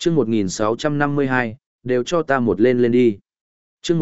Chương 1652, đều cho ta một lên lên đi. Chương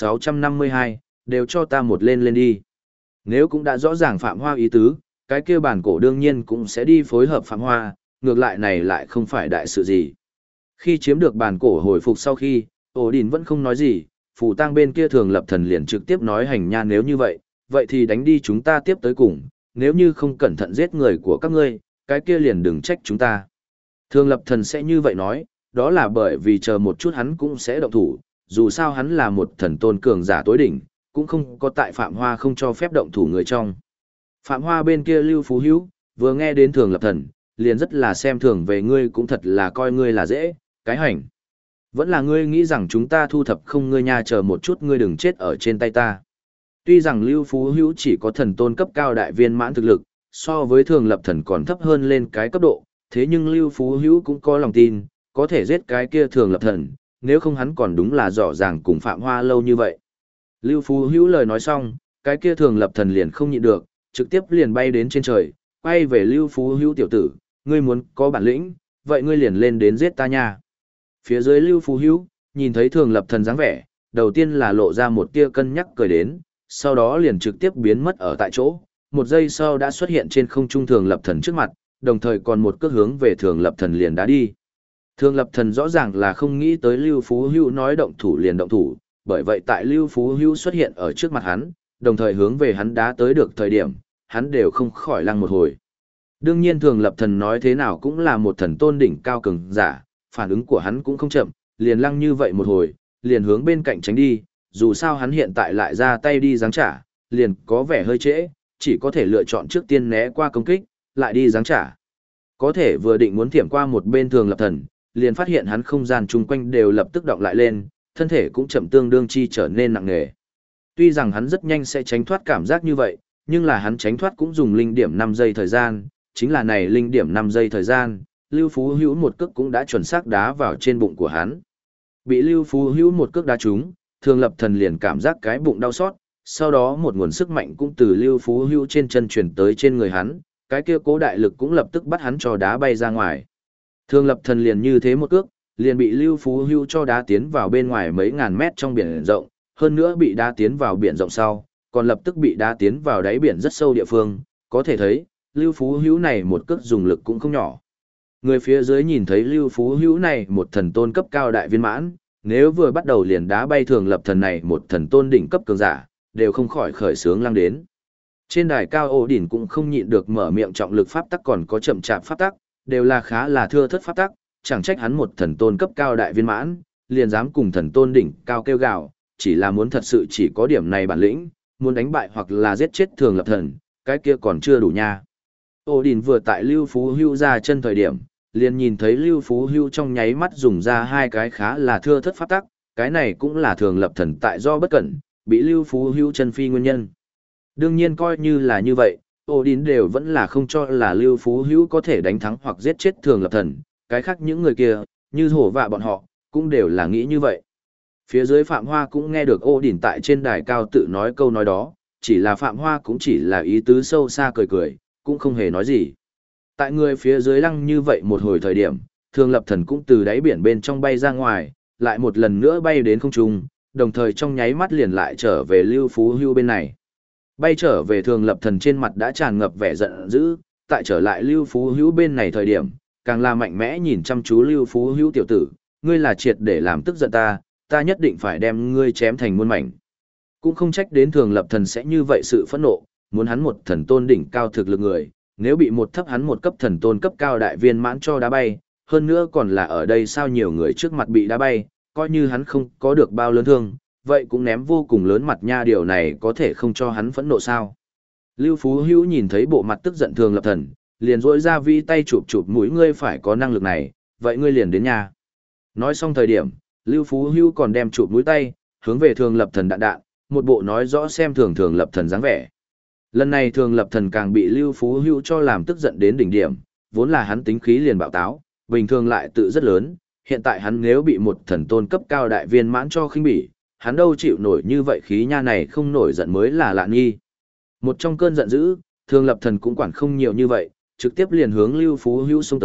1652, đều cho ta một lên lên đi. Nếu cũng đã rõ ràng Phạm Hoa ý tứ, cái kia bản cổ đương nhiên cũng sẽ đi phối hợp Phạm Hoa, ngược lại này lại không phải đại sự gì. Khi chiếm được bản cổ hồi phục sau khi, Ổ Đình vẫn không nói gì, phù tang bên kia Thường Lập Thần liền trực tiếp nói hành nha, nếu như vậy, vậy thì đánh đi, chúng ta tiếp tới cùng, nếu như không cẩn thận giết người của các ngươi, cái kia liền đừng trách chúng ta. Thường Lập Thần sẽ như vậy nói, đó là bởi vì chờ một chút hắn cũng sẽ động thủ, dù sao hắn là một thần tôn cường giả tối đỉnh, cũng không có tại Phạm Hoa không cho phép động thủ người trong. Phạm Hoa bên kia Lưu Phú Hữu, vừa nghe đến Thường Lập Thần, liền rất là xem thường về ngươi, cũng thật là coi ngươi là dễ, cái hành. Vẫn là ngươi nghĩ rằng chúng ta thu thập không ngươi nha, chờ một chút ngươi đừng chết ở trên tay ta. Tuy rằng Lưu Phú Hữu chỉ có thần tôn cấp cao đại viên mãn thực lực, so với Thường Lập Thần còn thấp hơn lên cái cấp độ, thế nhưng Lưu Phú Hữu cũng có lòng tin, có thể giết cái kia Thường Lập Thần, nếu không hắn còn đúng là rõ ràng cùng Phạm Hoa lâu như vậy. Lưu Phú Hữu lời nói xong, cái kia Thường Lập Thần liền không nhịn được, trực tiếp liền bay đến trên trời, quay về Lưu Phú Hữu tiểu tử, ngươi muốn có bản lĩnh, vậy ngươi liền lên đến giết ta nha. Phía dưới Lưu Phú Hữu, nhìn thấy Thường Lập Thần dáng vẻ, đầu tiên là lộ ra một tia cân nhắc cười đến, sau đó liền trực tiếp biến mất ở tại chỗ, một giây sau đã xuất hiện trên không trung Thường Lập Thần trước mặt, đồng thời còn một cước hướng về Thường Lập Thần liền đã đi. Thường Lập Thần rõ ràng là không nghĩ tới Lưu Phú Hữu nói động thủ liền động thủ, bởi vậy tại Lưu Phú Hữu xuất hiện ở trước mặt hắn, đồng thời hướng về hắn đá tới được thời điểm, hắn đều không khỏi lăng một hồi. Đương nhiên Thường Lập Thần nói thế nào cũng là một thần tôn đỉnh cao cường giả, phản ứng của hắn cũng không chậm, liền lăng như vậy một hồi, liền hướng bên cạnh tránh đi, dù sao hắn hiện tại lại ra tay đi giáng trả, liền có vẻ hơi trễ, chỉ có thể lựa chọn trước tiên né qua công kích, lại đi giáng trả. Có thể vừa định muốn thiểm qua một bên Thường Lập Thần, liền phát hiện hắn không gian chung quanh đều lập tức động lại lên, thân thể cũng chậm tương đương chi trở nên nặng nề. Tuy rằng hắn rất nhanh sẽ tránh thoát cảm giác như vậy, nhưng là hắn tránh thoát cũng dùng linh điểm 5 giây thời gian, chính là này linh điểm 5 giây thời gian, Lưu Phú Hữu một cước cũng đã chuẩn xác đá vào trên bụng của hắn. Bị Lưu Phú Hữu một cước đá trúng, Thường Lập Thần liền cảm giác cái bụng đau xót, sau đó một nguồn sức mạnh cũng từ Lưu Phú Hữu trên chân chuyển tới trên người hắn, cái kia cố đại lực cũng lập tức bắt hắn cho đá bay ra ngoài. Thường Lập Thần liền như thế một cước, liền bị Lưu Phú Hữu cho đá tiến vào bên ngoài mấy ngàn mét trong biển rộng, hơn nữa bị đá tiến vào biển rộng sau, còn lập tức bị đá tiến vào đáy biển rất sâu địa phương, có thể thấy, Lưu Phú Hữu này một cước dùng lực cũng không nhỏ. Người phía dưới nhìn thấy Lưu Phú Hữu này một thần tôn cấp cao đại viên mãn, nếu vừa bắt đầu liền đá bay Thường Lập Thần này một thần tôn đỉnh cấp cường giả, đều không khỏi khởi sướng lăng đến. Trên đài cao Ổ Đỉnh cũng không nhịn được mở miệng, trọng lực pháp tắc còn có chậm chạp pháp tắc, đều là khá là thưa thớt pháp tắc, chẳng trách hắn một thần tôn cấp cao đại viên mãn, liền dám cùng thần tôn đỉnh cao kêu gào, chỉ là muốn thật sự chỉ có điểm này bản lĩnh, muốn đánh bại hoặc là giết chết Thường Lập Thần, cái kia còn chưa đủ nha. Ổ Đỉnh vừa tại Lưu Phú Hữu ra chân thời điểm, liền nhìn thấy Lưu Phú Hữu trong nháy mắt dùng ra hai cái khá là thưa thớt pháp tắc, cái này cũng là Thường Lập Thần tại do bất cẩn, bị Lưu Phú Hữu chân phi nguyên nhân. Đương nhiên coi như là như vậy, Odin đều vẫn là không cho là Lưu Phú Hữu có thể đánh thắng hoặc giết chết Thường Lập Thần, cái khác những người kia, như hổ vạ bọn họ, cũng đều là nghĩ như vậy. Phía dưới Phạm Hoa cũng nghe được Odin tại trên đài cao tự nói câu nói đó, chỉ là Phạm Hoa cũng chỉ là ý tứ sâu xa cười cười, cũng không hề nói gì. Tại người phía dưới lăng như vậy một hồi thời điểm, Thường Lập Thần cũng từ đáy biển bên trong bay ra ngoài, lại một lần nữa bay đến không trung, đồng thời trong nháy mắt liền lại trở về Lưu Phú Hữu bên này. Bay trở về Thường Lập Thần trên mặt đã tràn ngập vẻ giận dữ, tại trở lại Lưu Phú Hữu bên này thời điểm, càng là mạnh mẽ nhìn chăm chú Lưu Phú Hữu tiểu tử, ngươi là triệt để làm tức giận ta, ta nhất định phải đem ngươi chém thành muôn mảnh. Cũng không trách đến Thường Lập Thần sẽ như vậy sự phẫn nộ, muốn hắn một thần tôn đỉnh cao thực lực người, nếu bị một thấp hắn một cấp thần tôn cấp cao đại viên mãn cho đá bay, hơn nữa còn là ở đây sao nhiều người trước mặt bị đá bay, coi như hắn không có được bao lớn thương, vậy cũng ném vô cùng lớn mặt nha, điều này có thể không cho hắn phẫn nộ sao. Lưu Phú Hữu nhìn thấy bộ mặt tức giận Thường Lập Thần, liền rỗi ra vi tay chụp chụp mũi, ngươi phải có năng lực này, vậy ngươi liền đến nhà. Nói xong thời điểm, Lưu Phú Hữu còn đem chụp mũi tay, hướng về Thường Lập Thần đạn đạn, một bộ nói rõ xem thường Thường Lập Thần dáng vẻ. Lần này Thường Lập Thần càng bị Lưu Phú Hữu cho làm tức giận đến đỉnh điểm, vốn là hắn tính khí liền bạo táo, bình thường lại tự rất lớn, hiện tại hắn nếu bị một thần tôn cấp cao đại viên mãn cho khinh bỉ, hắn đâu chịu nổi như vậy, khí nha này không nổi giận mới là lạ nghi. Một trong cơn giận dữ, Thường Lập Thần cũng quản không nhiều như vậy, trực tiếp liền hướng Lưu Phú Hữu xông tới,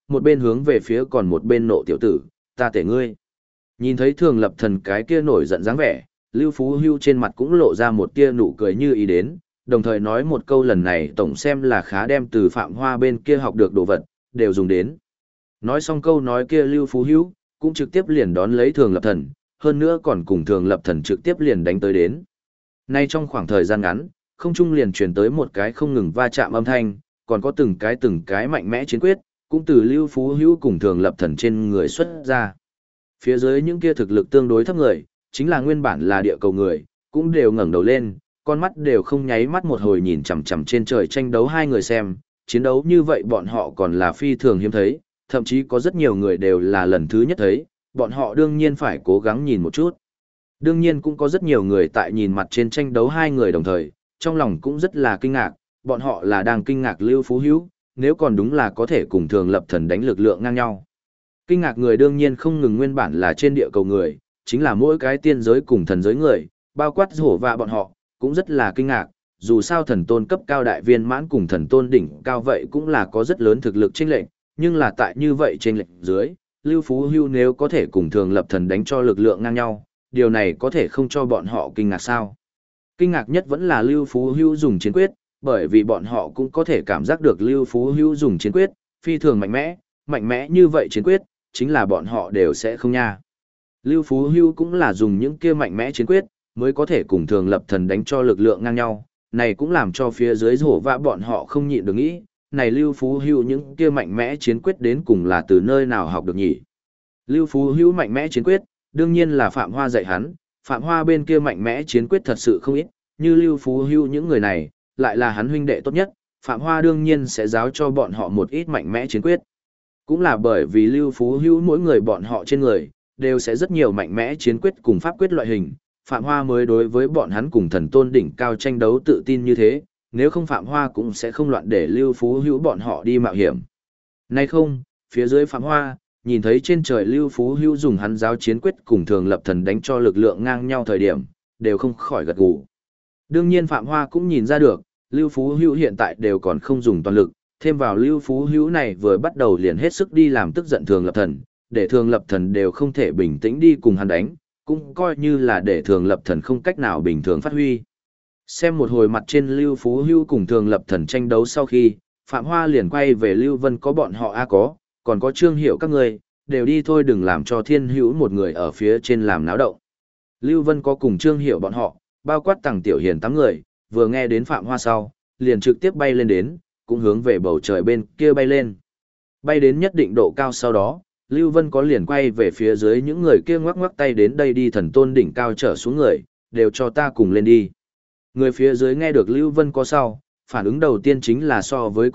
một bên hướng về phía còn một bên nộ tiểu tử, ta tể ngươi. Nhìn thấy Thường Lập Thần cái kia nổi giận dáng vẻ, Lưu Phú Hưu trên mặt cũng lộ ra một tia nụ cười như ý đến, đồng thời nói một câu lần này tổng xem là khá đem từ Phạm Hoa bên kia học được đồ vật, đều dùng đến. Nói xong câu nói kia Lưu Phú Hưu cũng trực tiếp liền đón lấy Thường Lập Thần, hơn nữa còn cùng Thường Lập Thần trực tiếp liền đánh tới đến. Nay trong khoảng thời gian ngắn, không trung liền truyền tới một cái không ngừng va chạm âm thanh, còn có từng cái mạnh mẽ chiến quyết, cũng từ Lưu Phú Hữu cùng Thường Lập Thần trên người xuất ra. Phía dưới những kia thực lực tương đối thấp người, chính là nguyên bản là địa cầu người, cũng đều ngẩng đầu lên, con mắt đều không nháy mắt một hồi nhìn chằm chằm trên trời tranh đấu hai người xem, chiến đấu như vậy bọn họ còn là phi thường hiếm thấy, thậm chí có rất nhiều người đều là lần thứ nhất thấy, bọn họ đương nhiên phải cố gắng nhìn một chút. Đương nhiên cũng có rất nhiều người tại nhìn mặt trên tranh đấu hai người đồng thời, trong lòng cũng rất là kinh ngạc, bọn họ là đang kinh ngạc Lưu Phú Hữu, nếu còn đúng là có thể cùng Thường Lập Thần đánh lực lượng ngang nhau. Kinh ngạc người đương nhiên không ngừng nguyên bản là trên địa cầu người, chính là mỗi cái tiên giới cùng thần giới người, bao quát hổ và bọn họ, cũng rất là kinh ngạc, dù sao thần tôn cấp cao đại viên mãn cùng thần tôn đỉnh cao vậy cũng là có rất lớn thực lực chênh lệch, nhưng là tại như vậy chênh lệch dưới, Lưu Phú Hưu nếu có thể cùng Thường Lập Thần đánh cho lực lượng ngang nhau, điều này có thể không cho bọn họ kinh ngạc sao? Kinh ngạc nhất vẫn là Lưu Phú Hưu dùng chiến quyết, bởi vì bọn họ cũng có thể cảm giác được Lưu Phú Hưu dùng chiến quyết, phi thường mạnh mẽ như vậy chiến quyết, chính là bọn họ đều sẽ không nha. Lưu Phú Hưu cũng là dùng những kia mạnh mẽ chiến quyết, mới có thể cùng Thường Lập Thần đánh cho lực lượng ngang nhau, này cũng làm cho phía dưới rổ vã bọn họ không nhịn được nghĩ, này Lưu Phú Hưu những kia mạnh mẽ chiến quyết đến cùng là từ nơi nào học được nhỉ? Lưu Phú Hưu mạnh mẽ chiến quyết, đương nhiên là Phạm Hoa dạy hắn, Phạm Hoa bên kia mạnh mẽ chiến quyết thật sự không ít, như Lưu Phú Hưu những người này, lại là hắn huynh đệ tốt nhất, Phạm Hoa đương nhiên sẽ giáo cho bọn họ một ít mạnh mẽ chiến quyết. Cũng là bởi vì Lưu Phú Hưu mỗi người bọn họ trên người, đều sẽ rất nhiều mạnh mẽ chiến quyết cùng pháp quyết loại hình, Phạm Hoa mới đối với bọn hắn cùng thần tôn đỉnh cao tranh đấu tự tin như thế, nếu không Phạm Hoa cũng sẽ không loạn để Lưu Phú Hữu bọn họ đi mạo hiểm. Nay không, phía dưới Phạm Hoa, nhìn thấy trên trời Lưu Phú Hữu dùng hắn giáo chiến quyết cùng Thường Lập Thần đánh cho lực lượng ngang nhau thời điểm, đều không khỏi gật gù. Đương nhiên Phạm Hoa cũng nhìn ra được, Lưu Phú Hữu hiện tại đều còn không dùng toàn lực, thêm vào Lưu Phú Hữu này vừa bắt đầu liền hết sức đi làm tức giận Thường Lập Thần, để Thường Lập Thần đều không thể bình tĩnh đi cùng hắn đánh, cũng coi như là để Thường Lập Thần không cách nào bình thường phát huy. Xem một hồi mặt trên Lưu Phú Hưu cùng Thường Lập Thần tranh đấu sau khi, Phạm Hoa liền quay về Lưu Vân có bọn họ còn có Trương Hiểu các người, đều đi thôi đừng làm cho Thiên Hữu một người ở phía trên làm náo động. Lưu Vân có cùng Trương Hiểu bọn họ, bao quát Tằng Tiểu Hiền 8 người, vừa nghe đến Phạm Hoa sau, liền trực tiếp bay lên đến, cũng hướng về bầu trời bên kia bay lên. Bay đến nhất định độ cao sau đó, Lưu Vân có liền quay về phía dưới những người kia ngoắc ngoắc tay đến đây đi thần tôn đỉnh cao trở xuống người, đều cho ta cùng lên đi. Người phía dưới nghe được Lưu Vân có sau, phản ứng đầu tiên chính là so với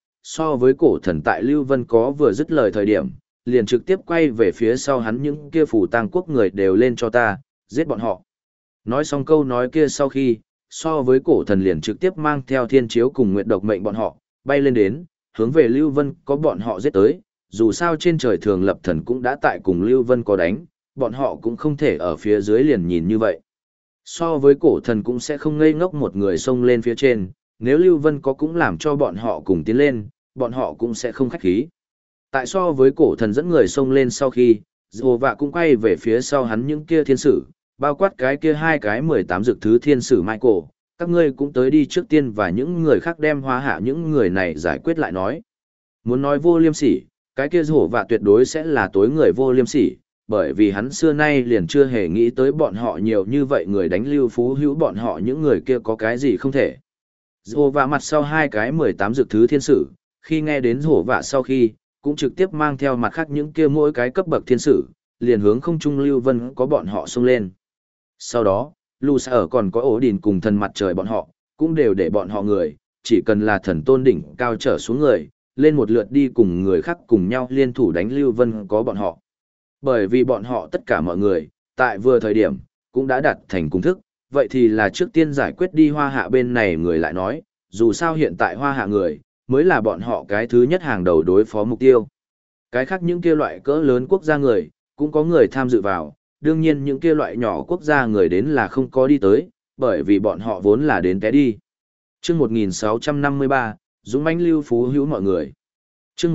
cổ thần tại Lưu Vân có vừa dứt lời thời điểm, liền trực tiếp quay về phía sau hắn những kia phủ tang quốc người đều lên cho ta, giết bọn họ. Nói xong câu nói kia sau khi, so với cổ thần liền trực tiếp mang theo thiên chiếu cùng nguyệt độc mệnh bọn họ, bay lên đến, hướng về Lưu Vân có bọn họ giết tới, dù sao trên trời Thường Lập Thần cũng đã tại cùng Lưu Vân có đánh, bọn họ cũng không thể ở phía dưới liền nhìn như vậy. So với cổ thần cũng sẽ không ngây ngốc một người xông lên phía trên, nếu Lưu Vân có cũng làm cho bọn họ cùng tiến lên, bọn họ cũng sẽ không khách khí. Tại so với cổ thần dẫn người xông lên sau khi, Dồ Vạ cũng quay về phía sau hắn những kia thiên sử, bao quát cái kia 2 cái 18 dược thứ thiên sử Michael, các ngươi cũng tới đi trước tiên và những người khác đem hóa hạ những người này giải quyết lại nói. Muốn nói vô liêm sỉ, cái kia Dồ Vạ tuyệt đối sẽ là tối người vô liêm sỉ, bởi vì hắn xưa nay liền chưa hề nghĩ tới bọn họ nhiều như vậy người đánh Lưu Phú Hữu bọn họ những người kia có cái gì không thể. Dồ Vạ mặt sau 2 cái 18 dược thứ thiên sử, khi nghe đến Dồ Vạ sau khi, cũng trực tiếp mang theo mặt khác những kia mỗi cái cấp bậc thiên sử, liền hướng không trung Lưu Vân có bọn họ xông lên. Sau đó, Lù Sa ở còn có ổ đìn cùng thần mặt trời bọn họ, cũng đều để bọn họ người, chỉ cần là thần tôn đỉnh cao trở xuống người, lên một lượt đi cùng người khác cùng nhau liên thủ đánh Lưu Vân có bọn họ. Bởi vì bọn họ tất cả mọi người, tại vừa thời điểm, cũng đã đạt thành cùng thức, vậy thì là trước tiên giải quyết đi hoa hạ bên này người lại nói, dù sao hiện tại hoa hạ người, mới là bọn họ cái thứ nhất hàng đầu đối phó mục tiêu. Cái khác những kia loại cỡ lớn quốc gia người, cũng có người tham dự vào, đương nhiên những kia loại nhỏ quốc gia người đến là không có đi tới, bởi vì bọn họ vốn là đến té đi. Chương 1653, Dũng mãnh Lưu Phú Hữu mọi người. Chương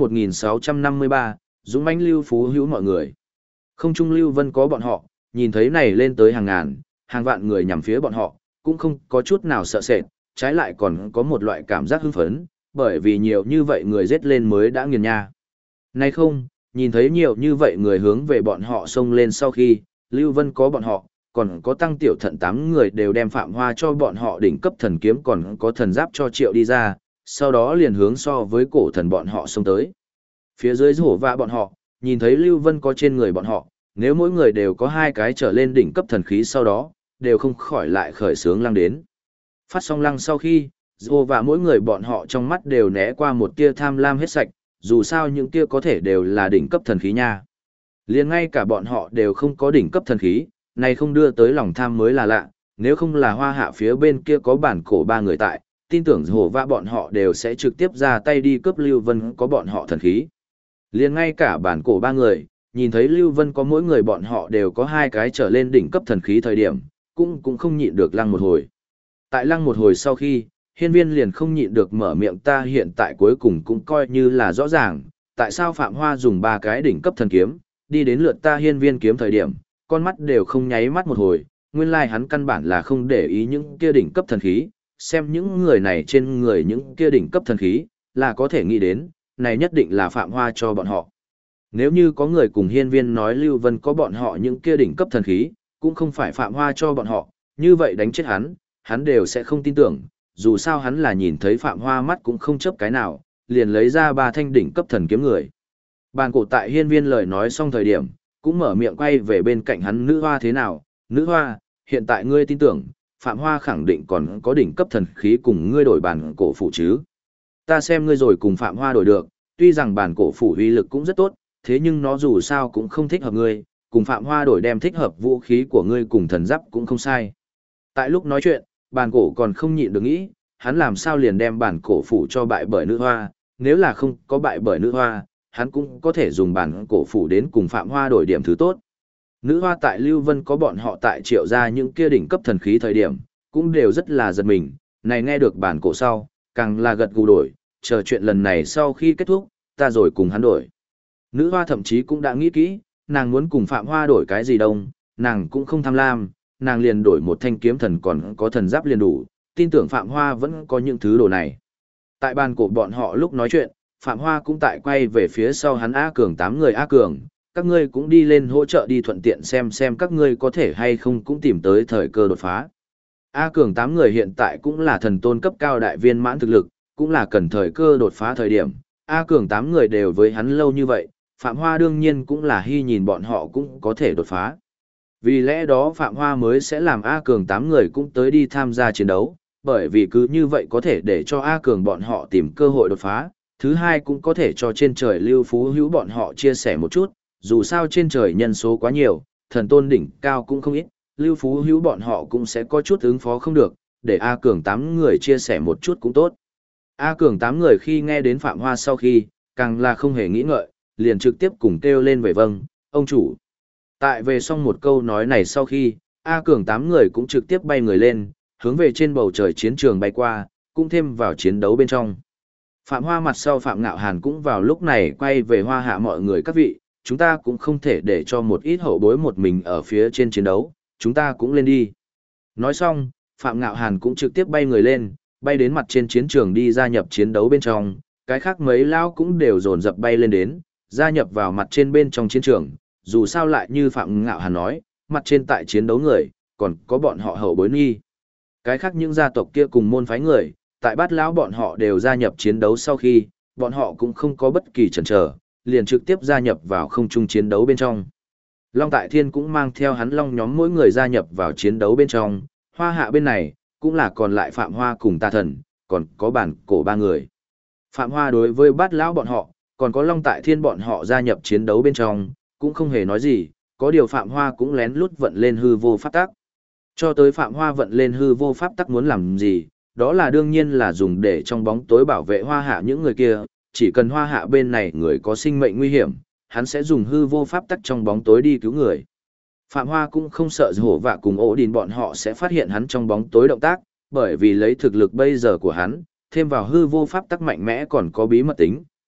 1653, Dũng mãnh lưu phú hữu mọi người. Không trung lưu vân có bọn họ, nhìn thấy này lên tới hàng ngàn, hàng vạn người nhằm phía bọn họ, cũng không có chút nào sợ sệt, trái lại còn có một loại cảm giác hưng phấn, bởi vì nhiều như vậy người giết lên mới đã nghiền nha. Nay không, nhìn thấy nhiều như vậy người hướng về bọn họ xông lên sau khi, Lưu Vân có bọn họ, còn có Tăng Tiểu Thận 8 người đều đem Phạm Hoa cho bọn họ đỉnh cấp thần kiếm còn có thần giáp cho Triệu đi ra, sau đó liền hướng so với cổ thần bọn họ xông tới. Phía dưới rổ vạ bọn họ, nhìn thấy Lưu Vân có trên người bọn họ, nếu mỗi người đều có 2 cái trở lên đỉnh cấp thần khí sau đó, đều không khỏi lại khởi sướng lăng đến. Phát xong lăng sau khi, rổ vạ mỗi người bọn họ trong mắt đều né qua một tia tham lam hết sạch, dù sao những tia có thể đều là đỉnh cấp thần khí nha. Liền ngay cả bọn họ đều không có đỉnh cấp thần khí, này không đưa tới lòng tham mới là lạ, nếu không là Hoa Hạ phía bên kia có bản cổ 3 người tại, tin tưởng hổ vạ bọn họ đều sẽ trực tiếp ra tay đi cướp Lưu Vân có bọn họ thần khí. Liền ngay cả bản cổ 3 người, nhìn thấy Lưu Vân có mỗi người bọn họ đều có 2 cái trở lên đỉnh cấp thần khí thời điểm, cũng không nhịn được lăng một hồi. Tại lăng một hồi sau khi, hiên viên liền không nhịn được mở miệng, ta hiện tại cuối cùng cũng coi như là rõ ràng, tại sao Phạm Hoa dùng 3 cái đỉnh cấp thần kiếm, đi đến lượt ta hiên viên kiếm thời điểm, con mắt đều không nháy mắt một hồi, nguyên lai hắn căn bản là không để ý những kia đỉnh cấp thần khí, xem những người này trên người những kia đỉnh cấp thần khí, là có thể nghĩ đến, này nhất định là Phạm Hoa cho bọn họ. Nếu như có người cùng hiên viên nói Lưu Vân có bọn họ những kia đỉnh cấp thần khí, cũng không phải Phạm Hoa cho bọn họ, như vậy đánh chết hắn đều sẽ không tin tưởng, dù sao hắn là nhìn thấy Phạm Hoa mắt cũng không chấp cái nào, liền lấy ra 3 thanh đỉnh cấp thần kiếm người. Bàn cổ tại hiên viên lời nói xong thời điểm, cũng mở miệng quay về bên cạnh hắn, nữ hoa thế nào, nữ hoa, hiện tại ngươi tin tưởng, Phạm Hoa khẳng định còn có đỉnh cấp thần khí cùng ngươi đổi bản cổ phủ chứ. Ta xem ngươi rồi cùng Phạm Hoa đổi được, tuy rằng bản cổ phủ uy lực cũng rất tốt, thế nhưng nó dù sao cũng không thích hợp ngươi, cùng Phạm Hoa đổi đem thích hợp vũ khí của ngươi cùng thần giáp cũng không sai. Tại lúc nói chuyện, bản cổ còn không nhịn được nghĩ, hắn làm sao liền đem bản cổ phủ cho bại bởi nữ hoa, nếu là không có bại bởi nữ hoa, hắn cũng có thể dùng bản cổ phủ đến cùng Phạm Hoa đổi điểm thứ tốt. Nữ hoa tại Lưu Vân có bọn họ tại Triệu ra những kia đỉnh cấp thần khí thời điểm, cũng đều rất là giật mình, này nghe được bản cổ sau, càng là gật gù đổi, chờ chuyện lần này sau khi kết thúc, ta rồi cùng hắn đổi. Nữ hoa thậm chí cũng đã nghĩ kỹ, nàng muốn cùng Phạm Hoa đổi cái gì đâu, nàng cũng không tham lam, nàng liền đổi một thanh kiếm thần còn có thần giáp liền đủ, tin tưởng Phạm Hoa vẫn có những thứ đồ này. Tại bàn cổ bọn họ lúc nói chuyện, Phạm Hoa cũng tại quay về phía sau hắn, A Cường 8 người, A Cường, các ngươi cũng đi lên hỗ trợ đi, thuận tiện xem các ngươi có thể hay không cũng tìm tới thời cơ đột phá. A Cường 8 người hiện tại cũng là thần tôn cấp cao đại viên mãn thực lực, cũng là cần thời cơ đột phá thời điểm. A Cường 8 người đều với hắn lâu như vậy, Phạm Hoa đương nhiên cũng là hy nhìn bọn họ cũng có thể đột phá. Vì lẽ đó Phạm Hoa mới sẽ làm A Cường 8 người cũng tới đi tham gia chiến đấu, bởi vì cứ như vậy có thể để cho A Cường bọn họ tìm cơ hội đột phá. Thứ hai cũng có thể cho trên trời Lưu Phú Hữu bọn họ chia sẻ một chút, dù sao trên trời nhân số quá nhiều, thần tôn đỉnh cao cũng không ít, Lưu Phú Hữu bọn họ cũng sẽ có chút ứng phó không được, để A Cường 8 người chia sẻ một chút cũng tốt. A Cường 8 người khi nghe đến Phạm Hoa sau khi, càng là không hề nghĩ ngợi, liền trực tiếp cùng kêu lên về vâng, ông chủ. Tại về xong một câu nói này sau khi, A Cường 8 người cũng trực tiếp bay người lên, hướng về trên bầu trời chiến trường bay qua, cũng thêm vào chiến đấu bên trong. Phạm Hoa mặt sau Phạm Ngạo Hàn cũng vào lúc này quay về Hoa Hạ mọi người, các vị, chúng ta cũng không thể để cho một ít hậu bối một mình ở phía trên chiến đấu, chúng ta cũng lên đi. Nói xong, Phạm Ngạo Hàn cũng trực tiếp bay người lên, bay đến mặt trên chiến trường đi gia nhập chiến đấu bên trong, cái khác mấy lão cũng đều dồn dập bay lên đến, gia nhập vào mặt trên bên trong chiến trường, dù sao lại như Phạm Ngạo Hàn nói, mặt trên tại chiến đấu người, còn có bọn họ hậu bối nghi. Cái khác những gia tộc kia cùng môn phái người, tại Bát lão bọn họ đều gia nhập chiến đấu sau khi, bọn họ cũng không có bất kỳ chần chờ, liền trực tiếp gia nhập vào không trung chiến đấu bên trong. Long Tại Thiên cũng mang theo hắn long nhóm mỗi người gia nhập vào chiến đấu bên trong, Hoa Hạ bên này, cũng là còn lại Phạm Hoa cùng Tà Thần, còn có bản cổ 3 người. Phạm Hoa đối với Bát lão bọn họ, còn có Long Tại Thiên bọn họ gia nhập chiến đấu bên trong, cũng không hề nói gì, có điều Phạm Hoa cũng lén lút vận lên hư vô pháp tắc. Cho tới Phạm Hoa vận lên hư vô pháp tắc muốn làm gì, đó là đương nhiên là dùng để trong bóng tối bảo vệ Hoa Hạ những người kia, chỉ cần Hoa Hạ bên này người có sinh mệnh nguy hiểm, hắn sẽ dùng hư vô pháp tắc trong bóng tối đi cứu người. Phạm Hoa cũng không sợ hổ vạ cùng ổ đình bọn họ sẽ phát hiện hắn trong bóng tối động tác, bởi vì lấy thực lực bây giờ của hắn, thêm vào hư vô pháp tắc mạnh mẽ còn có bí mật tính,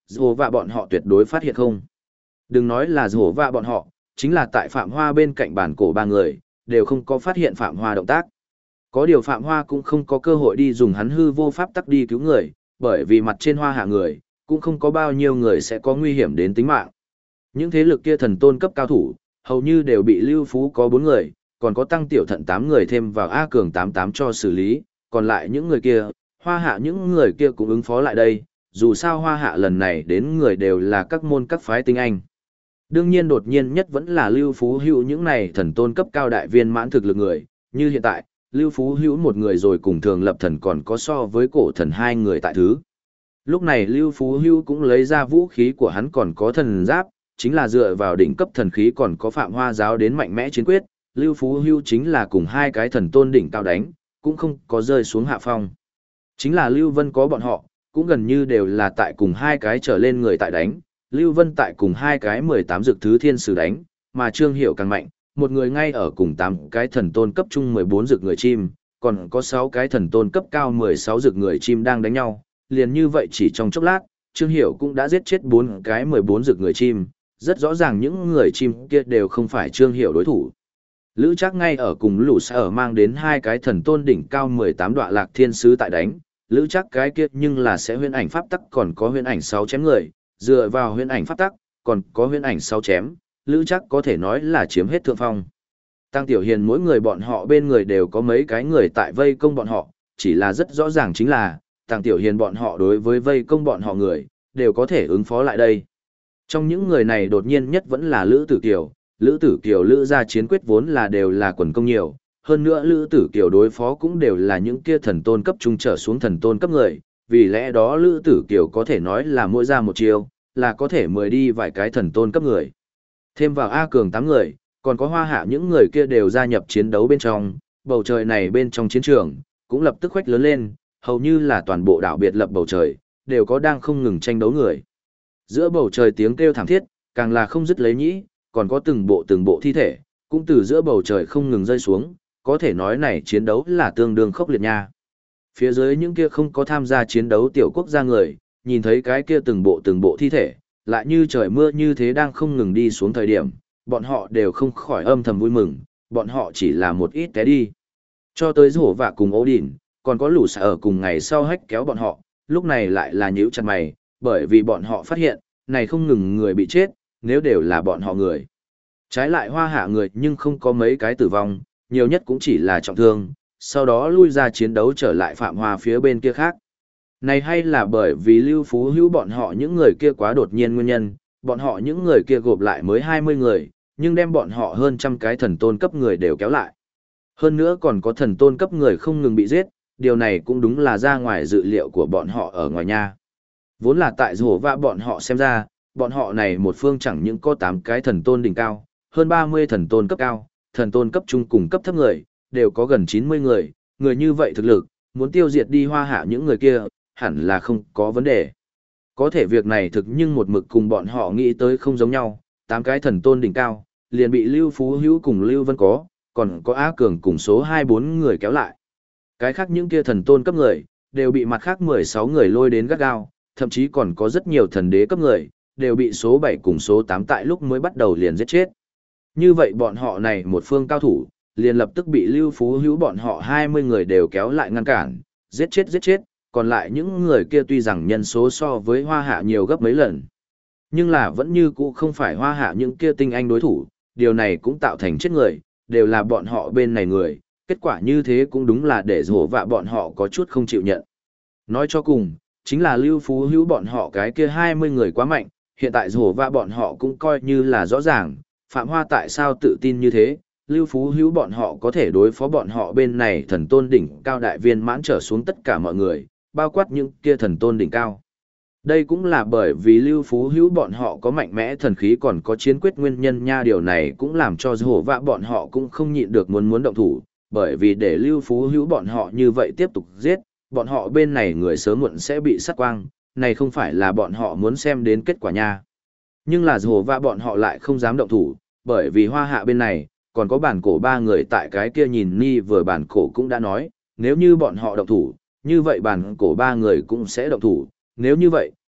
Dồ và bọn họ tuyệt đối phát hiện không. Đừng nói là Dồ và bọn họ, chính là tại Phạm Hoa bên cạnh bản cổ ba người, đều không có phát hiện Phạm Hoa động tác. Có điều Phạm Hoa cũng không có cơ hội đi dùng hắn hư vô pháp tắc đi cứu người, bởi vì mặt trên Hoa hạ người, cũng không có bao nhiêu người sẽ có nguy hiểm đến tính mạng. Những thế lực kia thần tôn cấp cao thủ, hầu như đều bị Lưu Phú có 4 người, còn có Tăng Tiểu Thận 8 người thêm vào A Cường 88 cho xử lý, còn lại những người kia, Hoa hạ những người kia cũng ứng phó lại đây, dù sao Hoa hạ lần này đến người đều là các môn các phái tinh anh. Đương nhiên đột nhiên nhất vẫn là Lưu Phú Hữu những này thần tôn cấp cao đại viên mãn thực lực người, như hiện tại, Lưu Phú Hữu một người rồi cùng Thường Lập Thần còn có so với Cổ Thần 2 người tại thứ. Lúc này Lưu Phú Hữu cũng lấy ra vũ khí của hắn còn có thần giáp, chính là dựa vào đỉnh cấp thần khí còn có Phạm Hoa giáo đến mạnh mẽ chiến quyết, Lưu Phú Hữu chính là cùng 2 cái thần tôn đỉnh cao đánh, cũng không có rơi xuống hạ phong. Chính là Lưu Vân có bọn họ, cũng gần như đều là tại cùng 2 cái trở lên người tại đánh, Lưu Vân tại cùng 2 cái 18 dược thứ thiên sử đánh, mà Trương Hiểu càng mạnh, một người ngay ở cùng 8 cái thần tôn cấp trung 14 dược người chim, còn có 6 cái thần tôn cấp cao 16 dược người chim đang đánh nhau, liền như vậy chỉ trong chốc lát, Trương Hiểu cũng đã giết chết 4 cái 14 dược người chim, rất rõ ràng những người chim kia đều không phải Trương Hiểu đối thủ. Lữ Trác ngay ở cùng Lũ Sở mang đến 2 cái thần tôn đỉnh cao 18 đọa lạc thiên sứ tại đánh, Lữ Trác cái kia nhưng là sẽ huyễn ảnh pháp tắc còn có huyễn ảnh 6 chém người, dựa vào huyễn ảnh pháp tắc, còn có huyễn ảnh 6 chém, Lữ Trác có thể nói là chiếm hết thượng phong. Tăng Tiểu Hiền mỗi người bọn họ bên người đều có mấy cái người tại vây công bọn họ, chỉ là rất rõ ràng chính là, Tăng Tiểu Hiền bọn họ đối với vây công bọn họ người, đều có thể ứng phó lại đây. Trong những người này đột nhiên nhất vẫn là Lữ Tử Kiều, Lữ Tử Kiều Lữ gia chiến quyết vốn là đều là quần công nhiều, hơn nữa Lữ Tử Kiều đối phó cũng đều là những kia thần tôn cấp trung trở xuống thần tôn cấp người, vì lẽ đó Lữ Tử Kiều có thể nói là mỗi ra một chiêu, là có thể mời đi vài cái thần tôn cấp người. Thêm vào A Cường 8 người, còn có Hoa hạ những người kia đều gia nhập chiến đấu bên trong, bầu trời này bên trong chiến trường, cũng lập tức khuếch lớn lên, hầu như là toàn bộ đảo biệt lập bầu trời, đều có đang không ngừng tranh đấu người. Giữa bầu trời tiếng kêu thảm thiết, càng là không dứt lấy nhĩ, còn có từng bộ thi thể, cũng từ giữa bầu trời không ngừng rơi xuống, có thể nói này chiến đấu là tương đương khốc liệt nha. Phía dưới những kia không có tham gia chiến đấu tiểu quốc gia người, nhìn thấy cái kia từng bộ thi thể, lại như trời mưa như thế đang không ngừng đi xuống thời điểm, bọn họ đều không khỏi âm thầm vui mừng, bọn họ chỉ là một ít té đi. Cho tới Hổ Vạ cùng Ố Đỉnh, còn có Lũ Sở ở cùng ngày sau hách kéo bọn họ, lúc này lại là nhíu chặt mày, bởi vì bọn họ phát hiện, này không ngừng người bị chết, nếu đều là bọn họ người. Trái lại Hoa hạ người nhưng không có mấy cái tử vong, nhiều nhất cũng chỉ là trọng thương, sau đó lui ra chiến đấu trở lại Phạm Hoa phía bên kia khác. Này hay là bởi vì Lưu Phú Hữu bọn họ những người kia quá đột nhiên nguyên nhân, bọn họ những người kia gộp lại mới 20 người, nhưng đem bọn họ hơn trăm cái thần tôn cấp người đều kéo lại. Hơn nữa còn có thần tôn cấp người không ngừng bị giết, điều này cũng đúng là ra ngoài dự liệu của bọn họ ở ngoài nha. Vốn là tại Rổ Vạ bọn họ xem ra, bọn họ này một phương chẳng những có 8 cái thần tôn đỉnh cao, hơn 30 thần tôn cấp cao, thần tôn cấp trung cùng cấp thấp người, đều có gần 90 người, người như vậy thực lực, muốn tiêu diệt đi Hoa hạ những người kia, hẳn là không có vấn đề. Có thể việc này thực nhưng một mực cùng bọn họ nghĩ tới không giống nhau, 8 cái thần tôn đỉnh cao, liền bị Lưu Phú Hữu cùng Lưu Vân còn có Á Cường cùng số 24 người kéo lại. Cái khác những kia thần tôn cấp người, đều bị mặt khác 16 người lôi đến gắt gao, thậm chí còn có rất nhiều thần đế cấp người, đều bị số 7 cùng số 8 tại lúc mới bắt đầu liền giết chết. Như vậy bọn họ này một phương cao thủ, liền lập tức bị Lưu Phú Hữu bọn họ 20 người đều kéo lại ngăn cản, giết chết, còn lại những người kia tuy rằng nhân số so với Hoa hạ nhiều gấp mấy lần, nhưng là vẫn như cũ không phải Hoa hạ những kia tinh anh đối thủ, điều này cũng tạo thành chết người, đều là bọn họ bên này người, kết quả như thế cũng đúng là để Rổ Vạ bọn họ có chút không chịu nhận. Nói cho cùng, chính là Lưu Phú Hữu bọn họ cái kia 20 người quá mạnh, hiện tại Rổ Vạ bọn họ cũng coi như là rõ ràng, Phạm Hoa tại sao tự tin như thế, Lưu Phú Hữu bọn họ có thể đối phó bọn họ bên này thần tôn đỉnh cao đại viên mãn trở xuống tất cả mọi người, bao quát những kia thần tôn đỉnh cao. Đây cũng là bởi vì Lưu Phú Hữu bọn họ có mạnh mẽ thần khí còn có chiến quyết nguyên nhân nha, điều này cũng làm cho Rổ Vạ bọn họ cũng không nhịn được muốn động thủ, bởi vì để Lưu Phú Hữu bọn họ như vậy tiếp tục giết, bọn họ bên này người sớm muộn sẽ bị sát quang, này không phải là bọn họ muốn xem đến kết quả nha. Nhưng là Rổ Vạ bọn họ lại không dám động thủ, bởi vì Hoa hạ bên này, còn có bản cổ 3 người tại cái kia nhìn ni vừa bản cổ cũng đã nói, nếu như bọn họ động thủ, như vậy bản cổ 3 người cũng sẽ động thủ, nếu như vậy,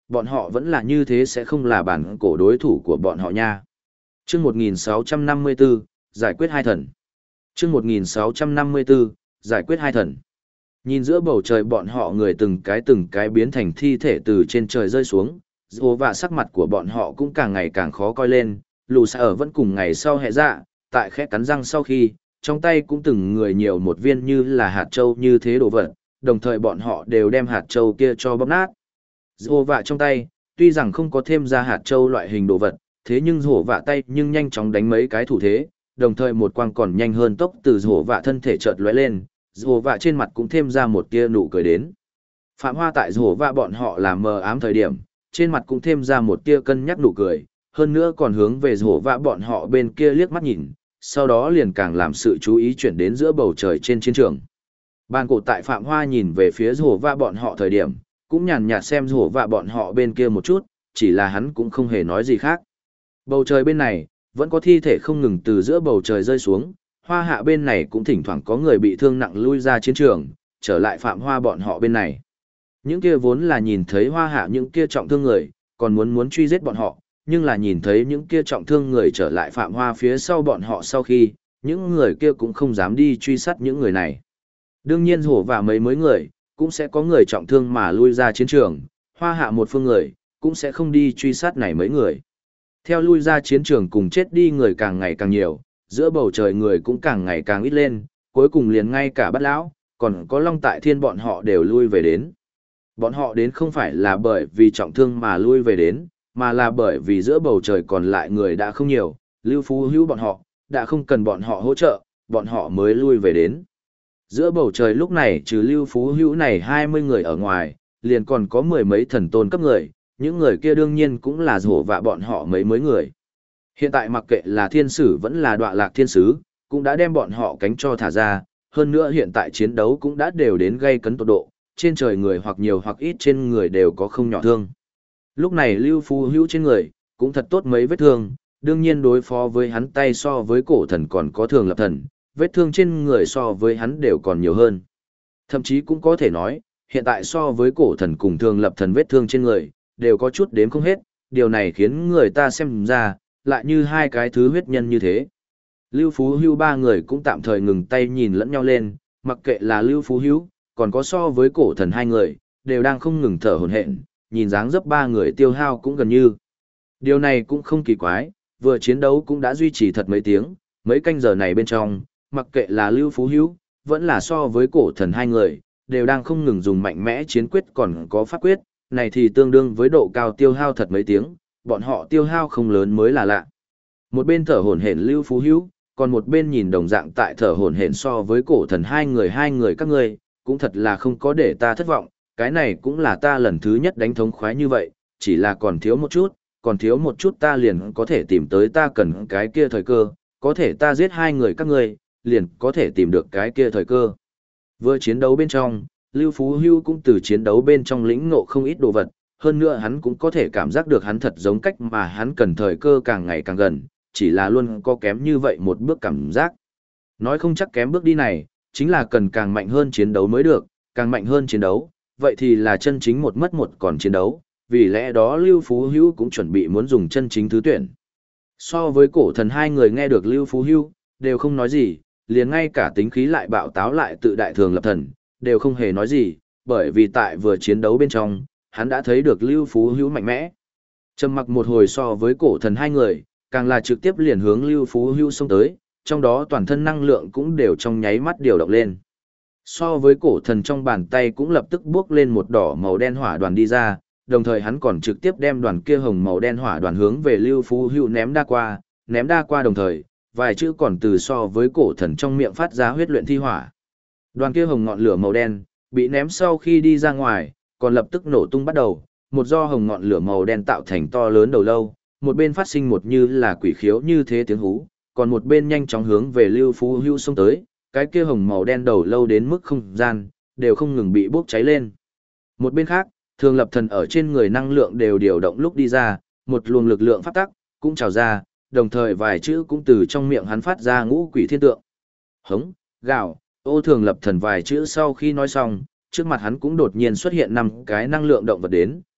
bọn họ vẫn là như thế sẽ không là bản cổ đối thủ của bọn họ nha. Chương 1654, giải quyết hai thần. Chương 1654, giải quyết hai thần. Nhìn giữa bầu trời bọn họ người từng cái biến thành thi thể từ trên trời rơi xuống, dù và sắc mặt của bọn họ cũng càng ngày càng khó coi lên, lù xa ở vẫn cùng ngày sau hệ dạ, tại khẽ cắn răng sau khi, trong tay cũng từng người nhiều một viên như là hạt châu như thế đồ vật, đồng thời bọn họ đều đem hạt châu kia cho bóp nát. Dù vạ trong tay, tuy rằng không có thêm ra hạt châu loại hình đồ vật, thế nhưng rổ vạ tay nhưng nhanh chóng đánh mấy cái thủ thế, đồng thời một quang còn nhanh hơn tốc từ rổ vạ thân thể chợt lóe lên, rổ vạ trên mặt cũng thêm ra một tia nụ cười đến. Phạm Hoa tại rổ vạ bọn họ làm mờ ám thời điểm, trên mặt cũng thêm ra một tia cân nhắc nụ cười, hơn nữa còn hướng về rổ vạ bọn họ bên kia liếc mắt nhìn, sau đó liền càng làm sự chú ý chuyển đến giữa bầu trời trên chiến trường. Bàn cổ tại Phạm Hoa nhìn về phía rổ vạ bọn họ thời điểm, cũng nhàn nhạt xem rổ vạ bọn họ bên kia một chút, chỉ là hắn cũng không hề nói gì khác. Bầu trời bên này, vẫn có thi thể không ngừng từ giữa bầu trời rơi xuống, Hoa Hạ bên này cũng thỉnh thoảng có người bị thương nặng lui ra chiến trường, trở lại Phạm Hoa bọn họ bên này. Những kia vốn là nhìn thấy Hoa Hạ những kia trọng thương người, còn muốn truy giết bọn họ, nhưng là nhìn thấy những kia trọng thương người trở lại Phạm Hoa phía sau bọn họ sau khi, những người kia cũng không dám đi truy sát những người này. Đương nhiên hổ và mấy mới người, cũng sẽ có người trọng thương mà lui ra chiến trường, Hoa Hạ một phương người, cũng sẽ không đi truy sát này mấy người. Theo lui ra chiến trường cùng chết đi người càng ngày càng nhiều, giữa bầu trời người cũng càng ngày càng ít lên, cuối cùng liền ngay cả Bát Lão, còn có Long Tại Thiên bọn họ đều lui về đến. Bọn họ đến không phải là bởi vì trọng thương mà lui về đến, mà là bởi vì giữa bầu trời còn lại người đã không nhiều, Lưu Phú Hữu bọn họ, đã không cần bọn họ hỗ trợ, bọn họ mới lui về đến. Giữa bầu trời lúc này trừ Lưu Phú Hữu này 20 người ở ngoài, liền còn có mười mấy thần tôn cấp người, những người kia đương nhiên cũng là rổ vạ bọn họ mấy mới người. Hiện tại mặc kệ là thiên sử vẫn là đọa lạc thiên sứ, cũng đã đem bọn họ cánh cho thả ra, hơn nữa hiện tại chiến đấu cũng đã đều đến gây cấn tột độ, trên trời người hoặc nhiều hoặc ít trên người đều có không nhỏ thương. Lúc này Lưu Phú Hữu trên người, cũng thật tốt mấy vết thương, đương nhiên đối phó với hắn tay so với cổ thần còn có thường lập thần, vết thương trên người so với hắn đều còn nhiều hơn. Thậm chí cũng có thể nói, hiện tại so với cổ thần cùng thường lập thần vết thương trên người, đều có chút đếm không hết, điều này khiến người ta xem ra, lại như hai cái thứ huyết nhân như thế. Lưu Phú Hữu ba người cũng tạm thời ngừng tay nhìn lẫn nhau lên, mặc kệ là Lưu Phú Hữu, còn có so với cổ thần hai người, đều đang không ngừng thở hổn hển, nhìn dáng dấp ba người tiêu hao cũng gần như. Điều này cũng không kỳ quái, vừa chiến đấu cũng đã duy trì thật mấy tiếng, mấy canh giờ này bên trong, mặc kệ là Lưu Phú Hữu, vẫn là so với cổ thần hai người, đều đang không ngừng dùng mạnh mẽ chiến quyết còn có pháp quyết, này thì tương đương với độ cao tiêu hao thật mấy tiếng, bọn họ tiêu hao không lớn mới là lạ. Một bên thở hổn hển Lưu Phú Hữu, còn một bên nhìn đồng dạng tại thở hổn hển so với cổ thần hai người các ngươi, cũng thật là không có để ta thất vọng, cái này cũng là ta lần thứ nhất đánh thống khoái như vậy, chỉ là còn thiếu một chút ta liền có thể tìm tới ta cần cái kia thời cơ, có thể ta giết hai người các ngươi, liền có thể tìm được cái kia thời cơ. Vừa chiến đấu bên trong, Lưu Phú Hữu cũng từ chiến đấu bên trong lĩnh ngộ không ít đồ vật, hơn nữa hắn cũng có thể cảm giác được hắn thật giống cách mà hắn cần thời cơ càng ngày càng gần, chỉ là luôn có kém như vậy một bước cảm giác. Nói không chắc kém bước đi này, chính là cần càng mạnh hơn chiến đấu mới được, càng mạnh hơn chiến đấu, vậy thì là chân chính một mất một còn chiến đấu, vì lẽ đó Lưu Phú Hữu cũng chuẩn bị muốn dùng chân chính thứ tuyển. So với cổ thần hai người nghe được Lưu Phú Hữu, đều không nói gì, liền ngay cả tính khí lại bạo táo lại tự đại thường lập thần, đều không hề nói gì, bởi vì tại vừa chiến đấu bên trong, hắn đã thấy được Lưu Phú Hữu mạnh mẽ. Trầm mặc một hồi so với cổ thần hai người, càng là trực tiếp liền hướng Lưu Phú Hữu xông tới, trong đó toàn thân năng lượng cũng đều trong nháy mắt điều động lên. So với cổ thần trong bàn tay cũng lập tức bước lên một đỏ màu đen hỏa đoàn đi ra, đồng thời hắn còn trực tiếp đem đoàn kia hồng màu đen hỏa đoàn hướng về Lưu Phú Hữu ném đa qua đồng thời, vài chữ còn từ so với cổ thần trong miệng phát ra huyết luyện thi hỏa. Đoàn kia hồng ngọn lửa màu đen, bị ném sau khi đi ra ngoài, còn lập tức nổ tung bắt đầu, một do hồng ngọn lửa màu đen tạo thành to lớn đầu lâu, một bên phát sinh một như là quỷ khiếu như thế tiếng hú, còn một bên nhanh chóng hướng về Lưu Phú Hữu xông tới, cái kia hồng màu đen đầu lâu đến mức không gian, đều không ngừng bị bốc cháy lên. Một bên khác, thường lập thần ở trên người năng lượng đều điều động lúc đi ra, một luồng lực lượng pháp tắc, cũng trào ra, đồng thời vài chữ cũng từ trong miệng hắn phát ra ngũ quỷ thiên tượng. Hống, gạo, ô thường lập thần vài chữ sau khi nói xong, trước mặt hắn cũng đột nhiên xuất hiện 5 cái năng lượng động vật đến,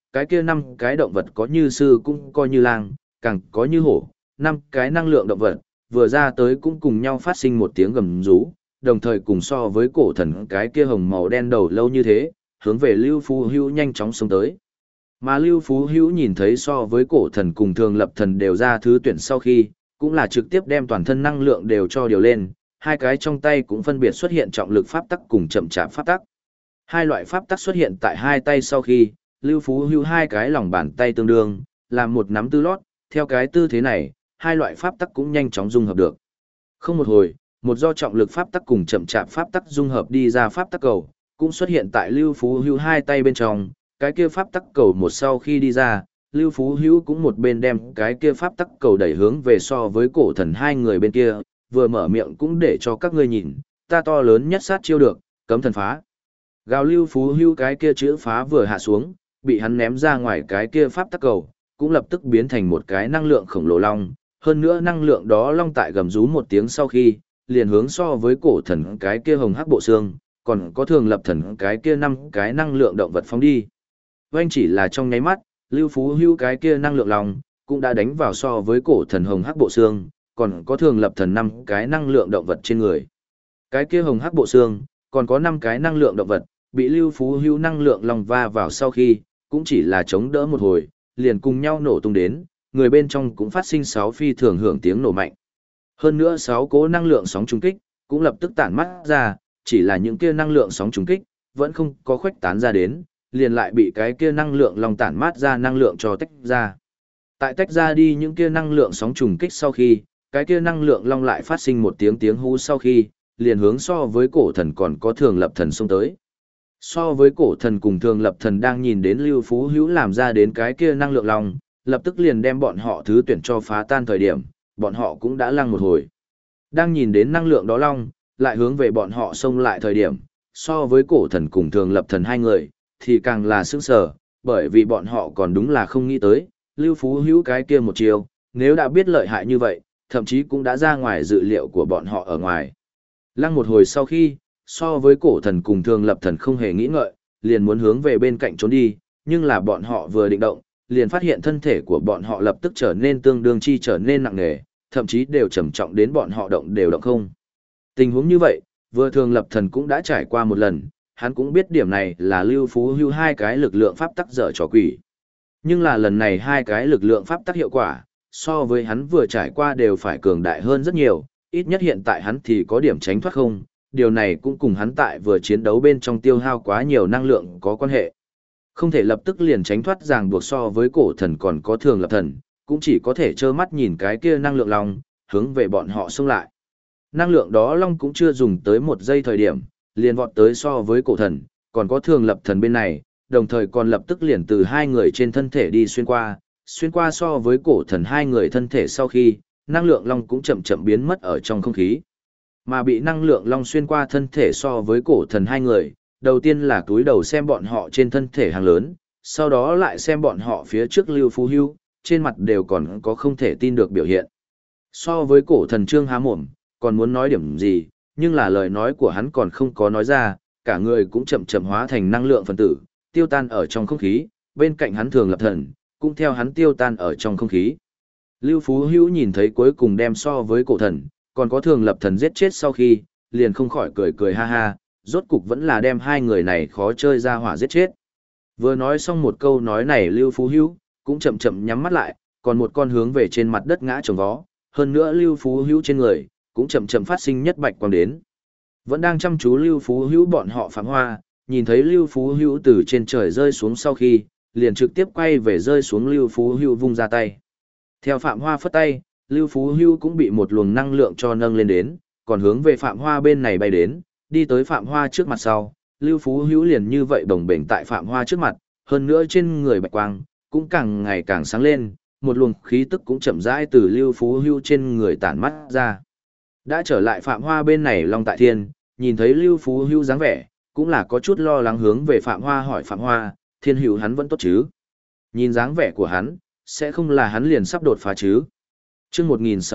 cái kia 5 cái động vật có như sư cũng coi như lang, càng có như hổ, 5 cái năng lượng động vật, vừa ra tới cũng cùng nhau phát sinh một tiếng gầm rú, đồng thời cùng so với cổ thần cái kia hồng màu đen đầu lâu như thế, hướng về Lưu Phú Hữu nhanh chóng xông tới. Mà Lưu Phú Hữu nhìn thấy so với cổ thần cùng thường lập thần đều ra thứ tuyển sau khi, cũng là trực tiếp đem toàn thân năng lượng đều cho điều lên, hai cái trong tay cũng phân biệt xuất hiện trọng lực pháp tắc cùng chậm chạp pháp tắc. Hai loại pháp tắc xuất hiện tại hai tay sau khi, Lưu Phú Hữu hai cái lòng bàn tay tương đương, làm một nắm tư lót, theo cái tư thế này, hai loại pháp tắc cũng nhanh chóng dung hợp được. Không một hồi, một do trọng lực pháp tắc cùng chậm chạp pháp tắc dung hợp đi ra pháp tắc cầu, cũng xuất hiện tại Lưu Phú Hữu hai tay bên trong, cái kia pháp tắc cầu một sau khi đi ra, Lưu Phú Hữu cũng một bên đem cái kia pháp tắc cầu đẩy hướng về so với cổ thần hai người bên kia, vừa mở miệng cũng để cho các ngươi nhìn, ta to lớn nhất sát chiêu được, cấm thần phá. Gào Lưu Phú Hữu cái kia chữ phá vừa hạ xuống, bị hắn ném ra ngoài cái kia pháp tắc cầu, cũng lập tức biến thành một cái năng lượng khổng lồ long, hơn nữa năng lượng đó long tại gầm rú một tiếng sau khi, liền hướng so với cổ thần cái kia hồng hắc bộ xương, còn có thường lập thần cái kia 5 cái năng lượng động vật phóng đi. Vành chỉ là trong nháy mắt, Lưu Phú Hữu cái kia năng lượng long, cũng đã đánh vào so với cổ thần hồng hắc bộ xương, còn có thường lập thần 5 cái năng lượng động vật trên người. Cái kia hồng hắc bộ xương, còn có 5 cái năng lượng động vật, bị Lưu Phú Hữu năng lượng long va vào sau khi, cũng chỉ là chống đỡ một hồi, liền cùng nhau nổ tung đến, người bên trong cũng phát sinh 6 phi thường hưởng tiếng nổ mạnh. Hơn nữa 6 cỗ năng lượng sóng trùng kích, cũng lập tức tản mắt ra, chỉ là những kia năng lượng sóng trùng kích, vẫn không có khuếch tán ra đến, liền lại bị cái kia năng lượng long tản mát ra năng lượng cho tách ra. Tại tách ra đi những kia năng lượng sóng trùng kích sau khi, cái kia năng lượng long lại phát sinh một tiếng tiếng hú sau khi, liền hướng so với cổ thần còn có thường lập thần xông tới. So với cổ thần cùng thường lập thần đang nhìn đến Lưu Phú Hữu làm ra đến cái kia năng lượng long, lập tức liền đem bọn họ thứ tuyển cho phá tan thời điểm, bọn họ cũng đã lăng một hồi. Đang nhìn đến năng lượng đó long, lại hướng về bọn họ xông lại thời điểm, so với cổ thần cùng thường lập thần hai người, thì càng là sững sờ, bởi vì bọn họ còn đúng là không nghĩ tới, Lưu Phú Hữu cái kia một chiều, nếu đã biết lợi hại như vậy, thậm chí cũng đã ra ngoài dự liệu của bọn họ ở ngoài. Lăng một hồi sau khi, so với cổ thần cùng thường lập thần không hề nghĩ ngợi, liền muốn hướng về bên cạnh trốn đi, nhưng là bọn họ vừa định động, liền phát hiện thân thể của bọn họ lập tức trở nên tương đương chi trở nên nặng nề, thậm chí đều trầm trọng đến bọn họ động đều động không. Tình huống như vậy, vừa thường lập thần cũng đã trải qua một lần, hắn cũng biết điểm này là Lưu Phú Hữu hai cái lực lượng pháp tắc dở trò quỷ. Nhưng là lần này hai cái lực lượng pháp tắc hiệu quả, so với hắn vừa trải qua đều phải cường đại hơn rất nhiều, ít nhất hiện tại hắn thì có điểm tránh thoát không, điều này cũng cùng hắn tại vừa chiến đấu bên trong tiêu hao quá nhiều năng lượng có quan hệ. Không thể lập tức liền tránh thoát ràng buộc so với cổ thần còn có thường lập thần, cũng chỉ có thể trơ mắt nhìn cái kia năng lượng long, hướng về bọn họ xông lại. Năng lượng đó long cũng chưa dùng tới một giây thời điểm, liền vọt tới so với cổ thần, còn có thường lập thần bên này, đồng thời còn lập tức liền từ hai người trên thân thể đi xuyên qua so với cổ thần hai người thân thể sau khi, năng lượng long cũng chậm chậm biến mất ở trong không khí. Mà bị năng lượng long xuyên qua thân thể so với cổ thần hai người, đầu tiên là túi đầu xem bọn họ trên thân thể hàng lớn, sau đó lại xem bọn họ phía trước Lưu Phú Hữu, trên mặt đều còn có không thể tin được biểu hiện. So với cổ thần Trương há mồm, còn muốn nói điểm gì, nhưng là lời nói của hắn còn không có nói ra, cả người cũng chậm chậm hóa thành năng lượng phân tử, tiêu tan ở trong không khí, bên cạnh hắn thường lập thần, cũng theo hắn tiêu tan ở trong không khí. Lưu Phú Hữu nhìn thấy cuối cùng đem so với cổ thần, còn có thường lập thần giết chết sau khi, liền không khỏi cười cười ha ha, rốt cục vẫn là đem hai người này khó chơi ra hỏa giết chết. Vừa nói xong một câu nói này Lưu Phú Hữu, cũng chậm chậm nhắm mắt lại, còn một con hướng về trên mặt đất ngã trồng vó, hơn nữa Lưu Phú Hữu trên người, cũng chậm chậm phát sinh nhất bạch quang đến. Vẫn đang chăm chú Lưu Phú Hữu bọn họ Phạm Hoa, nhìn thấy Lưu Phú Hữu từ trên trời rơi xuống sau khi, liền trực tiếp quay về rơi xuống Lưu Phú Hữu vung ra tay. Theo Phạm Hoa phất tay, Lưu Phú Hữu cũng bị một luồng năng lượng cho nâng lên đến, còn hướng về Phạm Hoa bên này bay đến, đi tới Phạm Hoa trước mặt sau, Lưu Phú Hữu liền như vậy bồng bềnh tại Phạm Hoa trước mặt, hơn nữa trên người bạch quang cũng càng ngày càng sáng lên, một luồng khí tức cũng chậm rãi từ Lưu Phú Hữu trên người tản mắt ra. Đã trở lại Phạm Hoa bên này Long Tại Thiên, nhìn thấy Lưu Phú Hữu dáng vẻ, cũng là có chút lo lắng hướng về Phạm Hoa hỏi Phạm Hoa, Thiên Hữu hắn vẫn tốt chứ? Nhìn dáng vẻ của hắn, sẽ không là hắn liền sắp đột phá chứ? Chương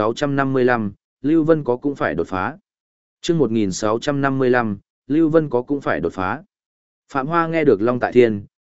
1655, Lưu Vân có cũng phải đột phá. Chương 1655, Lưu Vân có cũng phải đột phá. Phạm Hoa nghe được Long Tại Thiên,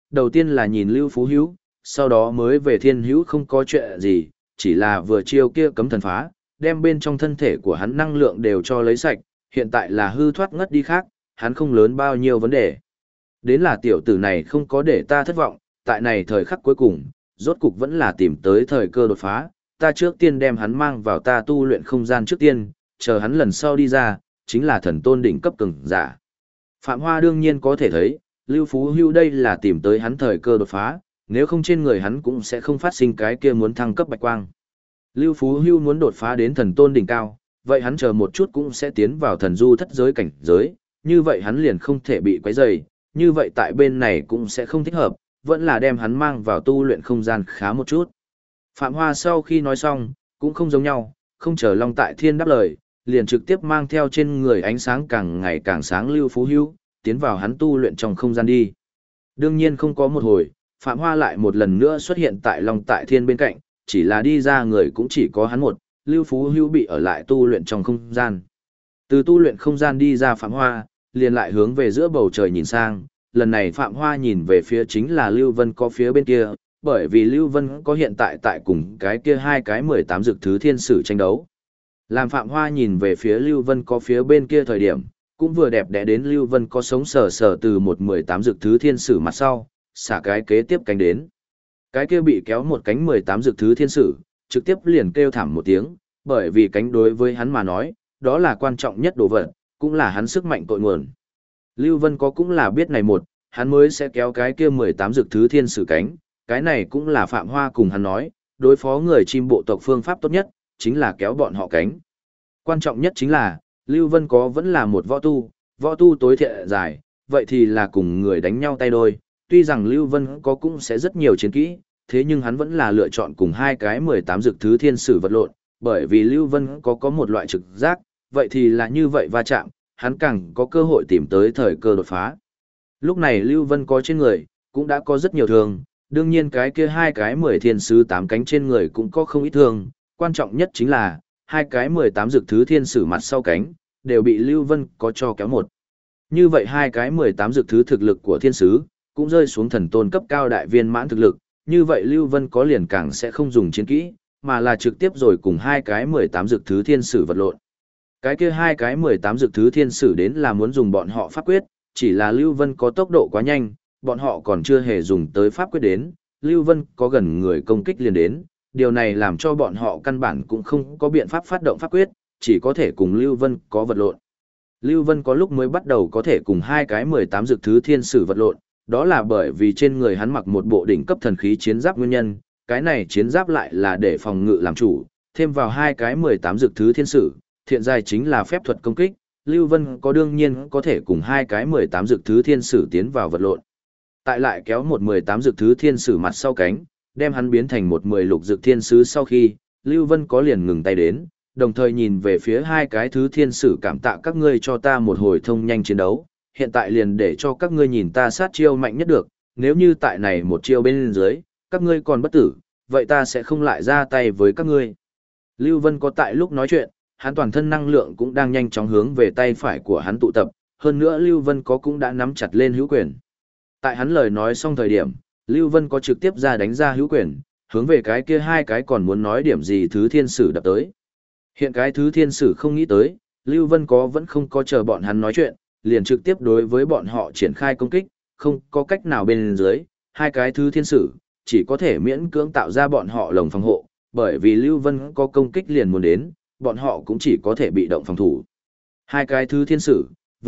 đầu tiên là nhìn Lưu Phú Hữu, sau đó mới về Thiên Hữu không có chuyện gì, chỉ là vừa chiêu kia cấm thần phá, đem bên trong thân thể của hắn năng lượng đều cho lấy sạch, hiện tại là hư thoát ngất đi khác, hắn không lớn bao nhiêu vấn đề. Đến là tiểu tử này không có để ta thất vọng, tại này thời khắc cuối cùng, rốt cục vẫn là tìm tới thời cơ đột phá, ta trước tiên đem hắn mang vào ta tu luyện không gian trước tiên, chờ hắn lần sau đi ra, chính là thần tôn đỉnh cấp cường giả. Phạm Hoa đương nhiên có thể thấy, Lưu Phú Hưu đây là tìm tới hắn thời cơ đột phá, nếu không trên người hắn cũng sẽ không phát sinh cái kia muốn thăng cấp bạch quang. Lưu Phú Hưu muốn đột phá đến thần tôn đỉnh cao, vậy hắn chờ một chút cũng sẽ tiến vào thần du thất giới cảnh giới, như vậy hắn liền không thể bị quấy rầy, như vậy tại bên này cũng sẽ không thích hợp, vẫn là đem hắn mang vào tu luyện không gian khá một chút. Phạm Hoa sau khi nói xong, cũng không giống nhau, không chờ Long Tại Thiên đáp lời, liền trực tiếp mang theo trên người ánh sáng càng ngày càng sáng Lưu Phú Hưu, tiến vào hắn tu luyện trong không gian đi. Đương nhiên không có một hồi, Phạm Hoa lại một lần nữa xuất hiện tại Long Tại Thiên bên cạnh, chỉ là đi ra người cũng chỉ có hắn một, Lưu Phú Hưu bị ở lại tu luyện trong không gian. Từ tu luyện không gian đi ra Phạm Hoa, liền lại hướng về giữa bầu trời nhìn sang, lần này Phạm Hoa nhìn về phía chính là Lưu Vân có phía bên kia, bởi vì Lưu Vân có hiện tại cùng cái kia hai cái 18 dược thứ thiên sử tranh đấu. Làm Phạm Hoa nhìn về phía Lưu Vân có phía bên kia thời điểm, cũng vừa đẹp đẽ đến Lưu Vân có sống sờ sờ từ một 18 dược thứ thiên sử mặt sau, xả cái kế tiếp cánh đến. Cái kia bị kéo một cánh 18 dược thứ thiên sử, trực tiếp liền kêu thảm một tiếng, bởi vì cánh đối với hắn mà nói, đó là quan trọng nhất đồ vật, cũng là hắn sức mạnh cội nguồn. Lưu Vân có cũng là biết này một, hắn mới sẽ kéo cái kia 18 dược thứ thiên sử cánh, cái này cũng là Phạm Hoa cùng hắn nói, đối phó người chim bộ tộc phương pháp tốt nhất, chính là kéo bọn họ cánh. Quan trọng nhất chính là, Lưu Vân có vẫn là một võ tu tối thiện dài, vậy thì là cùng người đánh nhau tay đôi, tuy rằng Lưu Vân có cũng sẽ rất nhiều chiến kỹ, thế nhưng hắn vẫn là lựa chọn cùng hai cái 18 dược thứ thiên sử vật lộn, bởi vì Lưu Vân có một loại trực giác, vậy thì là như vậy va chạm, hắn càng có cơ hội tìm tới thời cơ đột phá. Lúc này Lưu Vân có trên người, cũng đã có rất nhiều thương, đương nhiên cái kia hai cái 10 thiên sứ 8 cánh trên người cũng có không ít thương, quan trọng nhất chính là, hai cái 18 dược thứ thiên sử mặt sau cánh, đều bị Lưu Vân có cho kéo một. Như vậy hai cái 18 dược thứ thực lực của thiên sứ, cũng rơi xuống thần tôn cấp cao đại viên mãn thực lực, như vậy Lưu Vân có liền càng sẽ không dùng chiến kỹ, mà là trực tiếp rồi cùng hai cái 18 dược thứ thiên sử vật lộn. Cái kia hai cái 18 dược thứ thiên sử đến là muốn dùng bọn họ pháp quyết, chỉ là Lưu Vân có tốc độ quá nhanh, bọn họ còn chưa hề dùng tới pháp quyết đến, Lưu Vân có gần người công kích liền đến, điều này làm cho bọn họ căn bản cũng không có biện pháp phát động pháp quyết, chỉ có thể cùng Lưu Vân có vật lộn. Lưu Vân có lúc mới bắt đầu có thể cùng hai cái 18 dược thứ thiên sử vật lộn, đó là bởi vì trên người hắn mặc một bộ đỉnh cấp thần khí chiến giáp nguyên nhân, cái này chiến giáp lại là để phòng ngự làm chủ, thêm vào hai cái 18 dược thứ thiên sử, thiện giai chính là phép thuật công kích, Lưu Vân có đương nhiên có thể cùng hai cái 18 dược thứ thiên sử tiến vào vật lộn. Tại lại kéo một 18 dược thứ thiên sử mặt sau cánh, đem hắn biến thành một 10 lục dược thiên sứ sau khi, Lưu Vân có liền ngừng tay đến, đồng thời nhìn về phía hai cái thứ thiên sử cảm tạ các ngươi cho ta một hồi thông nhanh chiến đấu, hiện tại liền để cho các ngươi nhìn ta sát chiêu mạnh nhất được, nếu như tại này một chiêu bên dưới, các ngươi còn bất tử, vậy ta sẽ không lại ra tay với các ngươi. Lưu Vân có tại lúc nói chuyện, hắn toàn thân năng lượng cũng đang nhanh chóng hướng về tay phải của hắn tụ tập, hơn nữa Lưu Vân có cũng đã nắm chặt lên hữu quyền. Tại hắn lời nói xong thời điểm, Lưu Vân có trực tiếp ra đánh ra hữu quyền, hướng về cái kia hai cái còn muốn nói điểm gì thứ thiên sử đập tới. Hiện cái thứ thiên sử không nghĩ tới, Lưu Vân có vẫn không có chờ bọn hắn nói chuyện, liền trực tiếp đối với bọn họ triển khai công kích, không có cách nào bên dưới, hai cái thứ thiên sử, chỉ có thể miễn cưỡng tạo ra bọn họ lồng phòng hộ, bởi vì Lưu Vân có công kích liền muốn đến, bọn họ cũng chỉ có thể bị động phòng thủ. Hai cái thứ thiên sử,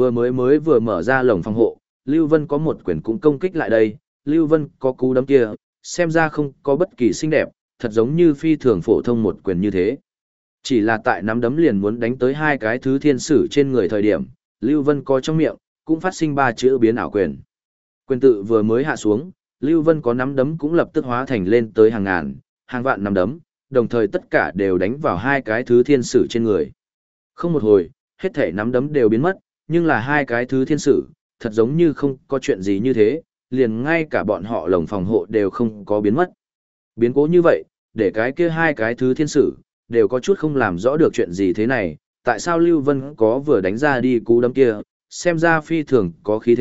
vừa mở ra lồng phòng hộ, Lưu Vân có một quyền cũng công kích lại đây, Lưu Vân có cú đấm kia, xem ra không có bất kỳ xinh đẹp, thật giống như phi thường phổ thông một quyền như thế. Chỉ là tại nắm đấm liền muốn đánh tới hai cái thứ thiên sử trên người thời điểm, Lưu Vân có trong miệng, cũng phát sinh ba chữ biến ảo quyền. Quyền tự vừa mới hạ xuống, Lưu Vân có nắm đấm cũng lập tức hóa thành lên tới hàng ngàn, hàng vạn nắm đấm, đồng thời tất cả đều đánh vào hai cái thứ thiên sử trên người. Không một hồi, hết thể nắm đấm đều biến mất, nhưng là hai cái thứ thiên sử, thật giống như không có chuyện gì như thế, liền ngay cả bọn họ lồng phòng hộ đều không có biến mất. Biến cố như vậy, để cái kia hai cái thứ thiên sử, đều có chút không làm rõ được chuyện gì thế này, tại sao Lưu Vân có vừa đánh ra đi cú đấm kia, xem ra phi thường có khí thế,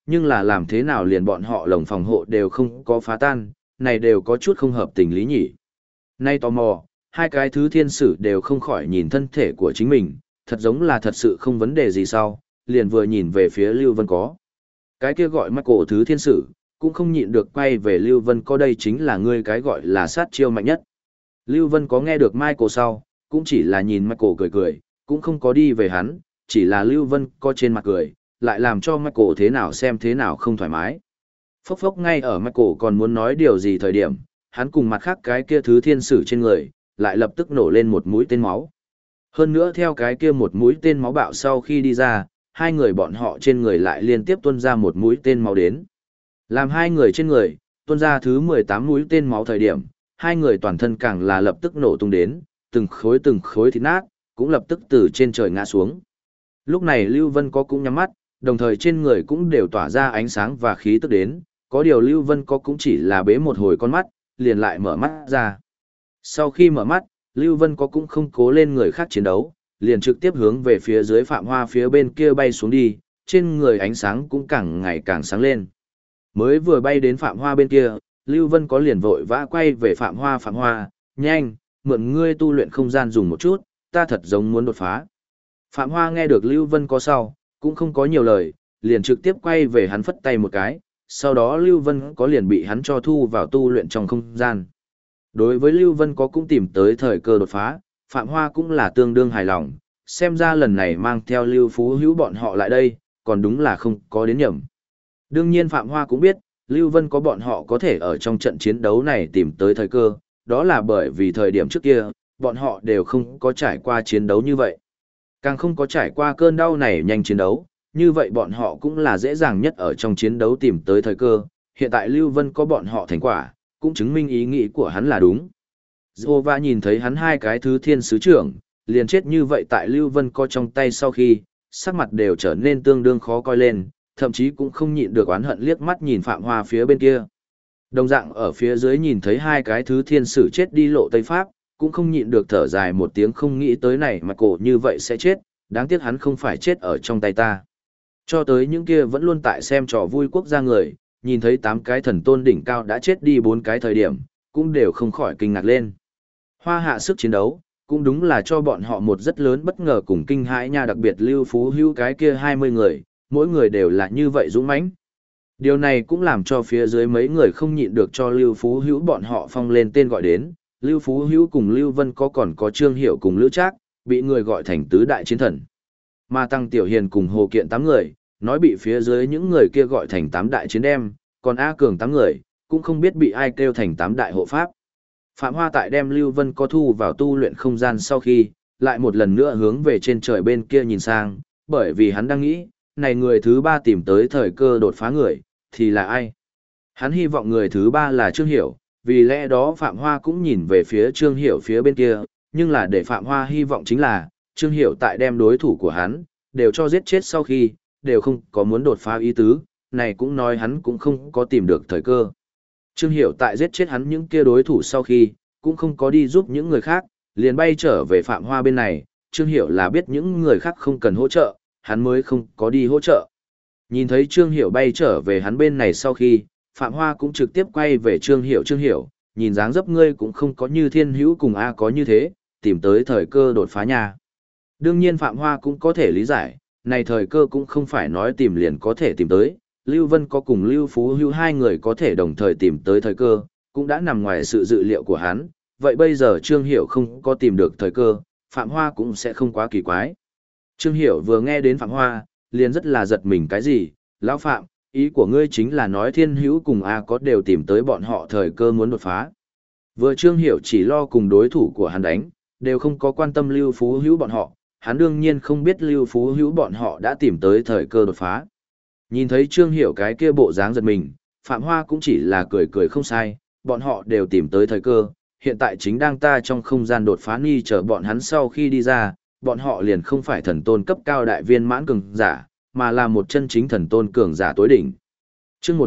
nhưng là làm thế nào liền bọn họ lồng phòng hộ đều không có phá tan, này đều có chút không hợp tình lý nhỉ. Nay tò mò, hai cái thứ thiên sử đều không khỏi nhìn thân thể của chính mình, thật giống là thật sự không vấn đề gì sau, liền vừa nhìn về phía Lưu Vân có. Cái kia gọi Michael thứ thiên sử, cũng không nhịn được quay về Lưu Vân có, đây chính là ngươi cái gọi là sát chiêu mạnh nhất. Lưu Vân có nghe được Michael sau, cũng chỉ là nhìn Michael cười cười, cũng không có đi về hắn, chỉ là Lưu Vân có trên mặt cười, lại làm cho Michael thế nào xem thế nào không thoải mái. Phốc phốc ngay ở Michael còn muốn nói điều gì thời điểm, hắn cùng mặt khác cái kia thứ thiên sử trên người, lại lập tức nổ lên một mũi tên máu. Hơn nữa theo cái kia một mũi tên máu bạo sau khi đi ra, hai người bọn họ trên người lại liên tiếp tuôn ra một mũi tên máu đến. Làm hai người trên người, tuôn ra thứ 18 mũi tên máu thời điểm, hai người toàn thân càng là lập tức nổ tung đến, từng khối thịt nát, cũng lập tức từ trên trời ngã xuống. Lúc này Lưu Vân có cũng nhắm mắt, đồng thời trên người cũng đều tỏa ra ánh sáng và khí tức đến, có điều Lưu Vân có cũng chỉ là bế một hồi con mắt, liền lại mở mắt ra. Sau khi mở mắt, Lưu Vân có cũng không cố lên người khác chiến đấu, liền trực tiếp hướng về phía dưới Phạm Hoa phía bên kia bay xuống đi, trên người ánh sáng cũng càng ngày càng sáng lên. Mới vừa bay đến Phạm Hoa bên kia, Lưu Vân có liền vội vã quay về Phạm Hoa, nhanh, mượn ngươi tu luyện không gian dùng một chút, ta thật giống muốn đột phá. Phạm Hoa nghe được Lưu Vân có sau, cũng không có nhiều lời, liền trực tiếp quay về hắn phất tay một cái, sau đó Lưu Vân có liền bị hắn cho thu vào tu luyện trong không gian. Đối với Lưu Vân có cũng tìm tới thời cơ đột phá, Phạm Hoa cũng là tương đương hài lòng, xem ra lần này mang theo Lưu Phú Hữu bọn họ lại đây, còn đúng là không có đến nhầm. Đương nhiên Phạm Hoa cũng biết, Lưu Vân có bọn họ có thể ở trong trận chiến đấu này tìm tới thời cơ, đó là bởi vì thời điểm trước kia, bọn họ đều không có trải qua chiến đấu như vậy. Càng không có trải qua cơn đau này nhanh chiến đấu, như vậy bọn họ cũng là dễ dàng nhất ở trong chiến đấu tìm tới thời cơ, hiện tại Lưu Vân có bọn họ thành quả, cũng chứng minh ý nghĩ của hắn là đúng. Giova nhìn thấy hắn hai cái thứ thiên sứ trưởng, liền chết như vậy tại Lưu Vân có trong tay sau khi, sắc mặt đều trở nên tương đương khó coi lên, thậm chí cũng không nhịn được oán hận liếc mắt nhìn Phạm Hoa phía bên kia. Đồng dạng ở phía dưới nhìn thấy hai cái thứ thiên sử chết đi lộ Tây Pháp, cũng không nhịn được thở dài một tiếng, không nghĩ tới này mà cổ như vậy sẽ chết, đáng tiếc hắn không phải chết ở trong tay ta. Cho tới những kia vẫn luôn tại xem trò vui quốc gia người, nhìn thấy 8 cái thần tôn đỉnh cao đã chết đi 4 cái thời điểm, cũng đều không khỏi kinh ngạc lên. Hoa hạ sức chiến đấu, cũng đúng là cho bọn họ một rất lớn bất ngờ cùng kinh hãi nha, đặc biệt Lưu Phú Hữu cái kia 20 người, mỗi người đều là như vậy dũng mãnh. Điều này cũng làm cho phía dưới mấy người không nhịn được cho Lưu Phú Hữu bọn họ phong lên tên gọi đến, Lưu Phú Hữu cùng Lưu Vân có còn có Trương Hiểu cùng Lữ Trác, bị người gọi thành tứ đại chiến thần. Mà Tăng Tiểu Hiền cùng Hồ Kiện 8 người, nói bị phía dưới những người kia gọi thành 8 đại chiến đem, còn A Cường 8 người, cũng không biết bị ai kêu thành 8 đại hộ pháp. Phạm Hoa tại đem Lưu Vân có thu vào tu luyện không gian sau khi, lại một lần nữa hướng về trên trời bên kia nhìn sang, bởi vì hắn đang nghĩ, này người thứ 3 tìm tới thời cơ đột phá người, thì là ai? Hắn hy vọng người thứ 3 là Trương Hiểu, vì lẽ đó Phạm Hoa cũng nhìn về phía Trương Hiểu phía bên kia, nhưng là để Phạm Hoa hy vọng chính là, Trương Hiểu tại đem đối thủ của hắn, đều cho giết chết sau khi, đều không có muốn đột phá ý tứ, này cũng nói hắn cũng không có tìm được thời cơ. Trương Hiểu tại giết chết hắn những kia đối thủ sau khi, cũng không có đi giúp những người khác, liền bay trở về Phạm Hoa bên này, Trương Hiểu là biết những người khác không cần hỗ trợ, hắn mới không có đi hỗ trợ. Nhìn thấy Trương Hiểu bay trở về hắn bên này sau khi, Phạm Hoa cũng trực tiếp quay về Trương Hiểu, nhìn dáng dấp ngươi cũng không có như Thiên Hữu cùng A có như thế, tìm tới thời cơ đột phá nhà. Đương nhiên Phạm Hoa cũng có thể lý giải, này thời cơ cũng không phải nói tìm liền có thể tìm tới, Lưu Vân có cùng Lưu Phú Hữu hai người có thể đồng thời tìm tới thời cơ, cũng đã nằm ngoài sự dự liệu của hắn, vậy bây giờ Trương Hiểu không có tìm được thời cơ, Phạm Hoa cũng sẽ không quá kỳ quái. Trương Hiểu vừa nghe đến Phạm Hoa, liền rất là giật mình cái gì, lão Phạm, ý của ngươi chính là nói Thiên Hữu cùng A có đều tìm tới bọn họ thời cơ muốn đột phá. Vừa Trương Hiểu chỉ lo cùng đối thủ của hắn đánh, đều không có quan tâm Lưu Phú Hữu bọn họ, hắn đương nhiên không biết Lưu Phú Hữu bọn họ đã tìm tới thời cơ đột phá. Nhìn thấy Trương Hiểu cái kia bộ dáng giật mình, Phạm Hoa cũng chỉ là cười cười không sai, bọn họ đều tìm tới thời cơ, hiện tại chính đang ta trong không gian đột phá nghi chờ bọn hắn sau khi đi ra, bọn họ liền không phải thần tôn cấp cao đại viên mãn cường giả, mà là một chân chính thần tôn cường giả tối đỉnh. Chương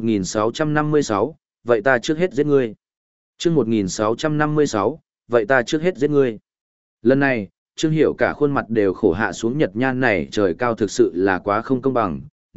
1656, vậy ta trước hết giết ngươi. Chương 1656, vậy ta trước hết giết ngươi. Lần này, Trương Hiểu cả khuôn mặt đều khổ hạ xuống, nhật nhan này trời cao thực sự là quá không công bằng,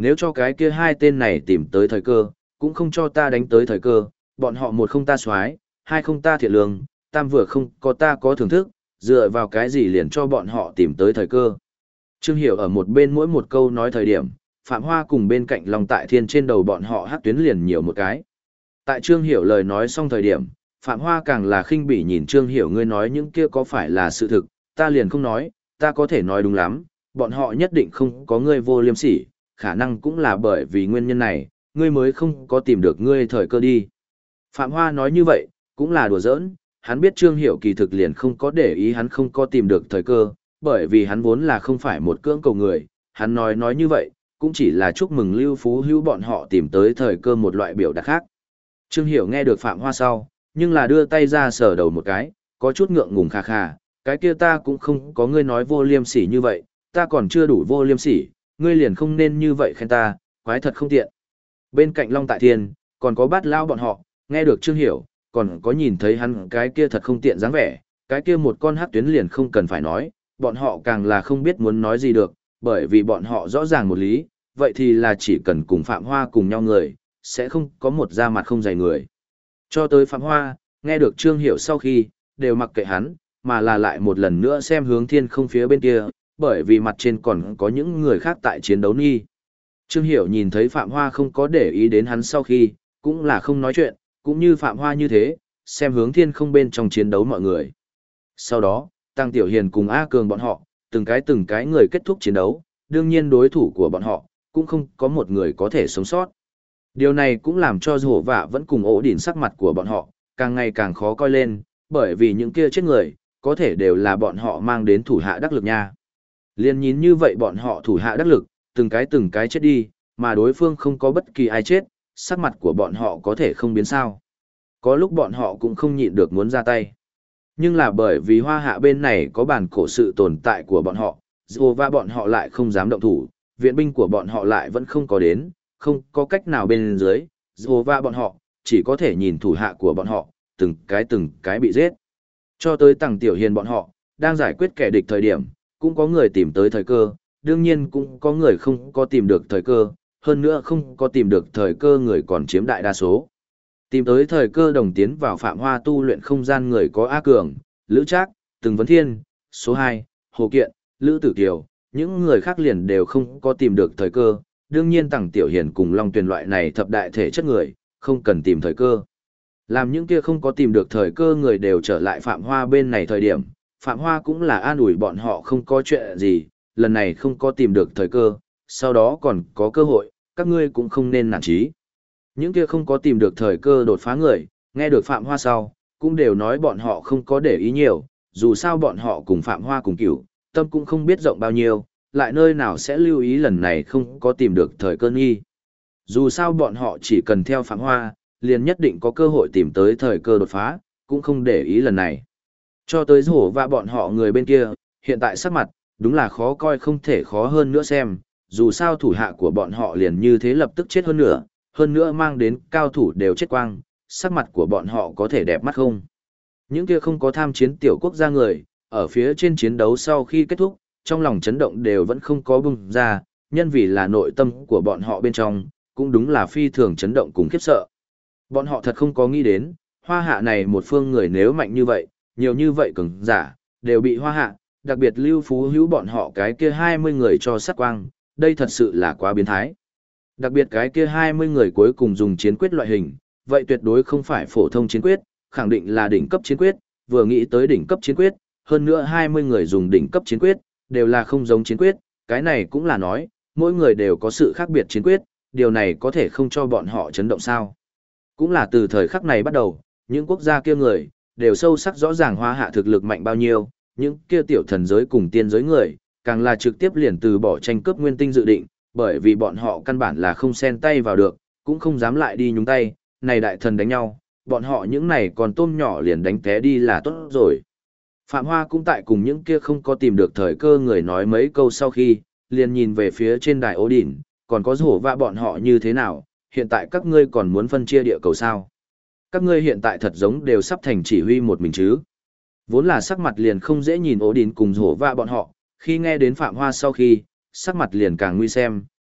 Nếu cho cái kia hai tên này tìm tới thời cơ, cũng không cho ta đánh tới thời cơ, bọn họ một không ta soái, hai không ta thiện lương, tam vừa không có ta có thưởng thức, dựa vào cái gì liền cho bọn họ tìm tới thời cơ. Trương Hiểu ở một bên mỗi một câu nói thời điểm, Phạm Hoa cùng bên cạnh Long Tại Thiên trên đầu bọn họ hát tuyến liền nhiều một cái. Tại Trương Hiểu lời nói xong thời điểm, Phạm Hoa càng là khinh bỉ nhìn Trương Hiểu, ngươi nói những kia có phải là sự thực, ta liền không nói, ta có thể nói đúng lắm, bọn họ nhất định không có ngươi vô liêm sỉ, khả năng cũng là bởi vì nguyên nhân này, ngươi mới không có tìm được ngươi thời cơ đi. Phạm Hoa nói như vậy, cũng là đùa giỡn, hắn biết Trương Hiểu kỳ thực liền không có để ý hắn không có tìm được thời cơ, bởi vì hắn vốn là không phải một cưỡng cầu người, hắn nói như vậy, cũng chỉ là chúc mừng Lưu Phú Hữu bọn họ tìm tới thời cơ một loại biểu đạt khác. Trương Hiểu nghe được Phạm Hoa sau, nhưng là đưa tay ra sờ đầu một cái, có chút ngượng ngùng khà khà, cái kia ta cũng không có ngươi nói vô liêm sỉ như vậy, ta còn chưa đủ vô liêm sỉ, ngươi liền không nên như vậy khen ta, quái thật không tiện. Bên cạnh Long Tại Thiên, còn có Bát Lao bọn họ, nghe được Trương Hiểu, còn có nhìn thấy hắn cái kia thật không tiện dáng vẻ, cái kia một con hắc tuyến liền không cần phải nói, bọn họ càng là không biết muốn nói gì được, bởi vì bọn họ rõ ràng một lý, vậy thì là chỉ cần cùng Phạm Hoa cùng nhau người, sẽ không có một da mặt không dày người. Cho tới Phạm Hoa, nghe được Trương Hiểu sau khi, đều mặc kệ hắn, mà là lại một lần nữa xem hướng thiên không phía bên kia, bởi vì mặt trên còn có những người khác tại chiến đấu nghi. Trương Hiểu nhìn thấy Phạm Hoa không có để ý đến hắn sau khi, cũng là không nói chuyện, cũng như Phạm Hoa như thế, xem hướng thiên không bên trong chiến đấu mọi người. Sau đó, Tăng Tiểu Hiền cùng A Cường bọn họ, từng cái người kết thúc chiến đấu, đương nhiên đối thủ của bọn họ, cũng không có một người có thể sống sót. Điều này cũng làm cho Hổ Vạ vẫn cùng ổ đỉnh sắc mặt của bọn họ, càng ngày càng khó coi lên, bởi vì những kia chết người, có thể đều là bọn họ mang đến thủ hạ đắc lực nha. Liên nhìn như vậy bọn họ thủ hạ đắc lực, từng cái chết đi, mà đối phương không có bất kỳ ai chết, sắc mặt của bọn họ có thể không biến sao. Có lúc bọn họ cũng không nhịn được muốn ra tay. Nhưng là bởi vì hoa hạ bên này có bản cổ sự tồn tại của bọn họ, dù và bọn họ lại không dám động thủ, viện binh của bọn họ lại vẫn không có đến, không có cách nào bên dưới, dù và bọn họ, chỉ có thể nhìn thủ hạ của bọn họ, từng cái bị giết. Cho tới Tằng Tiểu Hiền bọn họ, đang giải quyết kẻ địch thời điểm, cũng có người tìm tới thời cơ, đương nhiên cũng có người không có tìm được thời cơ, hơn nữa không có tìm được thời cơ người còn chiếm đại đa số. Tìm tới thời cơ đồng tiến vào Phạm Hoa tu luyện không gian người có A Cường, Lữ Trác, Từng Vấn Thiên, số 2, Hồ Kiện, Lữ Tử Kiều, những người khác liền đều không có tìm được thời cơ, đương nhiên Tằng Tiểu Hiền cùng Long Tuyền loại này thập đại thể chất người, không cần tìm thời cơ. Làm những kia không có tìm được thời cơ người đều trở lại Phạm Hoa bên này thời điểm, Phạm Hoa cũng là an ủi bọn họ không có chuyện gì, lần này không có tìm được thời cơ, sau đó còn có cơ hội, các ngươi cũng không nên nản chí. Những kia không có tìm được thời cơ đột phá người, nghe được Phạm Hoa sau, cũng đều nói bọn họ không có để ý nhiều, dù sao bọn họ cùng Phạm Hoa cùng cửu, tâm cũng không biết rộng bao nhiêu, lại nơi nào sẽ lưu ý lần này không có tìm được thời cơ nghi. Dù sao bọn họ chỉ cần theo Phạm Hoa, liền nhất định có cơ hội tìm tới thời cơ đột phá, cũng không để ý lần này. Cho tới Hổ và bọn họ người bên kia, hiện tại sắc mặt, đúng là khó coi không thể khó hơn nữa xem, dù sao thủ hạ của bọn họ liền như thế lập tức chết hơn nữa mang đến cao thủ đều chết quang, sắc mặt của bọn họ có thể đẹp mắt không. Những kia không có tham chiến tiểu quốc gia người, ở phía trên chiến đấu sau khi kết thúc, trong lòng chấn động đều vẫn không có bùng ra, nhân vì là nội tâm của bọn họ bên trong, cũng đúng là phi thường chấn động cùng khiếp sợ. Bọn họ thật không có nghĩ đến, hoa hạ này một phương người nếu mạnh như vậy, nhiều như vậy cường giả, đều bị hoa hạ, đặc biệt Lưu Phú Hữu bọn họ cái kia 20 người cho sát quang, đây thật sự là quá biến thái. Đặc biệt cái kia 20 người cuối cùng dùng chiến quyết loại hình, vậy tuyệt đối không phải phổ thông chiến quyết, khẳng định là đỉnh cấp chiến quyết, vừa nghĩ tới đỉnh cấp chiến quyết, hơn nữa 20 người dùng đỉnh cấp chiến quyết, đều là không giống chiến quyết, cái này cũng là nói, mỗi người đều có sự khác biệt chiến quyết, điều này có thể không cho bọn họ chấn động sao. Cũng là từ thời khắc này bắt đầu, những quốc gia kia người, đều sâu sắc rõ ràng hoa hạ thực lực mạnh bao nhiêu, những kia tiểu thần giới cùng tiên giới người, càng là trực tiếp liền từ bỏ tranh cướp nguyên tinh dự định, bởi vì bọn họ căn bản là không xen tay vào được, cũng không dám lại đi nhúng tay, này đại thần đánh nhau, bọn họ những này còn tôm nhỏ liền đánh té đi là tốt rồi. Phạm Hoa cũng tại cùng những kia không có tìm được thời cơ người nói mấy câu sau khi, liền nhìn về phía trên đài ố đỉnh, còn có rổ vạ bọn họ như thế nào, hiện tại các ngươi còn muốn phân chia địa cầu sao? Các ngươi hiện tại thật giống đều sắp thành chỉ huy một mình chứ? Vốn là sắc mặt liền không dễ nhìn ố đỉnh cùng rổ vạ bọn họ, khi nghe đến Phạm Hoa sau khi, sắc mặt liền càng nguy xem,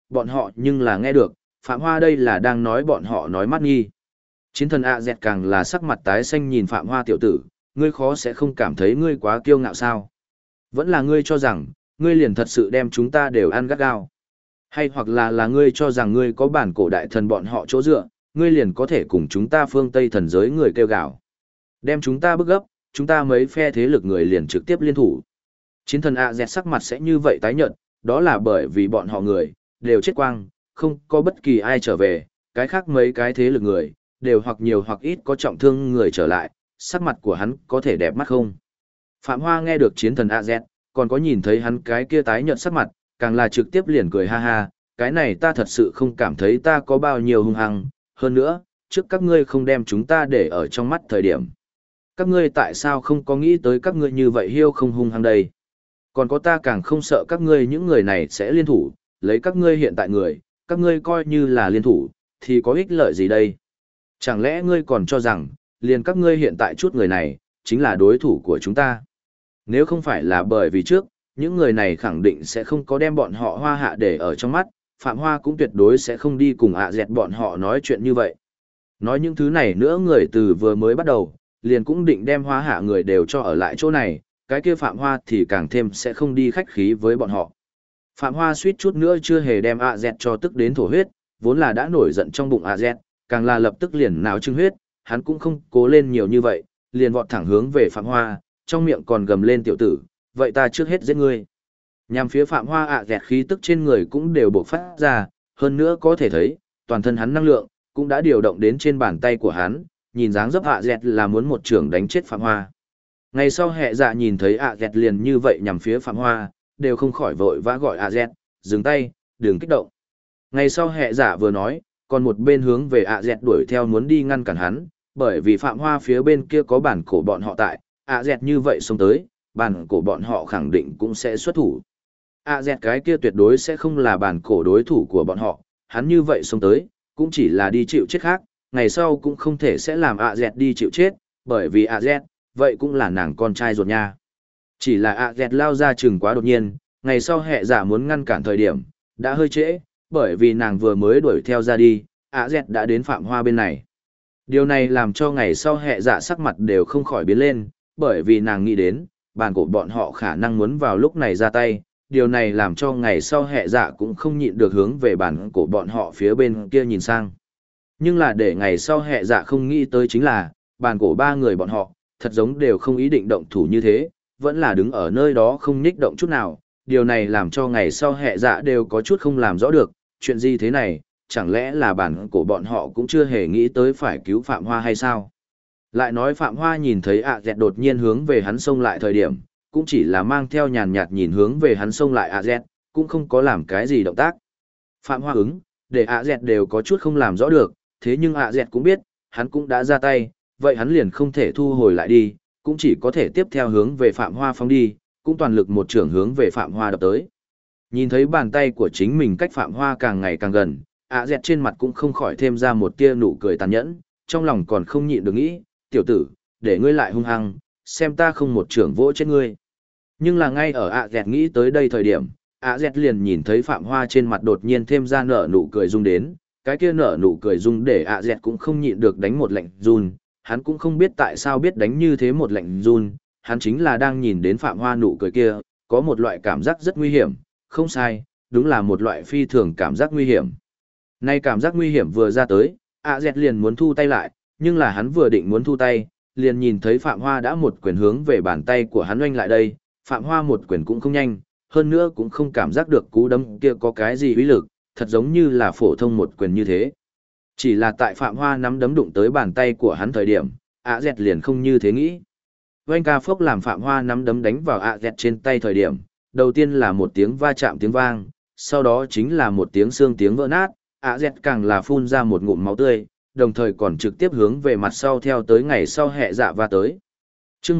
bọn họ nhưng là nghe được, Phạm Hoa đây là đang nói bọn họ nói mắt nghi. Chiến thần ạ dẹt càng là sắc mặt tái xanh nhìn Phạm Hoa tiểu tử, ngươi khó sẽ không cảm thấy ngươi quá kiêu ngạo sao? Vẫn là ngươi cho rằng, ngươi liền thật sự đem chúng ta đều ăn gắt gao. Hay hoặc là ngươi cho rằng ngươi có bản cổ đại thần bọn họ chỗ dựa, ngươi liền có thể cùng chúng ta phương Tây thần giới người kêu gào. Đem chúng ta bức gấp, chúng ta mấy phe thế lực người liền trực tiếp liên thủ. Chiến thần ạ dẹt sắc mặt sẽ như vậy tái nhợt, đó là bởi vì bọn họ người, đều chết quang, không có bất kỳ ai trở về, cái khác mấy cái thế lực người, đều hoặc nhiều hoặc ít có trọng thương người trở lại, sắc mặt của hắn có thể đẹp mắt không? Phạm Hoa nghe được chiến thần AZ, còn có nhìn thấy hắn cái kia tái nhợt sắc mặt, càng là trực tiếp liền cười ha ha, cái này ta thật sự không cảm thấy ta có bao nhiêu hung hăng, hơn nữa, trước các ngươi không đem chúng ta để ở trong mắt thời điểm. Các ngươi tại sao không có nghĩ tới các ngươi như vậy hiêu không hung hăng đây? Còn có ta càng không sợ các ngươi những người này sẽ liên thủ, lấy các ngươi hiện tại người, các ngươi coi như là liên thủ, thì có ích lợi gì đây? Chẳng lẽ ngươi còn cho rằng, liền các ngươi hiện tại chút người này, chính là đối thủ của chúng ta? Nếu không phải là bởi vì trước, những người này khẳng định sẽ không có đem bọn họ Hoa Hạ để ở trong mắt, Phạm Hoa cũng tuyệt đối sẽ không đi cùng ạ dẹt bọn họ nói chuyện như vậy. Nói những thứ này nữa người từ vừa mới bắt đầu, liền cũng định đem Hoa Hạ người đều cho ở lại chỗ này, cái kia Phạm Hoa thì càng thêm sẽ không đi khách khí với bọn họ. Phạm Hoa suýt chút nữa chưa hề đem ạ dẹt cho tức đến thổ huyết, vốn là đã nổi giận trong bụng ạ dẹt, càng là lập tức liền náo trưng huyết, hắn cũng không cố lên nhiều như vậy, liền vọt thẳng hướng về Phạm Hoa, trong miệng còn gầm lên tiểu tử, vậy ta trước hết giết ngươi. Nhằm phía Phạm Hoa ạ dẹt khí tức trên người cũng đều bộc phát ra, hơn nữa có thể thấy, toàn thân hắn năng lượng, cũng đã điều động đến trên bàn tay của hắn, nhìn dáng dấp ạ dẹt là muốn một trưởng đánh chết Phạm Hoa. Ngày sau hệ dạ nhìn thấy ạ dẹt liền như vậy nhằm phía Phạm Hoa, đều không khỏi vội vã gọi ạ dẹt, dừng tay, đừng kích động. Ngày sau hệ dạ vừa nói, còn một bên hướng về ạ dẹt đuổi theo muốn đi ngăn cản hắn, bởi vì Phạm Hoa phía bên kia có bản cổ bọn họ tại, ạ dẹt như vậy xông tới, bản cổ bọn họ khẳng định cũng sẽ xuất thủ. ạ dẹt cái kia tuyệt đối sẽ không là bản cổ đối thủ của bọn họ, hắn như vậy xông tới, cũng chỉ là đi chịu chết khác, ngày sau cũng không thể sẽ làm ạ dẹt đi chịu chết, bởi vì ạ dẹt, vậy cũng là nàng con trai ruột nha. Chỉ là ạ dẹt lao ra chừng quá đột nhiên, ngày sau hệ giả muốn ngăn cản thời điểm, đã hơi trễ, bởi vì nàng vừa mới đuổi theo ra đi, ạ dẹt đã đến Phạm Hoa bên này. Điều này làm cho ngày sau hệ giả sắc mặt đều không khỏi biến lên, bởi vì nàng nghĩ đến, bản cổ bọn họ khả năng muốn vào lúc này ra tay, điều này làm cho ngày sau hệ giả cũng không nhịn được hướng về bản cổ bọn họ phía bên kia nhìn sang. Nhưng là để ngày sau hệ giả không nghĩ tới chính là, bản cổ ba người bọn họ, thật giống đều không ý định động thủ như thế, vẫn là đứng ở nơi đó không nhích động chút nào, điều này làm cho ngày sau hệ giả đều có chút không làm rõ được, chuyện gì thế này, chẳng lẽ là bản cổ bọn họ cũng chưa hề nghĩ tới phải cứu Phạm Hoa hay sao? Lại nói Phạm Hoa nhìn thấy ạ dẹt đột nhiên hướng về hắn xông lại thời điểm, cũng chỉ là mang theo nhàn nhạt nhìn hướng về hắn xông lại ạ dẹt, cũng không có làm cái gì động tác. Phạm Hoa ứng, để ạ dẹt đều có chút không làm rõ được, thế nhưng ạ dẹt cũng biết, hắn cũng đã ra tay, vậy hắn liền không thể thu hồi lại đi, cũng chỉ có thể tiếp theo hướng về Phạm Hoa phóng đi, cũng toàn lực một trưởng hướng về Phạm Hoa đập tới. Nhìn thấy bàn tay của chính mình cách Phạm Hoa càng ngày càng gần, ạ dẹt trên mặt cũng không khỏi thêm ra một tia nụ cười tàn nhẫn, trong lòng còn không nhịn được nghĩ, tiểu tử, để ngươi lại hung hăng, xem ta không một trưởng vỗ chết ngươi. Nhưng là ngay ở ạ dẹt nghĩ tới đây thời điểm, ạ dẹt liền nhìn thấy Phạm Hoa trên mặt đột nhiên thêm ra nở nụ cười rung đến, cái kia nở nụ cười rung để ạ dẹt cũng không nhịn được đánh một lệnh run, hắn cũng không biết tại sao biết đánh như thế một lệnh run, hắn chính là đang nhìn đến Phạm Hoa nụ cười kia, có một loại cảm giác rất nguy hiểm, không sai, đúng là một loại phi thường cảm giác nguy hiểm. Nay cảm giác nguy hiểm vừa ra tới, ạ dẹt liền muốn thu tay lại, nhưng là hắn vừa định muốn thu tay, liền nhìn thấy Phạm Hoa đã một quyền hướng về bàn tay của hắn oanh lại đây, Phạm Hoa một quyền cũng không nhanh, hơn nữa cũng không cảm giác được cú đấm kia có cái gì uy lực, thật giống như là phổ thông một quyền như thế. Chỉ là tại Phạm Hoa nắm đấm đụng tới bàn tay của hắn thời điểm, ạ dẹt liền không như thế nghĩ. Oanh ca phốc làm Phạm Hoa nắm đấm đánh vào ạ dẹt trên tay thời điểm, đầu tiên là một tiếng va chạm tiếng vang, sau đó chính là một tiếng xương tiếng vỡ nát, ạ dẹt càng là phun ra một ngụm máu tươi, đồng thời còn trực tiếp hướng về mặt sau theo tới ngày sau hệ dạ va tới. Chương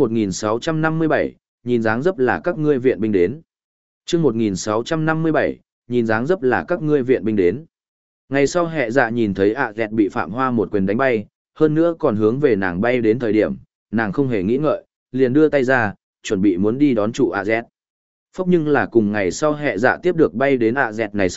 1657, nhìn dáng dấp là các ngươi viện binh đến. Chương 1657, nhìn dáng dấp là các ngươi viện binh đến. Ngày sau hệ dạ nhìn thấy ạ dẹt bị Phạm Hoa một quyền đánh bay, hơn nữa còn hướng về nàng bay đến thời điểm, nàng không hề nghĩ ngợi, liền đưa tay ra, chuẩn bị muốn đi đón trụ ạ dẹt. Phốc nhưng là cùng ngày sau hệ dạ tiếp được bay đến ạ dẹt này sau,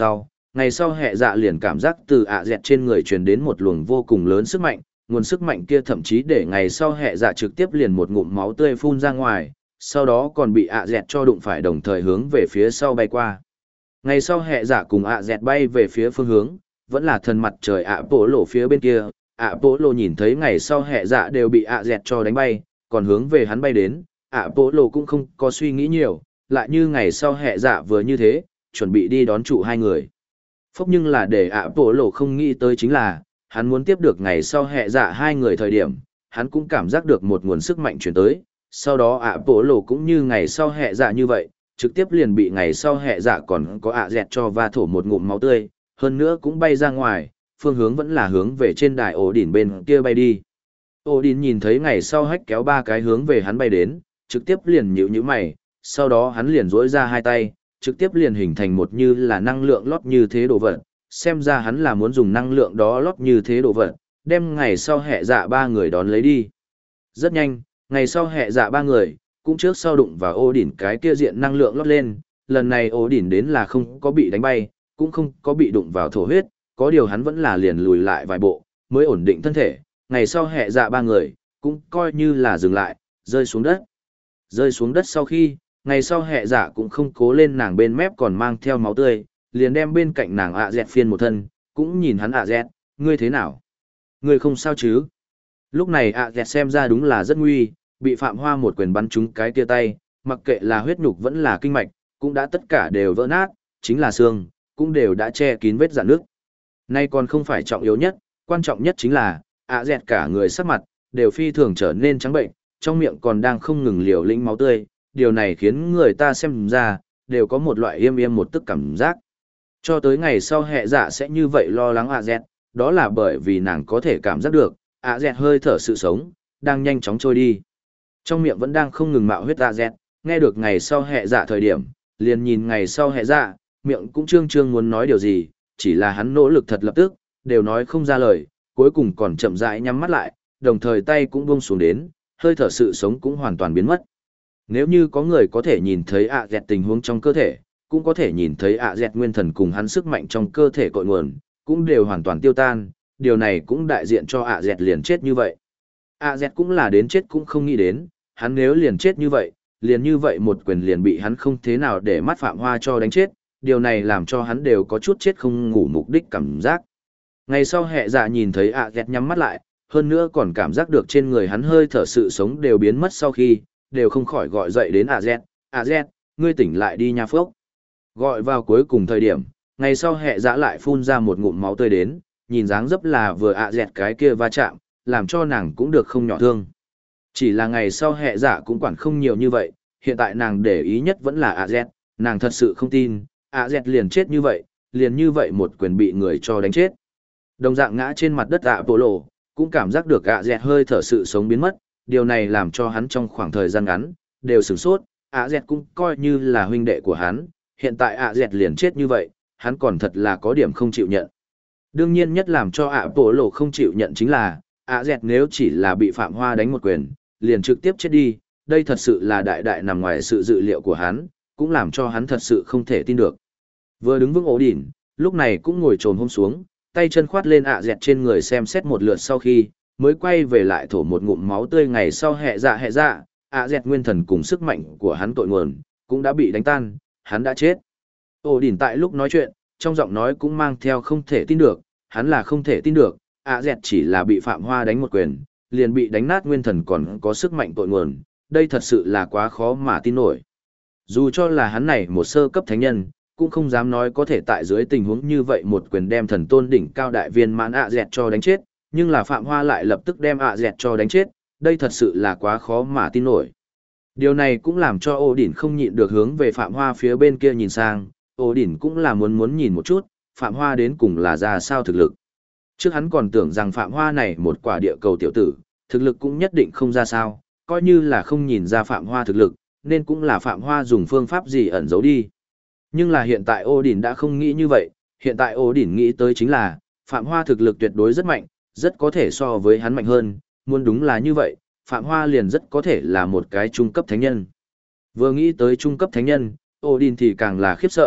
ngày sau hệ dạ liền cảm giác từ ạ dẹt trên người truyền đến một luồng vô cùng lớn sức mạnh, nguồn sức mạnh kia thậm chí để ngày sau hệ dạ trực tiếp liền một ngụm máu tươi phun ra ngoài, sau đó còn bị ạ dẹt cho đụng phải đồng thời hướng về phía sau bay qua. Ngày sau hệ dạ cùng ạ dẹt bay về phía phương hướng, vẫn là thần mặt trời ạ bố lộ phía bên kia, ạ bố lộ nhìn thấy ngày sau hệ dạ đều bị ạ dẹt cho đánh bay, còn hướng về hắn bay đến, ạ bố lộ cũng không có suy nghĩ nhiều, lại như ngày sau hệ dạ vừa như thế, chuẩn bị đi đón trụ hai người. Phốc nhưng là để ạ bố lộ không nghĩ tới chính là, hắn muốn tiếp được ngày sau hệ dạ hai người thời điểm, hắn cũng cảm giác được một nguồn sức mạnh chuyển tới, sau đó ạ bố lộ cũng như ngày sau hệ dạ như vậy, trực tiếp liền bị ngày sau hệ dạ còn có ạ dẹt cho va thổ một ngụm máu tươi, hơn nữa cũng bay ra ngoài, phương hướng vẫn là hướng về trên đài ổ đỉnh bên kia bay đi. Ổ đỉnh nhìn thấy ngày sau hách kéo ba cái hướng về hắn bay đến, trực tiếp liền nhíu nhíu mày, sau đó hắn liền duỗi ra hai tay, trực tiếp liền hình thành một như là năng lượng lót như thế đồ vật, xem ra hắn là muốn dùng năng lượng đó lót như thế đồ vật, đem ngày sau hệ dạ ba người đón lấy đi. Rất nhanh, ngày sau hệ dạ ba người, cũng trước sau đụng vào ổ đỉnh cái kia diện năng lượng lót lên, lần này ổ đỉnh đến là không có bị đánh bay, cũng không có bị đụng vào thổ huyết, có điều hắn vẫn là liền lùi lại vài bộ, mới ổn định thân thể, ngày sau hệ dạ ba người, cũng coi như là dừng lại, rơi xuống đất. Rơi xuống đất sau khi, ngày sau hệ dạ cũng không cố lên nàng bên mép còn mang theo máu tươi, liền đem bên cạnh nàng ạ dẹt phiên một thân, cũng nhìn hắn ạ dẹt, ngươi thế nào? Ngươi không sao chứ? Lúc này ạ dẹt xem ra đúng là rất nguy, bị Phạm Hoa một quyền bắn trúng cái tia tay, mặc kệ là huyết nhục vẫn là kinh mạch, cũng đã tất cả đều vỡ nát, chính là xương, cũng đều đã che kín vết rạn nước. Nay còn không phải trọng yếu nhất, quan trọng nhất chính là, ạ dẹt cả người sắc mặt, đều phi thường trở nên trắng bệnh, trong miệng còn đang không ngừng liều lĩnh máu tươi, điều này khiến người ta xem ra, đều có một loại yêm yêm một tức cảm giác. Cho tới ngày sau hệ dạ sẽ như vậy lo lắng ạ dẹt, đó là bởi vì nàng có thể cảm giác được, ạ dẹt hơi thở sự sống, đang nhanh chóng trôi đi. Trong miệng vẫn đang không ngừng mạo huyết ạ dẹt, nghe được ngày sau hệ dạ thời điểm, liền nhìn ngày sau hệ dạ, miệng cũng trương trương muốn nói điều gì, chỉ là hắn nỗ lực thật lập tức, đều nói không ra lời, cuối cùng còn chậm rãi nhắm mắt lại, đồng thời tay cũng buông xuống đến, hơi thở sự sống cũng hoàn toàn biến mất. Nếu như có người có thể nhìn thấy ạ dẹt tình huống trong cơ thể, cũng có thể nhìn thấy ạ dẹt nguyên thần cùng hắn sức mạnh trong cơ thể cội nguồn, cũng đều hoàn toàn tiêu tan, điều này cũng đại diện cho ạ dẹt liền chết như vậy. ạ dẹt cũng là đến chết cũng không nghĩ đến, hắn nếu liền chết như vậy một quyền liền bị hắn không thế nào để mắt Phạm Hoa cho đánh chết, điều này làm cho hắn đều có chút chết không ngủ mục đích cảm giác. Ngày sau hệ dạ nhìn thấy ạ dẹt nhắm mắt lại, hơn nữa còn cảm giác được trên người hắn hơi thở sự sống đều biến mất sau khi, đều không khỏi gọi dậy đến ạ dẹt, ạ dẹt, ngươi tỉnh lại đi nha phốc. Gọi vào cuối cùng thời điểm, ngày sau hệ dạ lại phun ra một ngụm máu tươi đến, nhìn dáng dấp là vừa ạ dẹt cái kia va chạm, làm cho nàng cũng được không nhỏ thương. Chỉ là ngày sau hệ dạ cũng quản không nhiều như vậy, hiện tại nàng để ý nhất vẫn là ạ dẹt, nàng thật sự không tin, ạ dẹt liền chết như vậy một quyền bị người cho đánh chết. Đồng dạng ngã trên mặt đất ạ bộ lộ, cũng cảm giác được ạ dẹt hơi thở sự sống biến mất, điều này làm cho hắn trong khoảng thời gian ngắn, đều sửng sốt, ạ dẹt cũng coi như là huynh đệ của hắn, hiện tại ạ dẹt liền chết như vậy, hắn còn thật là có điểm không chịu nhận. Đương nhiên nhất làm cho ạ bộ lộ không chịu nhận chính là, ạ dẹt nếu chỉ là bị Phạm Hoa đánh một quyền, liền trực tiếp chết đi, đây thật sự là đại đại nằm ngoài sự dự liệu của hắn, cũng làm cho hắn thật sự không thể tin được. Vừa đứng vững ổ đỉnh, lúc này cũng ngồi trồm hôm xuống, tay chân khoát lên ạ dẹt trên người xem xét một lượt sau khi, mới quay về lại thổ một ngụm máu tươi ngày sau hệ dạ, ạ dẹt nguyên thần cùng sức mạnh của hắn tội nguồn, cũng đã bị đánh tan, hắn đã chết. Ổ đỉnh tại lúc nói chuyện, trong giọng nói cũng mang theo không thể tin được, hắn là không thể tin được, ạ dẹt chỉ là bị Phạm Hoa đánh một quyền, liền bị đánh nát nguyên thần còn có sức mạnh tội nguồn, đây thật sự là quá khó mà tin nổi. Dù cho là hắn này một sơ cấp thánh nhân, cũng không dám nói có thể tại dưới tình huống như vậy một quyền đem thần tôn đỉnh cao đại viên mãn ạ dẹt cho đánh chết, nhưng là Phạm Hoa lại lập tức đem ạ dẹt cho đánh chết, đây thật sự là quá khó mà tin nổi. Điều này cũng làm cho Ổ Đỉnh không nhịn được hướng về Phạm Hoa phía bên kia nhìn sang, Ổ Đỉnh cũng là muốn nhìn một chút, Phạm Hoa đến cùng là ra sao thực lực. Trước hắn còn tưởng rằng Phạm Hoa này một quả địa cầu tiểu tử, thực lực cũng nhất định không ra sao, coi như là không nhìn ra Phạm Hoa thực lực, nên cũng là Phạm Hoa dùng phương pháp gì ẩn giấu đi. Nhưng là hiện tại Ổ Đỉnh đã không nghĩ như vậy, hiện tại Ổ Đỉnh nghĩ tới chính là, Phạm Hoa thực lực tuyệt đối rất mạnh, rất có thể so với hắn mạnh hơn, muốn đúng là như vậy, Phạm Hoa liền rất có thể là một cái trung cấp thánh nhân. Vừa nghĩ tới trung cấp thánh nhân, Odin thì càng là khiếp sợ,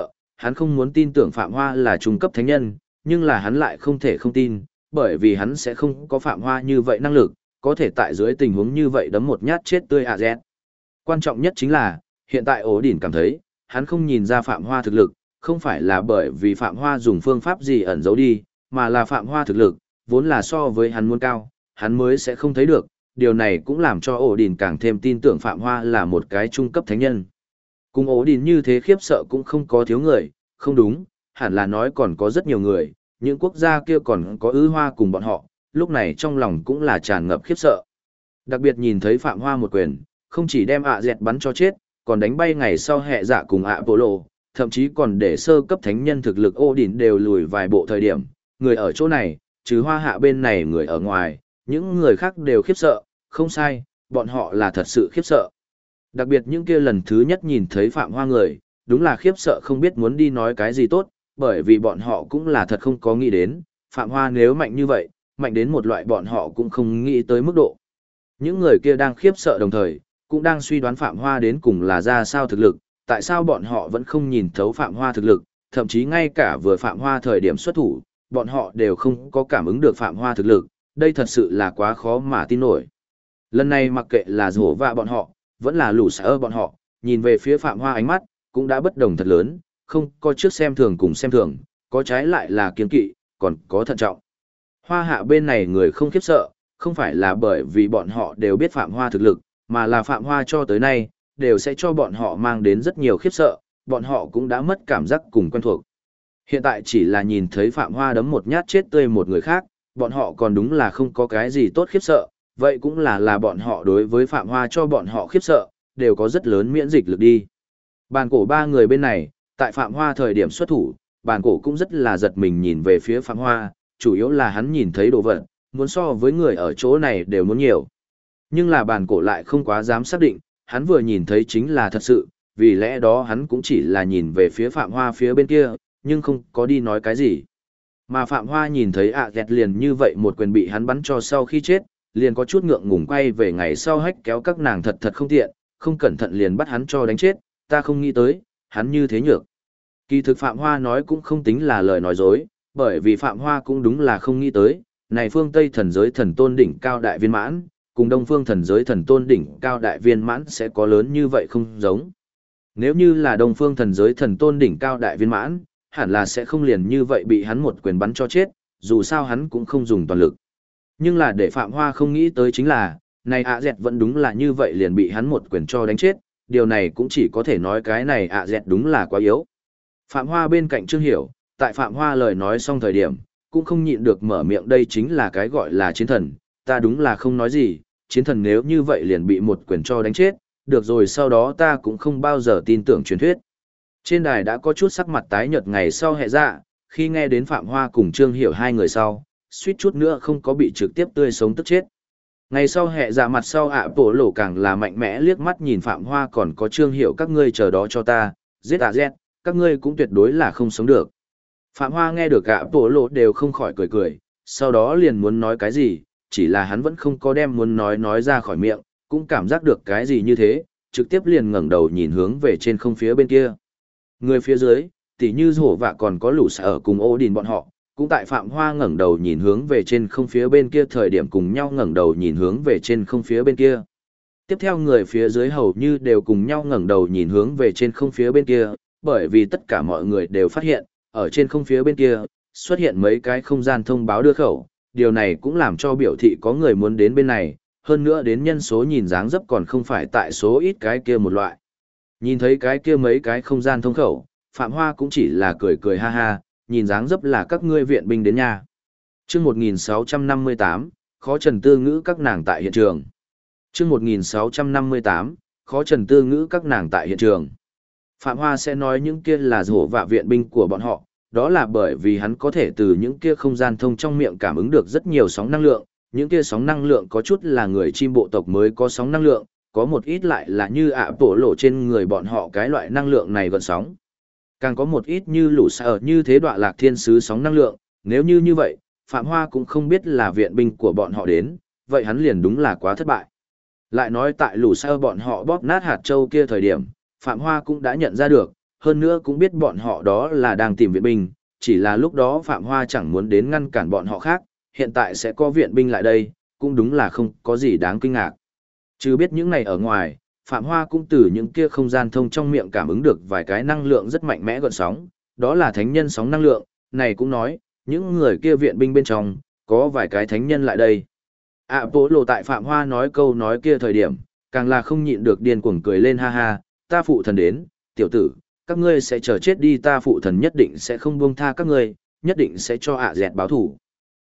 hắn không muốn tin tưởng Phạm Hoa là trung cấp thánh nhân, nhưng là hắn lại không thể không tin, bởi vì hắn sẽ không có Phạm Hoa như vậy năng lực, có thể tại dưới tình huống như vậy đấm một nhát chết tươi AZ. Quan trọng nhất chính là, hiện tại ổ đỉnh cảm thấy, hắn không nhìn ra Phạm Hoa thực lực, không phải là bởi vì Phạm Hoa dùng phương pháp gì ẩn giấu đi, mà là Phạm Hoa thực lực, vốn là so với hắn muốn cao, hắn mới sẽ không thấy được, điều này cũng làm cho ổ đỉnh càng thêm tin tưởng Phạm Hoa là một cái trung cấp thánh nhân. Cùng ổ đỉnh như thế khiếp sợ cũng không có thiếu người, không đúng, hẳn là nói còn có rất nhiều người, những quốc gia kia còn có ư hoa cùng bọn họ, lúc này trong lòng cũng là tràn ngập khiếp sợ. Đặc biệt nhìn thấy Phạm Hoa một quyền, không chỉ đem ạ dẹt bắn cho chết, còn đánh bay ngày sau hệ dạ cùng ạ Apollo, thậm chí còn để sơ cấp thánh nhân thực lực Odin đều lùi vài bộ thời điểm, người ở chỗ này, trừ hoa hạ bên này người ở ngoài, những người khác đều khiếp sợ, không sai, bọn họ là thật sự khiếp sợ. Đặc biệt những kia lần thứ nhất nhìn thấy Phạm Hoa người, đúng là khiếp sợ không biết muốn đi nói cái gì tốt, bởi vì bọn họ cũng là thật không có nghĩ đến, Phạm Hoa nếu mạnh như vậy, mạnh đến một loại bọn họ cũng không nghĩ tới mức độ. Những người kia đang khiếp sợ đồng thời, cũng đang suy đoán Phạm Hoa đến cùng là ra sao thực lực, tại sao bọn họ vẫn không nhìn thấu Phạm Hoa thực lực, thậm chí ngay cả vừa Phạm Hoa thời điểm xuất thủ, bọn họ đều không có cảm ứng được Phạm Hoa thực lực, đây thật sự là quá khó mà tin nổi. Lần này mặc kệ là rổ vạ bọn họ, vẫn là lũ sở bọn họ, nhìn về phía Phạm Hoa ánh mắt, cũng đã bất đồng thật lớn, không có trước xem thường cùng xem thường, có trái lại là kiên kỵ, còn có thận trọng. Hoa hạ bên này người không khiếp sợ, không phải là bởi vì bọn họ đều biết Phạm Hoa thực lực, mà là Phạm Hoa cho tới nay, đều sẽ cho bọn họ mang đến rất nhiều khiếp sợ, bọn họ cũng đã mất cảm giác cùng quen thuộc. Hiện tại chỉ là nhìn thấy Phạm Hoa đấm một nhát chết tươi một người khác, bọn họ còn đúng là không có cái gì tốt khiếp sợ, vậy cũng là bọn họ đối với Phạm Hoa cho bọn họ khiếp sợ, đều có rất lớn miễn dịch lực đi. Bàn cổ ba người bên này, tại Phạm Hoa thời điểm xuất thủ, bàn cổ cũng rất là giật mình nhìn về phía Phạm Hoa, chủ yếu là hắn nhìn thấy đồ vật, muốn so với người ở chỗ này đều muốn nhiều. Nhưng là bàn cổ lại không quá dám xác định, hắn vừa nhìn thấy chính là thật sự, vì lẽ đó hắn cũng chỉ là nhìn về phía Phạm Hoa phía bên kia, nhưng không có đi nói cái gì. Mà Phạm Hoa nhìn thấy ạ dẹt liền như vậy một quyền bị hắn bắn cho sau khi chết, liền có chút ngượng ngùng quay về ngày sau hách kéo các nàng thật thật không tiện, không cẩn thận liền bắt hắn cho đánh chết, ta không nghĩ tới, hắn như thế nhược. Kỳ thực Phạm Hoa nói cũng không tính là lời nói dối, bởi vì Phạm Hoa cũng đúng là không nghĩ tới, này phương Tây thần giới thần tôn đỉnh cao đại viên mãn, cùng đông phương thần giới thần tôn đỉnh cao đại viên mãn sẽ có lớn như vậy không giống. Nếu như là đông phương thần giới thần tôn đỉnh cao đại viên mãn, hẳn là sẽ không liền như vậy bị hắn một quyền bắn cho chết, dù sao hắn cũng không dùng toàn lực. Nhưng là để Phạm Hoa không nghĩ tới chính là, này ạ dẹt vẫn đúng là như vậy liền bị hắn một quyền cho đánh chết, điều này cũng chỉ có thể nói cái này ạ dẹt đúng là quá yếu. Phạm Hoa bên cạnh Trương Hiểu, tại Phạm Hoa lời nói xong thời điểm, cũng không nhịn được mở miệng đây chính là cái gọi là chiến thần, ta đúng là không nói gì, chiến thần nếu như vậy liền bị một quyền cho đánh chết, được rồi sau đó ta cũng không bao giờ tin tưởng truyền thuyết. Trên đài đã có chút sắc mặt tái nhợt ngày sau hệ dạ, khi nghe đến Phạm Hoa cùng Trương Hiểu hai người sau, suýt chút nữa không có bị trực tiếp tươi sống tức chết. Ngày sau hệ dạ mặt sau ạ bổ lổ càng là mạnh mẽ liếc mắt nhìn Phạm Hoa còn có Trương Hiểu các ngươi chờ đó cho ta, giết ạ dẹt, các ngươi cũng tuyệt đối là không sống được. Phạm Hoa nghe được ạ bổ lổ đều không khỏi cười cười, sau đó liền muốn nói cái gì, chỉ là hắn vẫn không có đem muốn nói ra khỏi miệng, cũng cảm giác được cái gì như thế, trực tiếp liền ngẩng đầu nhìn hướng về trên không phía bên kia. Người phía dưới, tỉ như rổ vạ còn có lũ sở cùng ô đình bọn họ, cũng tại Phạm Hoa ngẩng đầu nhìn hướng về trên không phía bên kia thời điểm cùng nhau ngẩng đầu nhìn hướng về trên không phía bên kia. Tiếp theo người phía dưới hầu như đều cùng nhau ngẩng đầu nhìn hướng về trên không phía bên kia, bởi vì tất cả mọi người đều phát hiện, ở trên không phía bên kia, xuất hiện mấy cái không gian thông báo đưa khẩu, điều này cũng làm cho biểu thị có người muốn đến bên này, hơn nữa đến nhân số nhìn dáng dấp còn không phải tại số ít cái kia một loại. Nhìn thấy cái kia mấy cái không gian thông khẩu, Phạm Hoa cũng chỉ là cười cười ha ha, nhìn dáng dấp là các ngươi viện binh đến nhà. Chương 1658, khó trần tư ngữ các nàng tại hiện trường. Chương 1658, khó trần tư ngữ các nàng tại hiện trường. Phạm Hoa sẽ nói những kia là rổ vạ viện binh của bọn họ, đó là bởi vì hắn có thể từ những kia không gian thông trong miệng cảm ứng được rất nhiều sóng năng lượng, những kia sóng năng lượng có chút là người chim bộ tộc mới có sóng năng lượng, có một ít lại là như ạ bổ lộ trên người bọn họ cái loại năng lượng này gợn sóng. Càng có một ít như lũ sở như thế đọa lạc thiên sứ sóng năng lượng, nếu như vậy, Phạm Hoa cũng không biết là viện binh của bọn họ đến, vậy hắn liền đúng là quá thất bại. Lại nói tại lũ sở bọn họ bóp nát hạt châu kia thời điểm, Phạm Hoa cũng đã nhận ra được, hơn nữa cũng biết bọn họ đó là đang tìm viện binh, chỉ là lúc đó Phạm Hoa chẳng muốn đến ngăn cản bọn họ khác, hiện tại sẽ có viện binh lại đây, cũng đúng là không có gì đáng kinh ngạc. Chứ biết những này ở ngoài, Phạm Hoa cũng từ những kia không gian thông trong miệng cảm ứng được vài cái năng lượng rất mạnh mẽ gợn sóng, đó là thánh nhân sóng năng lượng, này cũng nói, những người kia viện binh bên trong, có vài cái thánh nhân lại đây. Apollo tại Phạm Hoa nói câu nói kia thời điểm, càng là không nhịn được điên cuồng cười lên ha ha, ta phụ thần đến, tiểu tử, các ngươi sẽ chờ chết đi, ta phụ thần nhất định sẽ không buông tha các ngươi, nhất định sẽ cho dẹt báo thủ.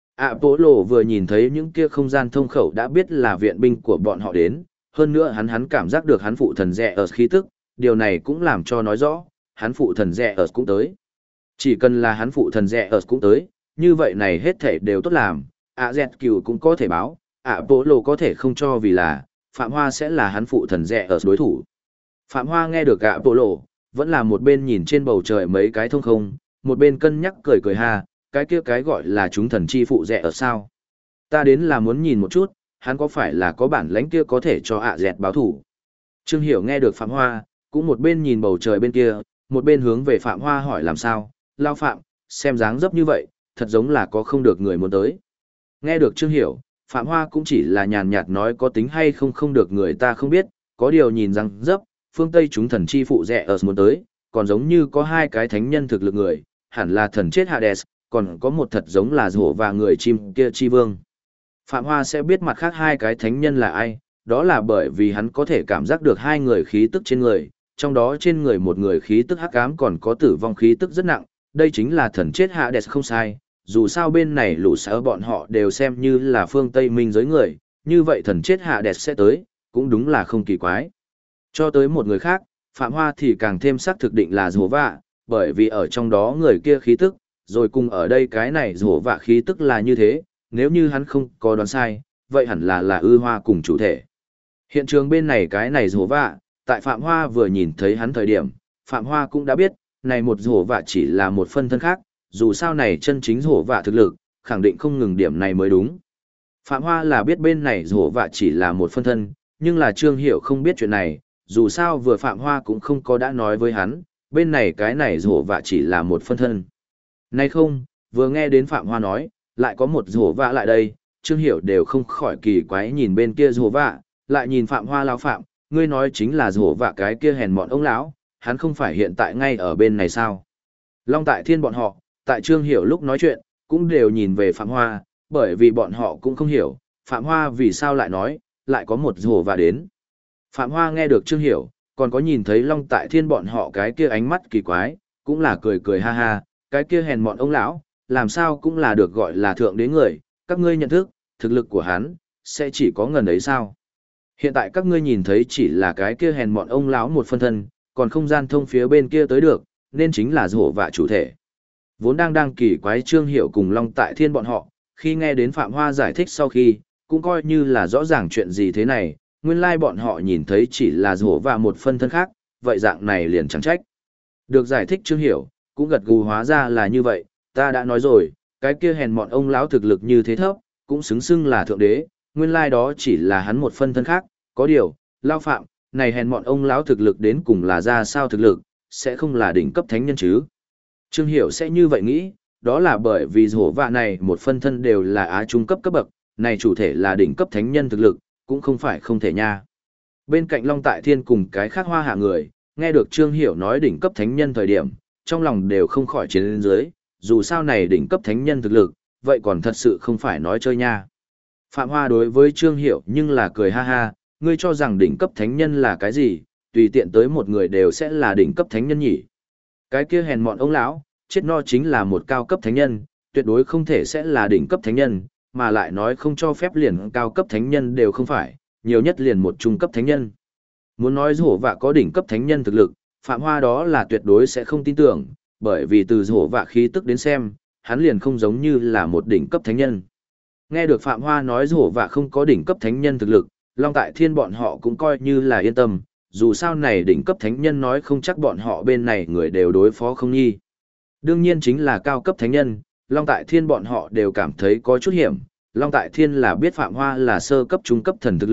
Apollo vừa nhìn thấy những kia không gian thông khẩu đã biết là viện binh của bọn họ đến, hơn nữa hắn cảm giác được hắn phụ thần rẻ ở khí tức, điều này cũng làm cho nói rõ, hắn phụ thần rẻ ở cũng tới. Chỉ cần là hắn phụ thần rẻ ở cũng tới, như vậy này hết thể đều tốt làm, dẹt cừu cũng có thể báo, Apollo có thể không cho vì là, Phạm Hoa sẽ là hắn phụ thần rẻ ở đối thủ. Phạm Hoa nghe được Apollo, vẫn là một bên nhìn trên bầu trời mấy cái thông không, một bên cân nhắc cười cười ha, cái kia cái gọi là chúng thần chi phụ rẻ ở sao. Ta đến là muốn nhìn một chút, hắn có phải là có bản lãnh kia có thể cho dẹt báo thủ. Trương Hiểu nghe được Phạm Hoa, cũng một bên nhìn bầu trời bên kia, một bên hướng về Phạm Hoa hỏi làm sao, lao Phạm, xem dáng dấp như vậy, thật giống là có không được người muốn tới. Nghe được Trương Hiểu, Phạm Hoa cũng chỉ là nhàn nhạt nói có tính hay không được người ta không biết, có điều nhìn dáng dấp, phương Tây chúng thần chi phụ rẻ ở muốn tới, còn giống như có hai cái thánh nhân thực lực người, hẳn là thần chết Hades, còn có một thật giống là rổ và người chim kia chi vương. Phạm Hoa sẽ biết mặt khác hai cái thánh nhân là ai, đó là bởi vì hắn có thể cảm giác được hai người khí tức trên người, trong đó trên người một người khí tức hắc ám còn có tử vong khí tức rất nặng, đây chính là thần chết Hades không sai, dù sao bên này lũ sở bọn họ đều xem như là phương Tây minh giới người, như vậy thần chết Hades sẽ tới, cũng đúng là không kỳ quái. Cho tới một người khác, Phạm Hoa thì càng thêm xác thực định là rổ vạ, bởi vì ở trong đó người kia khí tức, rồi cùng ở đây cái này rổ vạ khí tức là như thế, nếu như hắn không có đoán sai, vậy hẳn là ư hoa cùng chủ thể. Hiện trường bên này cái này rổ vạ, tại Phạm Hoa vừa nhìn thấy hắn thời điểm, Phạm Hoa cũng đã biết, này một rổ vạ chỉ là một phân thân khác, dù sao này chân chính rổ vạ thực lực, khẳng định không ngừng điểm này mới đúng. Phạm Hoa là biết bên này rổ vạ chỉ là một phân thân, nhưng là Trương Hiểu không biết chuyện này, dù sao vừa Phạm Hoa cũng không có đã nói với hắn, bên này cái này rổ vạ chỉ là một phân thân. Nay không, vừa nghe đến Phạm Hoa nói, lại có một rổ vạ lại đây, Trương Hiểu đều không khỏi kỳ quái nhìn bên kia rổ vạ, lại nhìn Phạm Hoa lão Phạm, ngươi nói chính là rổ vạ cái kia hèn mọn ông lão, hắn không phải hiện tại ngay ở bên này sao? Long Tại Thiên bọn họ, tại Trương Hiểu lúc nói chuyện, cũng đều nhìn về Phạm Hoa, bởi vì bọn họ cũng không hiểu, Phạm Hoa vì sao lại nói, lại có một rổ vạ đến. Phạm Hoa nghe được Trương Hiểu, còn có nhìn thấy Long Tại Thiên bọn họ cái kia ánh mắt kỳ quái, cũng là cười cười ha ha, cái kia hèn mọn ông lão, làm sao cũng là được gọi là thượng đế người, các ngươi nhận thức, thực lực của hắn, sẽ chỉ có ngần ấy sao. Hiện tại các ngươi nhìn thấy chỉ là cái kia hèn mọn ông lão một phân thân, còn không gian thông phía bên kia tới được, nên chính là rổ vạ chủ thể. Vốn đang kỳ quái Trương Hiểu cùng Long Tại Thiên bọn họ, khi nghe đến Phạm Hoa giải thích sau khi, cũng coi như là rõ ràng chuyện gì thế này, nguyên lai bọn họ nhìn thấy chỉ là rổ vạ một phân thân khác, vậy dạng này liền chẳng trách. Được giải thích Trương Hiểu, cũng gật gù hóa ra là như vậy, ta đã nói rồi, cái kia hèn mọn ông lão thực lực như thế thấp, cũng xứng xưng là thượng đế, nguyên lai đó chỉ là hắn một phân thân khác, có điều, lao Phạm, này hèn mọn ông lão thực lực đến cùng là ra sao thực lực, sẽ không là đỉnh cấp thánh nhân chứ. Trương Hiểu sẽ như vậy nghĩ, đó là bởi vì rổ vạ này một phân thân đều là á trung cấp cấp bậc, này chủ thể là đỉnh cấp thánh nhân thực lực, cũng không phải không thể nha. Bên cạnh Long Tại Thiên cùng cái khác hoa hạ người, nghe được Trương Hiểu nói đỉnh cấp thánh nhân thời điểm, trong lòng đều không khỏi chiến lên dưới, dù sao này đỉnh cấp thánh nhân thực lực, vậy còn thật sự không phải nói chơi nha. Phạm Hoa đối với Trương Hiểu nhưng là cười ha ha, ngươi cho rằng đỉnh cấp thánh nhân là cái gì, tùy tiện tới một người đều sẽ là đỉnh cấp thánh nhân nhỉ. Cái kia hèn mọn ông lão, chết no chính là một cao cấp thánh nhân, tuyệt đối không thể sẽ là đỉnh cấp thánh nhân, mà lại nói không cho phép liền cao cấp thánh nhân đều không phải, nhiều nhất liền một trung cấp thánh nhân. Muốn nói rổ vạ có đỉnh cấp thánh nhân thực lực, Phạm Hoa đó là tuyệt đối sẽ không tin tưởng, bởi vì từ rổ vạ khí tức đến xem, hắn liền không giống như là một đỉnh cấp thánh nhân. Nghe được Phạm Hoa nói rổ vạ không có đỉnh cấp thánh nhân thực lực, Long Tại Thiên bọn họ cũng coi như là yên tâm, dù sao này đỉnh cấp thánh nhân nói không chắc bọn họ bên này người đều đối phó không nghi. Đương nhiên chính là cao cấp thánh nhân, Long Tại Thiên bọn họ đều cảm thấy có chút hiểm. Long Tại Thiên là biết Phạm Hoa là sơ cấp trung cấp thần thực lực,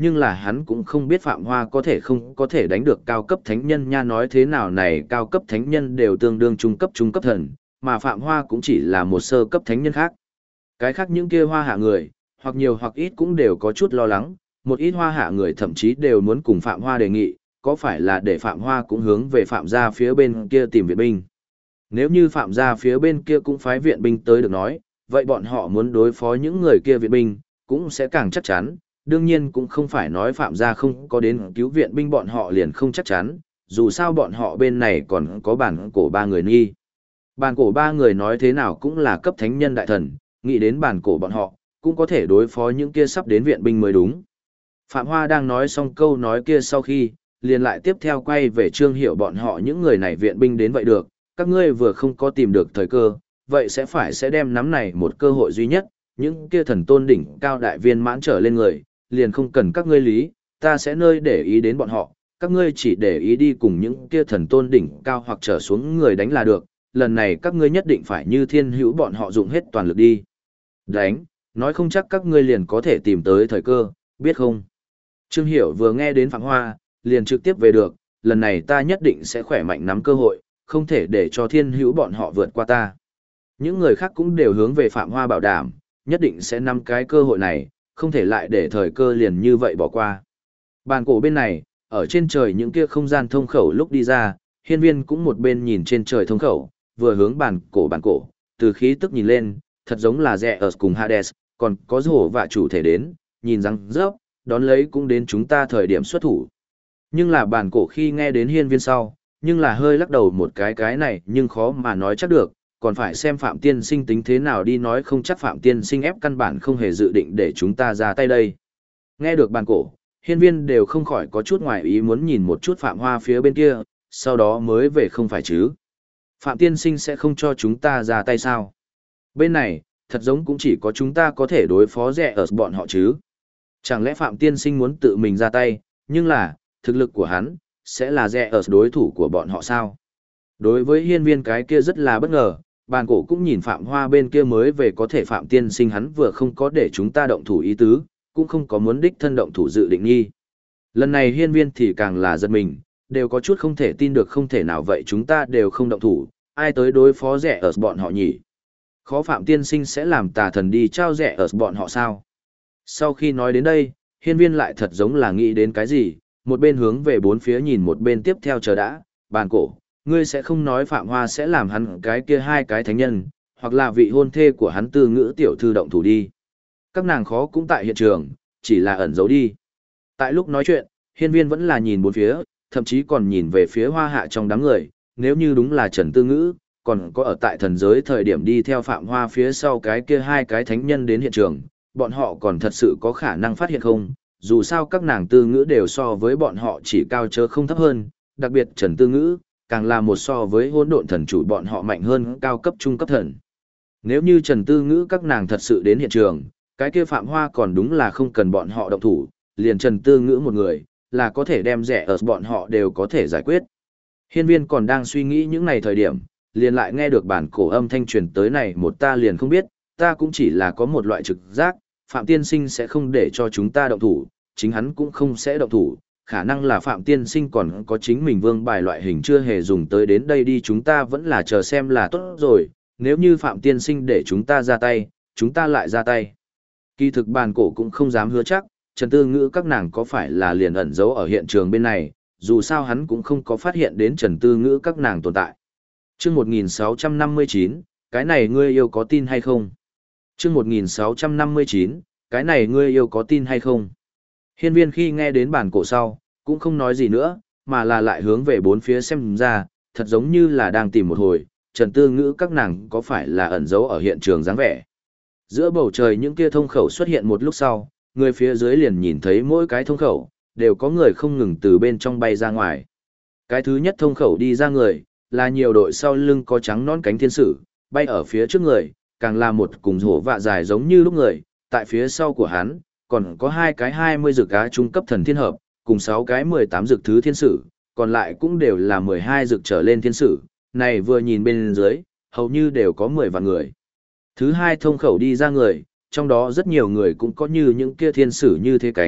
nhưng là hắn cũng không biết Phạm Hoa có thể không có thể đánh được cao cấp thánh nhân nha, nói thế nào này cao cấp thánh nhân đều tương đương trung cấp thần, mà Phạm Hoa cũng chỉ là một sơ cấp thánh nhân khác. Cái khác những kia hoa hạ người, hoặc nhiều hoặc ít cũng đều có chút lo lắng, một ít hoa hạ người thậm chí đều muốn cùng Phạm Hoa đề nghị, có phải là để Phạm Hoa cũng hướng về Phạm gia phía bên kia tìm viện binh. Nếu như Phạm gia phía bên kia cũng phái viện binh tới được nói, vậy bọn họ muốn đối phó những người kia viện binh, cũng sẽ càng chắc chắn, đương nhiên cũng không phải nói Phạm gia không có đến cứu viện binh bọn họ liền không chắc chắn, dù sao bọn họ bên này còn có bản cổ ba người nghi. Bản cổ ba người nói thế nào cũng là cấp thánh nhân đại thần, nghĩ đến bản cổ bọn họ, cũng có thể đối phó những kia sắp đến viện binh mới đúng. Phạm Hoa đang nói xong câu nói kia sau khi, liền lại tiếp theo quay về Trương Hiểu bọn họ những người này viện binh đến vậy được, các ngươi vừa không có tìm được thời cơ, vậy sẽ đem nắm này một cơ hội duy nhất, những kia thần tôn đỉnh cao đại viên mãn trở lên người, liền không cần các ngươi lý, ta sẽ nơi để ý đến bọn họ, các ngươi chỉ để ý đi cùng những kia thần tôn đỉnh cao hoặc trở xuống người đánh là được, lần này các ngươi nhất định phải như thiên hữu bọn họ dùng hết toàn lực đi. Đánh, nói không chắc các ngươi liền có thể tìm tới thời cơ, biết không? Trương Hiểu vừa nghe đến Phạm Hoa, liền trực tiếp về được, lần này ta nhất định sẽ khỏe mạnh nắm cơ hội, không thể để cho thiên hữu bọn họ vượt qua ta. Những người khác cũng đều hướng về Phạm Hoa bảo đảm, nhất định sẽ nắm cái cơ hội này, không thể lại để thời cơ liền như vậy bỏ qua. Bàn cổ bên này, ở trên trời những kia không gian thông khẩu lúc đi ra, hiên viên cũng một bên nhìn trên trời thông khẩu, vừa hướng bàn cổ, từ khí tức nhìn lên, thật giống là rẻ ở cùng Hades, còn có rổ và chủ thể đến, nhìn răng rớp, đón lấy cũng đến chúng ta thời điểm xuất thủ. Nhưng là bàn cổ khi nghe đến hiên viên sau, nhưng là hơi lắc đầu một cái này nhưng khó mà nói chắc được, còn phải xem Phạm Tiên Sinh tính thế nào đi, nói không chắc Phạm Tiên Sinh ép căn bản không hề dự định để chúng ta ra tay đây. Nghe được bàn cổ, hiên viên đều không khỏi có chút ngoài ý muốn nhìn một chút Phạm Hoa phía bên kia, sau đó mới về không phải chứ. Phạm Tiên Sinh sẽ không cho chúng ta ra tay sao? Bên này, thật giống cũng chỉ có chúng ta có thể đối phó rẻ ở bọn họ chứ. Chẳng lẽ Phạm Tiên Sinh muốn tự mình ra tay, nhưng là, thực lực của hắn, sẽ là rẻ ở đối thủ của bọn họ sao? Đối với hiên viên cái kia rất là bất ngờ, bàn cổ cũng nhìn Phạm Hoa bên kia mới về, có thể Phạm Tiên Sinh hắn vừa không có để chúng ta động thủ ý tứ, cũng không có muốn đích thân động thủ dự định nghi. Lần này hiên viên thì càng là giật mình, đều có chút không thể tin được, không thể nào vậy chúng ta đều không động thủ, ai tới đối phó rẻ ở bọn họ nhỉ? Khó Phạm Tiên Sinh sẽ làm tà thần đi trao rẻ ở bọn họ sao? Sau khi nói đến đây, hiên viên lại thật giống là nghĩ đến cái gì, một bên hướng về bốn phía nhìn một bên tiếp theo chờ đã, bàn cổ, ngươi sẽ không nói Phạm Hoa sẽ làm hắn cái kia hai cái thánh nhân, hoặc là vị hôn thê của hắn Tư Ngữ tiểu thư động thủ đi. Các nàng khó cũng tại hiện trường, chỉ là ẩn giấu đi. Tại lúc nói chuyện, hiên viên vẫn là nhìn bốn phía, thậm chí còn nhìn về phía hoa hạ trong đám người, nếu như đúng là Trần Tư Ngữ, còn có ở tại thần giới thời điểm đi theo Phạm Hoa phía sau cái kia hai cái thánh nhân đến hiện trường, bọn họ còn thật sự có khả năng phát hiện không? Dù sao các nàng Tư Ngữ đều so với bọn họ chỉ cao chớ không thấp hơn, đặc biệt Trần Tư Ngữ, càng là một so với hỗn độn thần chủ bọn họ mạnh hơn cao cấp trung cấp thần. Nếu như Trần Tư Ngữ các nàng thật sự đến hiện trường, cái kia Phạm Hoa còn đúng là không cần bọn họ động thủ, liền Trần Tư Ngữ một người, là có thể đem rẻ ở bọn họ đều có thể giải quyết. Hiên viên còn đang suy nghĩ những này thời điểm, liền lại nghe được bản cổ âm thanh truyền tới này một ta liền không biết, ta cũng chỉ là có một loại trực giác, Phạm Tiên Sinh sẽ không để cho chúng ta động thủ, chính hắn cũng không sẽ động thủ, khả năng là Phạm Tiên Sinh còn có chính mình vương bài loại hình chưa hề dùng tới đến đây đi, chúng ta vẫn là chờ xem là tốt rồi, nếu như Phạm Tiên Sinh để chúng ta ra tay, chúng ta lại ra tay. Kỳ thực bàn cổ cũng không dám hứa chắc, Trần Tư Ngữ các nàng có phải là liền ẩn giấu ở hiện trường bên này, dù sao hắn cũng không có phát hiện đến Trần Tư Ngữ các nàng tồn tại. Chương 1659, cái này ngươi yêu có tin hay không? Chương 1659, cái này ngươi yêu có tin hay không? Hiên viên khi nghe đến bản cổ sau, cũng không nói gì nữa, mà là lại hướng về bốn phía xem ra, thật giống như là đang tìm một hồi, Trần Tư Ngữ các nàng có phải là ẩn giấu ở hiện trường dáng vẻ. Giữa bầu trời những kia thông khẩu xuất hiện một lúc sau, người phía dưới liền nhìn thấy mỗi cái thông khẩu, đều có người không ngừng từ bên trong bay ra ngoài. Cái thứ nhất thông khẩu đi ra người, là nhiều đội sau lưng có trắng non cánh thiên sử, bay ở phía trước người, càng là một cùng hổ vạ dài giống như lúc người, tại phía sau của hắn, còn có hai cái 20 dược cá trung cấp thần thiên hợp, cùng 6 cái 18 dược thứ thiên sử, còn lại cũng đều là 12 dược trở lên thiên sử, này vừa nhìn bên dưới, hầu như đều có 10 vạn người. Thứ hai thông khẩu đi ra người, trong đó rất nhiều người cũng có như những kia thiên sử như thế cánh,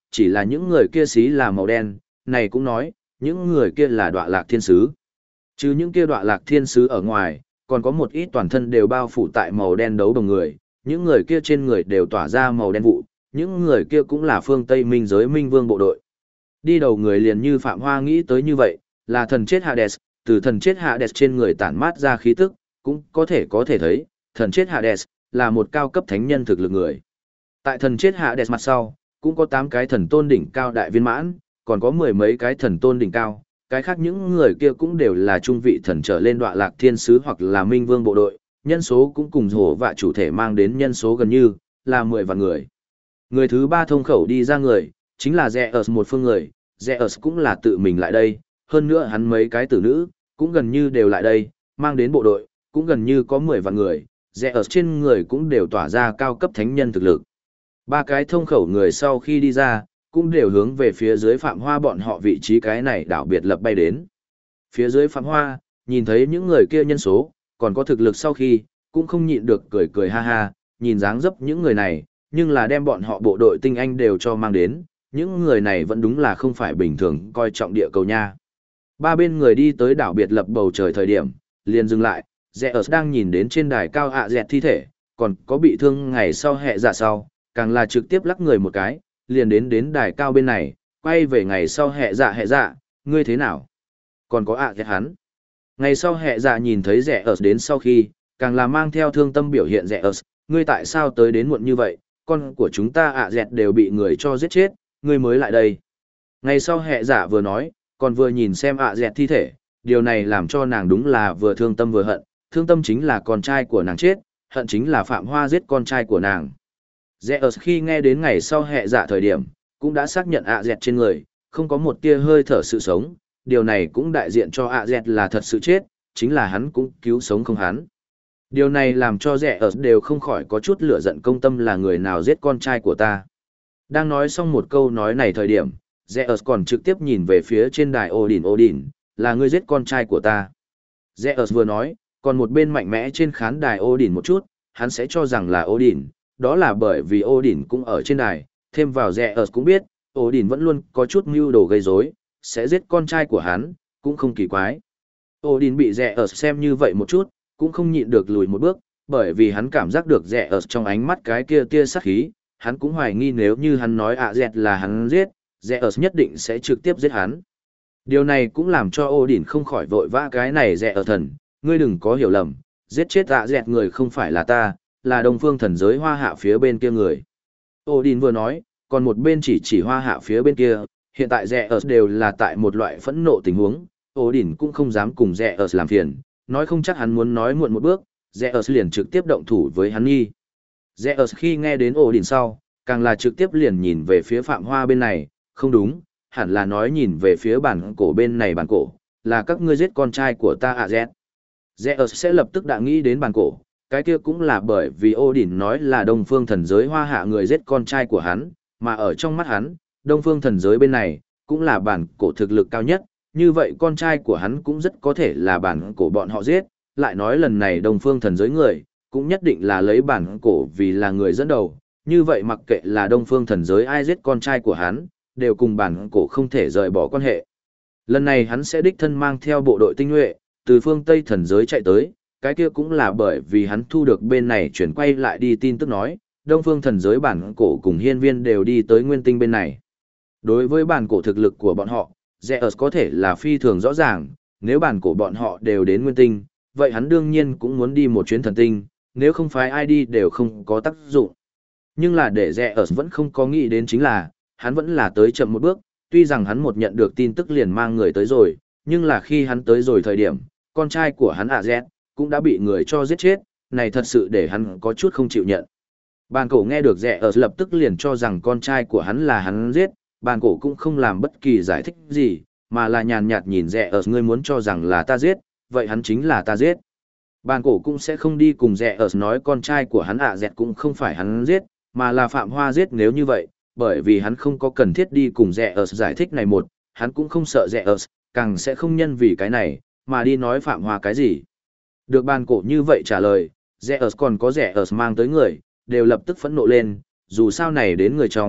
chỉ là những người kia xí là màu đen, này cũng nói, những người kia là đọa lạc thiên sứ. Chứ những kia đọa lạc thiên sứ ở ngoài, còn có một ít toàn thân đều bao phủ tại màu đen đấu đồng người, những người kia trên người đều tỏa ra màu đen vụ, những người kia cũng là phương Tây Minh giới Minh Vương bộ đội. Đi đầu người liền như Phạm Hoa nghĩ tới như vậy, là thần chết Hades, từ thần chết Hades trên người tản mát ra khí tức, cũng có thể thấy, thần chết Hades là một cao cấp thánh nhân thực lực người. Tại thần chết Hades mặt sau, cũng có 8 cái thần tôn đỉnh cao đại viên mãn, còn có 10 mấy cái thần tôn đỉnh cao, cái khác những người kia cũng đều là trung vị thần trở lên đọa lạc thiên sứ hoặc là Minh Vương bộ đội, nhân số cũng cùng hổ vạ chủ thể mang đến nhân số gần như là 10 vạn người. Người thứ 3 thông khẩu đi ra người, chính là Zeus một phương người, Zeus cũng là tự mình lại đây, hơn nữa hắn mấy cái tử nữ, cũng gần như đều lại đây, mang đến bộ đội, cũng gần như có 10 vạn người, Zeus trên người cũng đều tỏa ra cao cấp thánh nhân thực lực. 3 cái thông khẩu người sau khi đi ra, cũng đều hướng về phía dưới Phạm Hoa bọn họ vị trí cái này đảo biệt lập bay đến. Phía dưới Phạm Hoa, nhìn thấy những người kia nhân số, còn có thực lực sau khi, cũng không nhịn được cười cười ha ha, nhìn dáng dấp những người này, nhưng là đem bọn họ bộ đội tinh anh đều cho mang đến, những người này vẫn đúng là không phải bình thường coi trọng địa cầu nha. 3 bên người đi tới đảo biệt lập bầu trời thời điểm, liền dừng lại, Zeus đang nhìn đến trên đài cao dẹt thi thể, còn có bị thương ngày sau hệ dạ sau, càng là trực tiếp lắc người một cái, liền đến đài cao bên này, quay về ngày sau hệ dạ, ngươi thế nào? Còn có dẹt hắn. Ngày sau hệ dạ nhìn thấy Zeus đến sau khi, càng là mang theo thương tâm biểu hiện Zeus, ngươi tại sao tới đến muộn như vậy, con của chúng ta dẹt đều bị người cho giết chết, ngươi mới lại đây. Ngày sau hệ dạ vừa nói, còn vừa nhìn xem dẹt thi thể, điều này làm cho nàng đúng là vừa thương tâm vừa hận, thương tâm chính là con trai của nàng chết, hận chính là Phạm Hoa giết con trai của nàng. Zeus khi nghe đến ngày sau hệ dạ thời điểm, cũng đã xác nhận dẹt trên người, không có một tia hơi thở sự sống, điều này cũng đại diện cho dẹt là thật sự chết, chính là hắn cũng cứu sống không hắn. Điều này làm cho Zeus đều không khỏi có chút lửa giận công tâm là người nào giết con trai của ta. Đang nói xong một câu nói này thời điểm, Zeus còn trực tiếp nhìn về phía trên đài Odin, là ngươi giết con trai của ta. Zeus vừa nói, còn một bên mạnh mẽ trên khán đài Odin một chút, hắn sẽ cho rằng là Odin, đó là bởi vì Odin cũng ở trên đài, thêm vào Zeus cũng biết, Odin vẫn luôn có chút mưu đồ gây rối, sẽ giết con trai của hắn, cũng không kỳ quái. Odin bị Zeus xem như vậy một chút, cũng không nhịn được lùi một bước, bởi vì hắn cảm giác được Zeus trong ánh mắt cái kia tia sát khí, hắn cũng hoài nghi nếu như hắn nói dẹt là hắn giết, Zeus nhất định sẽ trực tiếp giết hắn. Điều này cũng làm cho Odin không khỏi vội vã cái này Zeus thần, ngươi đừng có hiểu lầm, giết chết dẹt người không phải là ta, là Đông Phương thần giới Hoa Hạ phía bên kia người. Odin vừa nói, còn một bên chỉ Hoa Hạ phía bên kia, hiện tại Zeus đều là tại một loại phẫn nộ tình huống, Odin cũng không dám cùng Zeus làm phiền, nói không chắc hắn muốn nói muộn một bước, Zeus liền trực tiếp động thủ với hắn nghi. Zeus khi nghe đến Odin sau, càng là trực tiếp liền nhìn về phía Phạm Hoa bên này, không đúng, hẳn là nói nhìn về phía bản cổ bên này bản cổ, là các ngươi giết con trai của ta Zet. Zeus sẽ lập tức đã nghĩ đến bản cổ, cái kia cũng là bởi vì Odin nói là Đông Phương thần giới Hoa Hạ người giết con trai của hắn, mà ở trong mắt hắn, Đông Phương thần giới bên này, cũng là bản cổ thực lực cao nhất, như vậy con trai của hắn cũng rất có thể là bản cổ bọn họ giết, lại nói lần này Đông Phương thần giới người, cũng nhất định là lấy bản cổ vì là người dẫn đầu, như vậy mặc kệ là Đông Phương thần giới ai giết con trai của hắn, đều cùng bản cổ không thể rời bỏ quan hệ. Lần này hắn sẽ đích thân mang theo bộ đội tinh nhuệ, từ phương Tây thần giới chạy tới, cái kia cũng là bởi vì hắn thu được bên này chuyển quay lại đi tin tức nói, Đông Phương thần giới bản cổ cùng hiên viên đều đi tới nguyên tinh bên này. Đối với bản cổ thực lực của bọn họ, Zeus có thể là phi thường rõ ràng, nếu bản cổ bọn họ đều đến nguyên tinh, vậy hắn đương nhiên cũng muốn đi một chuyến thần tinh, nếu không phải ai đi đều không có tác dụng. Nhưng là để Zeus vẫn không có nghĩ đến chính là, hắn vẫn là tới chậm một bước, tuy rằng hắn một nhận được tin tức liền mang người tới rồi, nhưng là khi hắn tới rồi thời điểm, con trai của hắn Zet cũng đã bị người cho giết chết, này thật sự để hắn có chút không chịu nhận. Bàn cổ nghe được Zeus lập tức liền cho rằng con trai của hắn là hắn giết, bàn cổ cũng không làm bất kỳ giải thích gì, mà là nhàn nhạt nhìn Zeus, ngươi muốn cho rằng là ta giết, vậy hắn chính là ta giết. Bàn cổ cũng sẽ không đi cùng Zeus nói con trai của hắn Zet cũng không phải hắn giết, mà là Phạm Hoa giết nếu như vậy, bởi vì hắn không có cần thiết đi cùng Zeus giải thích này một, hắn cũng không sợ Zeus, càng sẽ không nhân vì cái này, mà đi nói Phạm Hoa cái gì. Được bàn cổ như vậy trả lời, Zeus còn có Zeus mang tới người, đều lập tức phẫn nộ lên, dù sao này đến người trong,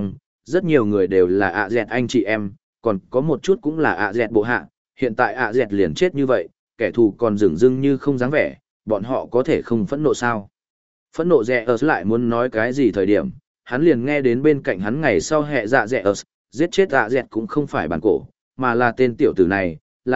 rất nhiều người đều là ạ dẹt anh chị em, còn có một chút cũng là ạ dẹt bộ hạ, hiện tại ạ dẹt liền chết như vậy, kẻ thù còn dửng dưng như không dáng vẻ, bọn họ có thể không phẫn nộ sao? Phẫn nộ rẻ lại muốn nói cái gì thời điểm, hắn liền nghe đến bên cạnh hắn ngày sau hệ dạ rẻ giết chết ạ dẹt cũng không phải bản cổ, mà là tên tiểu tử này,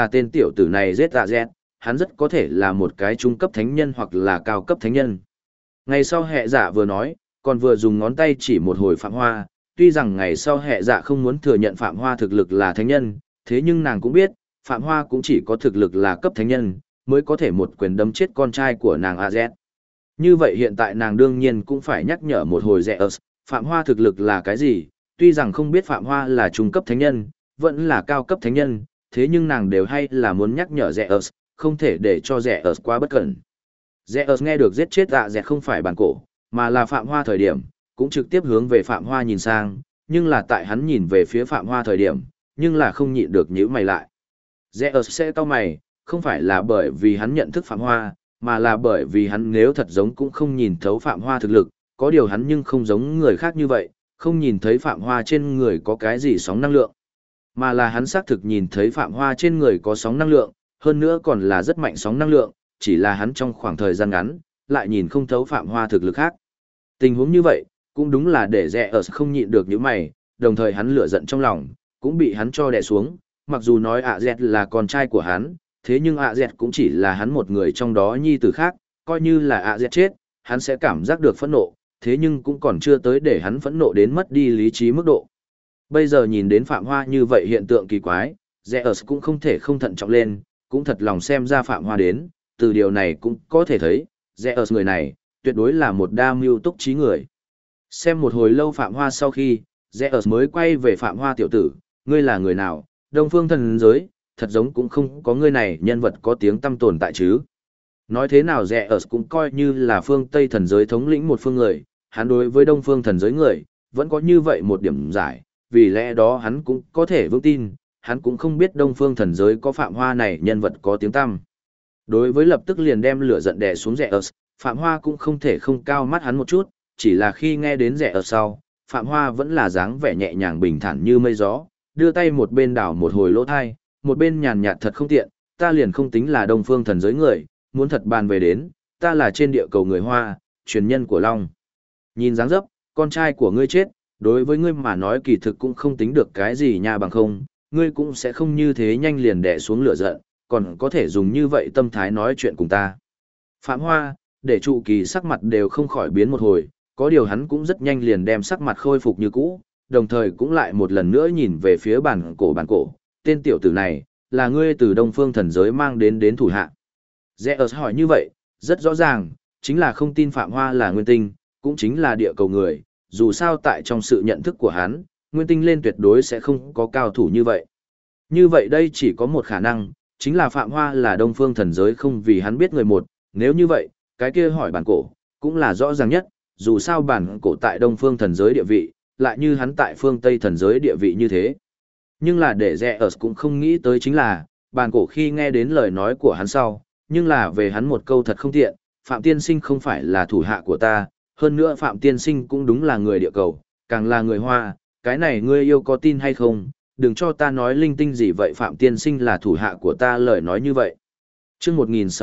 giết ạ dẹt, hắn rất có thể là một cái trung cấp thánh nhân hoặc là cao cấp thánh nhân. Ngày sau hệ dạ vừa nói, còn vừa dùng ngón tay chỉ một hồi Phạm Hoa, tuy rằng ngày sau hệ dạ không muốn thừa nhận Phạm Hoa thực lực là thánh nhân, thế nhưng nàng cũng biết, Phạm Hoa cũng chỉ có thực lực là cấp thánh nhân, mới có thể một quyền đấm chết con trai của nàng AZ. Như vậy hiện tại nàng đương nhiên cũng phải nhắc nhở một hồi Zeus, Phạm Hoa thực lực là cái gì, tuy rằng không biết Phạm Hoa là trung cấp thánh nhân, vẫn là cao cấp thánh nhân, thế nhưng nàng đều hay là muốn nhắc nhở Zeus, không thể để cho Zeus quá bất cẩn. Zeus nghe được giết chết AZ không phải bản cổ, mà là Phạm Hoa thời điểm, cũng trực tiếp hướng về Phạm Hoa nhìn sang, nhưng là tại hắn nhìn về phía Phạm Hoa thời điểm, nhưng là không nhịn được nhíu mày lại. Zeus sẽ cau mày, không phải là bởi vì hắn nhận thức Phạm Hoa, mà là bởi vì hắn nếu thật giống cũng không nhìn thấu Phạm Hoa thực lực, có điều hắn nhưng không giống người khác như vậy, không nhìn thấy Phạm Hoa trên người có cái gì sóng năng lượng, mà là hắn xác thực nhìn thấy Phạm Hoa trên người có sóng năng lượng, hơn nữa còn là rất mạnh sóng năng lượng, chỉ là hắn trong khoảng thời gian ngắn, lại nhìn không thấu Phạm Hoa thực lực khác. Tình huống như vậy, cũng đúng là để Zeus không nhịn được những mày, đồng thời hắn lửa giận trong lòng, cũng bị hắn cho đè xuống, mặc dù nói AZ là con trai của hắn, thế nhưng AZ cũng chỉ là hắn một người trong đó nhi tử khác, coi như là AZ chết, hắn sẽ cảm giác được phẫn nộ, thế nhưng cũng còn chưa tới để hắn phẫn nộ đến mất đi lý trí mức độ. Bây giờ nhìn đến Phạm Hoa như vậy hiện tượng kỳ quái, Zeus cũng không thể không thận trọng lên, cũng thật lòng xem ra Phạm Hoa đến, từ điều này cũng có thể thấy, Zeus người này, tuyệt đối là một đa mưu túc trí người. Xem một hồi lâu Phạm Hoa sau khi, Zeus mới quay về Phạm Hoa tiểu tử, ngươi là người nào, Đông Phương thần giới, thật giống cũng không có ngươi này nhân vật có tiếng tăm tồn tại chứ. Nói thế nào Zeus cũng coi như là phương Tây thần giới thống lĩnh một phương người, hắn đối với Đông Phương thần giới người, vẫn có như vậy một điểm giải, vì lẽ đó hắn cũng có thể vững tin, hắn cũng không biết Đông Phương thần giới có Phạm Hoa này nhân vật có tiếng tăm. Đối với lập tức liền đem lửa giận đè xuống Zeus, Phạm Hoa cũng không thể không cao mắt hắn một chút, chỉ là khi nghe đến Zeus sau, Phạm Hoa vẫn là dáng vẻ nhẹ nhàng bình thản như mây gió, đưa tay một bên đảo một hồi lỗ thai, một bên nhàn nhạt thật không tiện, ta liền không tính là Đông Phương thần giới người, muốn thật bàn về đến, ta là trên địa cầu người Hoa, truyền nhân của Long. Nhìn dáng dấp, con trai của ngươi chết, đối với ngươi mà nói kỳ thực cũng không tính được cái gì nha, bằng không, ngươi cũng sẽ không như thế nhanh liền đè xuống lửa giận, còn có thể dùng như vậy tâm thái nói chuyện cùng ta. Phạm Hoa, để trụ kỳ sắc mặt đều không khỏi biến một hồi, có điều hắn cũng rất nhanh liền đem sắc mặt khôi phục như cũ, đồng thời cũng lại một lần nữa nhìn về phía bản cổ, tên tiểu tử này, là ngươi từ Đông Phương thần giới mang đến thủ hạ. Zeus hỏi như vậy, rất rõ ràng, chính là không tin Phạm Hoa là nguyên tinh, cũng chính là địa cầu người, dù sao tại trong sự nhận thức của hắn, nguyên tinh lên tuyệt đối sẽ không có cao thủ như vậy. Như vậy đây chỉ có một khả năng, chính là Phạm Hoa là Đông Phương thần giới không vì hắn biết người một, nếu như vậy, cái kia hỏi bản cổ, cũng là rõ ràng nhất, dù sao bản cổ tại Đông Phương thần giới địa vị, lại như hắn tại phương Tây thần giới địa vị như thế. Nhưng là để Zeus cũng không nghĩ tới chính là, bản cổ khi nghe đến lời nói của hắn sau, nhưng là về hắn một câu thật không tiện, Phạm Tiên Sinh không phải là thủ hạ của ta, hơn nữa Phạm Tiên Sinh cũng đúng là người địa cầu, càng là người Hoa, cái này ngươi yêu có tin hay không, đừng cho ta nói linh tinh gì vậy, Phạm Tiên Sinh là thủ hạ của ta lời nói như vậy. Chương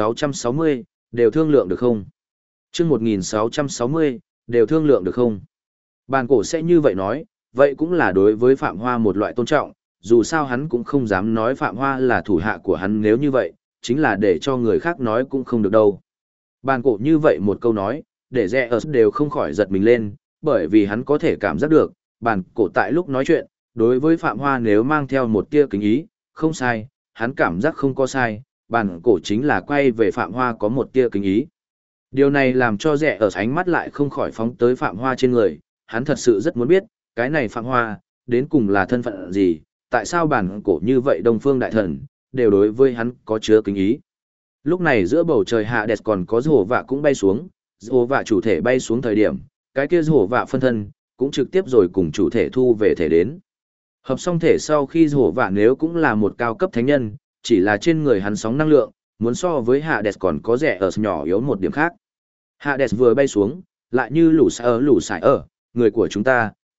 1660, đều thương lượng được không? Chương 1660, đều thương lượng được không? Bàn cổ sẽ như vậy nói, vậy cũng là đối với Phạm Hoa một loại tôn trọng, dù sao hắn cũng không dám nói Phạm Hoa là thủ hạ của hắn, nếu như vậy, chính là để cho người khác nói cũng không được đâu. Bàn cổ như vậy một câu nói, để Zeus đều không khỏi giật mình lên, bởi vì hắn có thể cảm giác được, bàn cổ tại lúc nói chuyện, đối với Phạm Hoa nếu mang theo một tia kính ý, không sai, hắn cảm giác không có sai, bàn cổ chính là quay về Phạm Hoa có một tia kính ý. Điều này làm cho Zeus ánh mắt lại không khỏi phóng tới Phạm Hoa trên người, hắn thật sự rất muốn biết, cái này Phạm Hoa, đến cùng là thân phận gì, tại sao bản cổ như vậy Đông Phương đại thần, đều đối với hắn có chứa kính ý. Lúc này giữa bầu trời hạ đẹp còn có rổ vạ cũng bay xuống, rổ vạ chủ thể bay xuống thời điểm, cái kia rổ vạ phân thân, cũng trực tiếp rồi cùng chủ thể thu về thể đến. Hợp song thể sau khi rổ vạ nếu cũng là một cao cấp thánh nhân, chỉ là trên người hắn sóng năng lượng, muốn so với hạ đẹp còn có rẻ ở nhỏ yếu một điểm khác. Hạ đẹp vừa bay xuống, lại như lũ xài ở, người của chúng ta,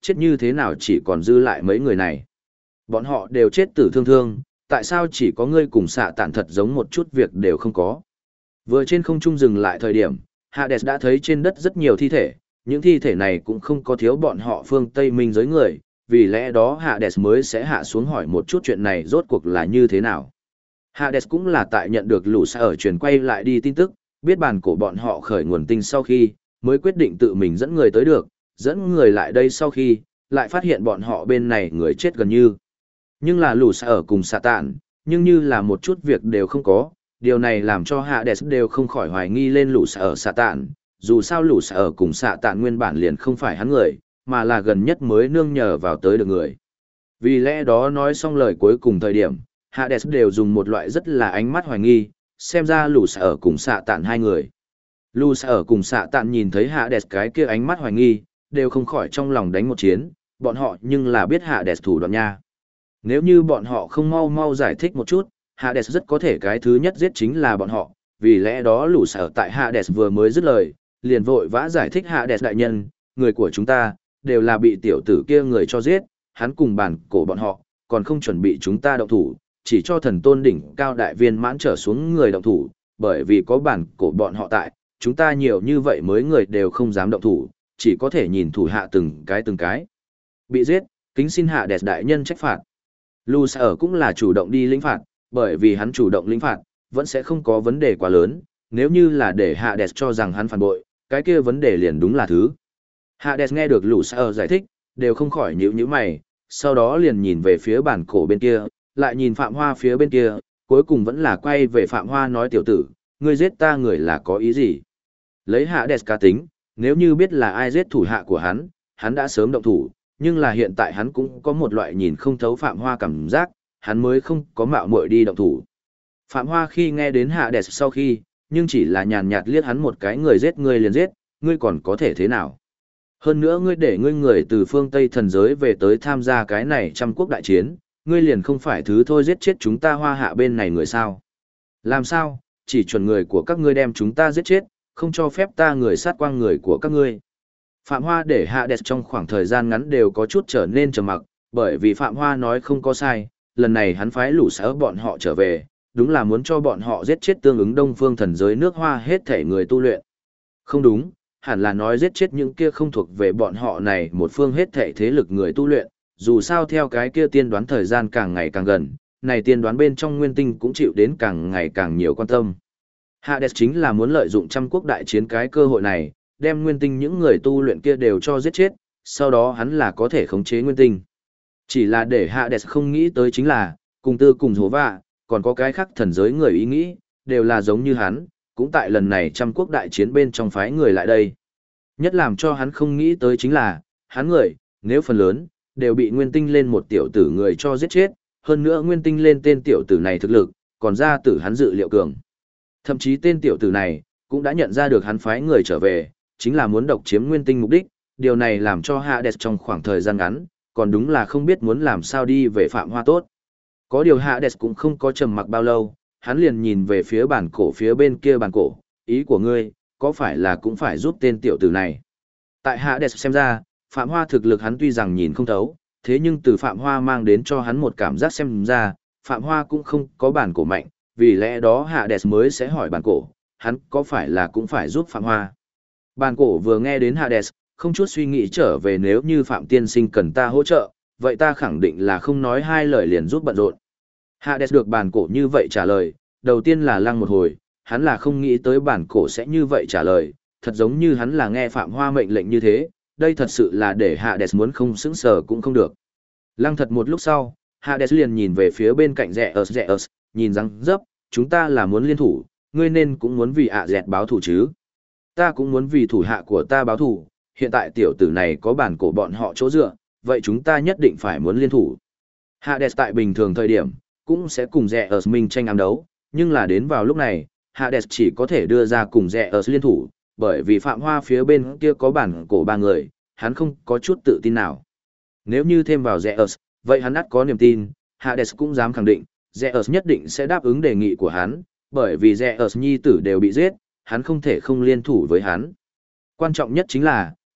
chết như thế nào chỉ còn dư lại mấy người này. Bọn họ đều chết tử thương thương, tại sao chỉ có ngươi cùng xạ tản thật giống một chút việc đều không có. Vừa trên không trung dừng lại thời điểm, Hades đã thấy trên đất rất nhiều thi thể, những thi thể này cũng không có thiếu bọn họ phương Tây Minh giới người, vì lẽ đó Hades mới sẽ hạ xuống hỏi một chút chuyện này rốt cuộc là như thế nào. Hades cũng là tại nhận được lũ xa ở truyền quay lại đi tin tức, biết bàn cổ bọn họ khởi nguồn tinh sau khi, mới quyết định tự mình dẫn người tới được, dẫn người lại đây sau khi, lại phát hiện bọn họ bên này người chết gần như. Nhưng là lũ xa ở cùng xạ tản, nhưng như là một chút việc đều không có, điều này làm cho Hades đều không khỏi hoài nghi lên lũ xa ở xạ tản, dù sao lũ xa ở cùng xạ tản nguyên bản liền không phải hắn người, mà là gần nhất mới nương nhờ vào tới được người. Vì lẽ đó nói xong lời cuối cùng thời điểm, Hades đều dùng một loại rất là ánh mắt hoài nghi, xem ra lũ xa ở cùng xạ tản hai người. Lũ xa ở cùng xạ tản nhìn thấy Hades cái kia ánh mắt hoài nghi, đều không khỏi trong lòng đánh một chiến, bọn họ nhưng là biết Hades thủ đoạn nha. Nếu như bọn họ không mau mau giải thích một chút, Hades rất có thể cái thứ nhất giết chính là bọn họ, vì lẽ đó lũ xa ở tại Hades vừa mới dứt lời, liền vội vã giải thích Hades đại nhân, người của chúng ta, đều là bị tiểu tử kia người cho giết, hắn cùng bản cổ bọn họ, còn không chuẩn bị chúng ta động thủ, chỉ cho thần tôn đỉnh cao đại viên mãn trở xuống người động thủ, bởi vì có bản cổ bọn họ tại, chúng ta nhiều như vậy mới người đều không dám động thủ, chỉ có thể nhìn thủ hạ từng cái. Bị giết, kính xin Hades đại nhân trách phạt. Lũ xa ở cũng là chủ động đi lĩnh phạt, bởi vì hắn chủ động lĩnh phạt, vẫn sẽ không có vấn đề quá lớn, nếu như là để Hades cho rằng hắn phản bội, cái kia vấn đề liền đúng là thứ. Hades nghe được lũ xa ở giải thích, đều không khỏi nhíu mày, sau đó liền nhìn về phía bản cổ bên kia, lại nhìn Phạm Hoa phía bên kia, cuối cùng vẫn là quay về Phạm Hoa nói tiểu tử, ngươi giết ta người là có ý gì? Lấy Hades cá tính, nếu như biết là ai giết thủ hạ của hắn đã sớm động thủ, nhưng là hiện tại hắn cũng có một loại nhìn không thấu Phạm Hoa cảm giác, hắn mới không có mạo muội đi động thủ. Phạm Hoa khi nghe đến Hades sau khi, nhưng chỉ là nhàn nhạt liếc hắn một cái, người giết ngươi liền giết, ngươi còn có thể thế nào? Hơn nữa ngươi để ngươi người từ phương Tây thần giới về tới tham gia cái này trăm quốc đại chiến, ngươi liền không phải thứ thôi giết chết chúng ta Hoa Hạ bên này người sao? Làm sao, chỉ chuẩn người của các ngươi đem chúng ta giết chết, không cho phép ta người sát quang người của các ngươi. Phạm Hoa để Hades trong khoảng thời gian ngắn đều có chút trở nên trầm mặc, bởi vì Phạm Hoa nói không có sai, lần này hắn phái lũ xa bọn họ trở về, đúng là muốn cho bọn họ giết chết tương ứng đông phương thần giới nước Hoa hết thể người tu luyện. Không đúng, hẳn là nói giết chết những kia không thuộc về bọn họ này một phương hết thể thế lực người tu luyện, dù sao theo cái kia tiên đoán thời gian càng ngày càng gần, này tiên đoán bên trong nguyên tinh cũng chịu đến càng ngày càng nhiều quan tâm. Hades chính là muốn lợi dụng trăm quốc đại chiến cái cơ hội này, đem nguyên tinh những người tu luyện kia đều cho giết chết, sau đó hắn là có thể khống chế nguyên tinh. Chỉ là để Hades không nghĩ tới chính là, cùng Tư cùng Hố Vạ, còn có cái khác thần giới người ý nghĩ, đều là giống như hắn, cũng tại lần này trăm quốc đại chiến bên trong phái người lại đây. Nhất làm cho hắn không nghĩ tới chính là, hắn người, nếu phần lớn, đều bị nguyên tinh lên một tiểu tử người cho giết chết, hơn nữa nguyên tinh lên tên tiểu tử này thực lực, còn ra tử hắn dự liệu cường. Thậm chí tên tiểu tử này, cũng đã nhận ra được hắn phái người trở về, chính là muốn độc chiếm nguyên tinh mục đích, điều này làm cho Hades trong khoảng thời gian ngắn, còn đúng là không biết muốn làm sao đi về Phạm Hoa tốt. Có điều Hades cũng không có trầm mặc bao lâu, hắn liền nhìn về phía bản cổ phía bên kia bản cổ, ý của ngươi, có phải là cũng phải giúp tên tiểu tử này. Tại Hades xem ra, Phạm Hoa thực lực hắn tuy rằng nhìn không thấu, thế nhưng từ Phạm Hoa mang đến cho hắn một cảm giác xem ra, Phạm Hoa cũng không có bản cổ mạnh, vì lẽ đó Hades mới sẽ hỏi bản cổ, hắn có phải là cũng phải giúp Phạm Hoa. Bản cổ vừa nghe đến Hades, không chút suy nghĩ trở về, nếu như Phạm tiên sinh cần ta hỗ trợ, vậy ta khẳng định là không nói hai lời liền giúp bận rộn. Hades được bản cổ như vậy trả lời, đầu tiên là lăng một hồi, hắn là không nghĩ tới bản cổ sẽ như vậy trả lời, thật giống như hắn là nghe Phạm Hoa mệnh lệnh như thế, đây thật sự là để Hades muốn không sững sờ cũng không được. Lăng thật một lúc sau, Hades liền nhìn về phía bên cạnh Zeus, nhìn răng dấp, chúng ta là muốn liên thủ, ngươi nên cũng muốn vì Dẹt báo thù chứ. Ta cũng muốn vì thủ hạ của ta báo thù, hiện tại tiểu tử này có bản cổ bọn họ chỗ dựa, vậy chúng ta nhất định phải muốn liên thủ. Hades tại bình thường thời điểm, cũng sẽ cùng Zeus minh tranh ám đấu, nhưng là đến vào lúc này, Hades chỉ có thể đưa ra cùng Zeus liên thủ, bởi vì Phạm Hoa phía bên kia có bản cổ ba người, hắn không có chút tự tin nào. Nếu như thêm vào Zeus, vậy hắn ắt có niềm tin, Hades cũng dám khẳng định, Zeus nhất định sẽ đáp ứng đề nghị của hắn, bởi vì Zeus nhi tử đều bị giết, hắn không thể không liên thủ với hắn. Quan trọng nhất chính là,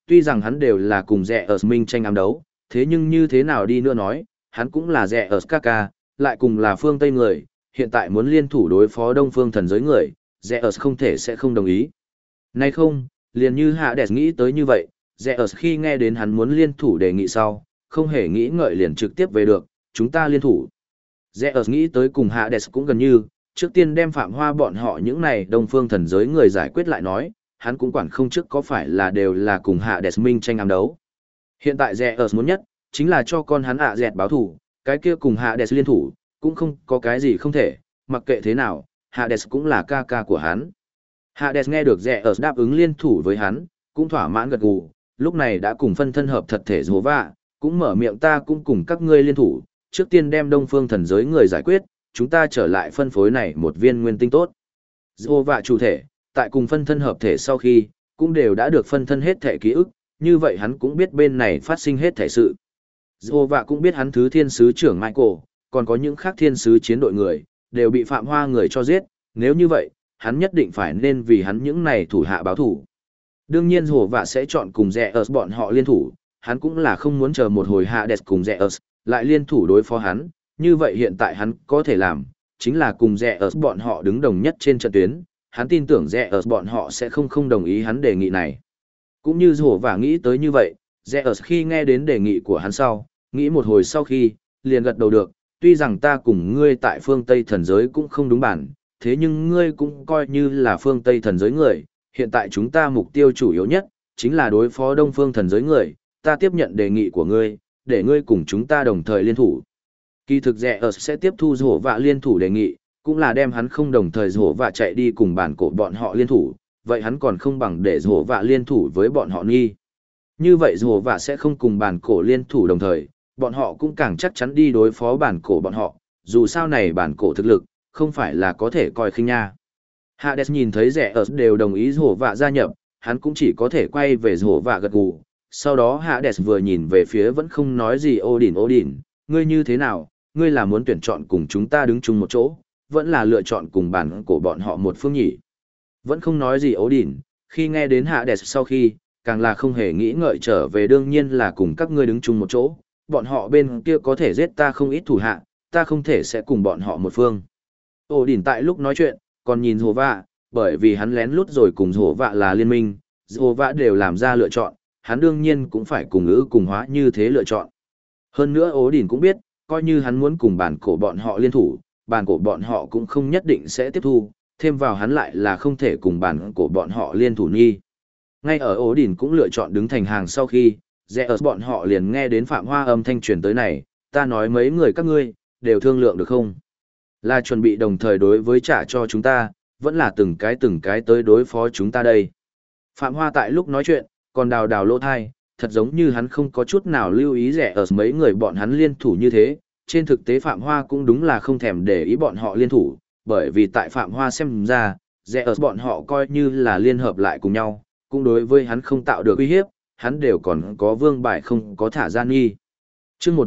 tuy rằng hắn đều là cùng rẻ ở minh tranh ám đấu, thế nhưng như thế nào đi nữa nói, hắn cũng là rẻ ở Kaka, lại cùng là phương Tây người, hiện tại muốn liên thủ đối phó Đông Phương thần giới người, rẻ ở không thể sẽ không đồng ý. Nay không, liền như Hades nghĩ tới như vậy, rẻ ở khi nghe đến hắn muốn liên thủ đề nghị sau, không hề nghĩ ngợi liền trực tiếp về được, chúng ta liên thủ. Rẻ ở nghĩ tới cùng Hades cũng gần như, trước tiên đem Phạm Hoa bọn họ những này Đông Phương thần giới người giải quyết lại nói, hắn cũng quản không trước có phải là đều là cùng Hades minh tranh ám đấu. Hiện tại rẻ ở muốn nhất, chính là cho con hắn dẹt báo thủ, cái kia cùng Hades liên thủ, cũng không có cái gì không thể, mặc kệ thế nào, Hades cũng là ca ca của hắn. Hades nghe được rẻ ở đáp ứng liên thủ với hắn, cũng thỏa mãn gật gù, lúc này đã cùng phân thân hợp thật thể Jehovah, cũng mở miệng ta cũng cùng các ngươi liên thủ, trước tiên đem Đông Phương thần giới người giải quyết, chúng ta trở lại phân phối này một viên nguyên tinh tốt. Jehovah chủ thể, tại cùng phân thân hợp thể sau khi, cũng đều đã được phân thân hết thể ký ức, như vậy hắn cũng biết bên này phát sinh hết thể sự. Jehovah cũng biết hắn thứ thiên sứ trưởng Michael, còn có những khác thiên sứ chiến đội người, đều bị Phạm Hoa người cho giết, nếu như vậy, hắn nhất định phải nên vì hắn những này thủ hạ báo thủ. Đương nhiên Jehovah sẽ chọn cùng Zeus bọn họ liên thủ, hắn cũng là không muốn chờ một hồi Hades cùng Zeus, lại liên thủ đối phó hắn, như vậy hiện tại hắn có thể làm, chính là cùng Zeus bọn họ đứng đồng nhất trên trận tuyến, hắn tin tưởng Zeus bọn họ sẽ không đồng ý hắn đề nghị này. Cũng như Jehovah nghĩ tới như vậy, Zeus khi nghe đến đề nghị của hắn sau, nghĩ một hồi sau khi, liền gật đầu được, tuy rằng ta cùng ngươi tại phương Tây thần giới cũng không đúng bản, thế nhưng ngươi cũng coi như là phương Tây thần giới người, hiện tại chúng ta mục tiêu chủ yếu nhất, chính là đối phó Đông Phương thần giới người, ta tiếp nhận đề nghị của ngươi, để ngươi cùng chúng ta đồng thời liên thủ. Kỳ thực Zeus sẽ tiếp thu Jehovah liên thủ đề nghị, cũng là đem hắn không đồng thời Jehovah chạy đi cùng bản cổ bọn họ liên thủ, vậy hắn còn không bằng để Jehovah liên thủ với bọn họ nghi. Như vậy Jehovah sẽ không cùng bản cổ liên thủ đồng thời, bọn họ cũng càng chắc chắn đi đối phó bản cổ bọn họ, dù sao này bản cổ thực lực, không phải là có thể coi khinh nha. Hades nhìn thấy Zeus đều đồng ý Jehovah gia nhập, hắn cũng chỉ có thể quay về Jehovah gật gù. Sau đó Hades vừa nhìn về phía vẫn không nói gì Odin, ngươi như thế nào, ngươi là muốn tuyển chọn cùng chúng ta đứng chung một chỗ, vẫn là lựa chọn cùng bản cổ bọn họ một phương nhỉ. Vẫn không nói gì Odin, khi nghe đến Hades sau khi, càng là không hề nghĩ ngợi trở về đương nhiên là cùng các ngươi đứng chung một chỗ, bọn họ bên kia có thể giết ta không ít thủ hạ, ta không thể sẽ cùng bọn họ một phương. Odin tại lúc nói chuyện, còn nhìn Jehovah, bởi vì hắn lén lút rồi cùng Jehovah là liên minh, Jehovah đều làm ra lựa chọn, hắn đương nhiên cũng phải cùng ngữ cùng hóa như thế lựa chọn. Hơn nữa Odin cũng biết, coi như hắn muốn cùng bản cổ bọn họ liên thủ, bản cổ bọn họ cũng không nhất định sẽ tiếp thu, thêm vào hắn lại là không thể cùng bản cổ bọn họ liên thủ nghi. Ngay ở Odin cũng lựa chọn đứng thành hàng sau khi, Zeus bọn họ liền nghe đến Phạm Hoa âm thanh truyền tới này, ta nói mấy người các ngươi, đều thương lượng được không? Là chuẩn bị đồng thời đối với trả cho chúng ta, vẫn là từng cái tới đối phó chúng ta đây. Phạm Hoa tại lúc nói chuyện, còn đào đào lỗ thai, thật giống như hắn không có chút nào lưu ý rẻ ở mấy người bọn hắn liên thủ như thế. Trên thực tế Phạm Hoa cũng đúng là không thèm để ý bọn họ liên thủ, bởi vì tại Phạm Hoa xem ra, rẻ ở bọn họ coi như là liên hợp lại cùng nhau, cũng đối với hắn không tạo được uy hiếp, hắn đều còn có vương bài không có thả ra nghi. Chương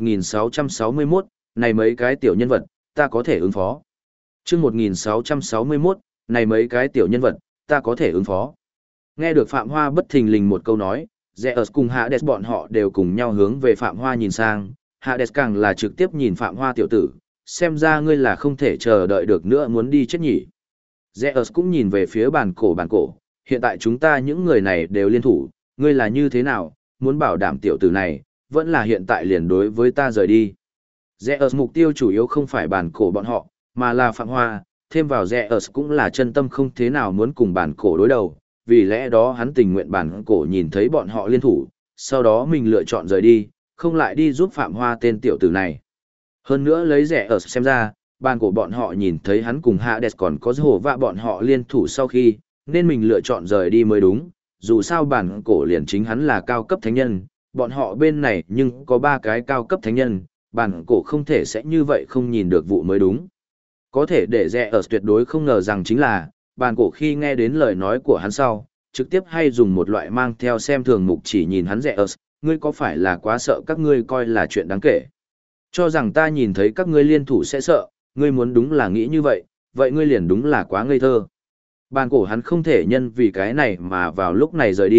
1661, này mấy cái tiểu nhân vật, ta có thể ứng phó. Chương 1661, này mấy cái tiểu nhân vật, ta có thể ứng phó. Nghe được Phạm Hoa bất thình lình một câu nói, Zeus cùng Hades bọn họ đều cùng nhau hướng về Phạm Hoa nhìn sang, Hades càng là trực tiếp nhìn Phạm Hoa tiểu tử, xem ra ngươi là không thể chờ đợi được nữa muốn đi chết nhỉ. Zeus cũng nhìn về phía bản cổ, hiện tại chúng ta những người này đều liên thủ, ngươi là như thế nào, muốn bảo đảm tiểu tử này, vẫn là hiện tại liền đối với ta rời đi. Zeus mục tiêu chủ yếu không phải bản cổ bọn họ, mà là Phạm Hoa, thêm vào Zeus cũng là chân tâm không thế nào muốn cùng bản cổ đối đầu, vì lẽ đó hắn tình nguyện bản cổ nhìn thấy bọn họ liên thủ, sau đó mình lựa chọn rời đi, không lại đi giúp Phạm Hoa tên tiểu tử này. Hơn nữa lấy Zeus xem ra, bản cổ bọn họ nhìn thấy hắn cùng Hades còn có Jehovah bọn họ liên thủ sau khi, nên mình lựa chọn rời đi mới đúng, dù sao bản cổ liền chính hắn là cao cấp thánh nhân, bọn họ bên này nhưng có 3 cái cao cấp thánh nhân, bản cổ không thể sẽ như vậy không nhìn được vụ mới đúng. Có thể để Zeus tuyệt đối không ngờ rằng chính là, bản cổ khi nghe đến lời nói của hắn sau, trực tiếp hay dùng một loại mang theo xem thường mục chỉ nhìn hắn Zeus, ngươi có phải là quá sợ các ngươi coi là chuyện đáng kể. Cho rằng ta nhìn thấy các ngươi liên thủ sẽ sợ, ngươi muốn đúng là nghĩ như vậy, vậy ngươi liền đúng là quá ngây thơ. Bản cổ hắn không thể nhân vì cái này mà vào lúc này rời đi,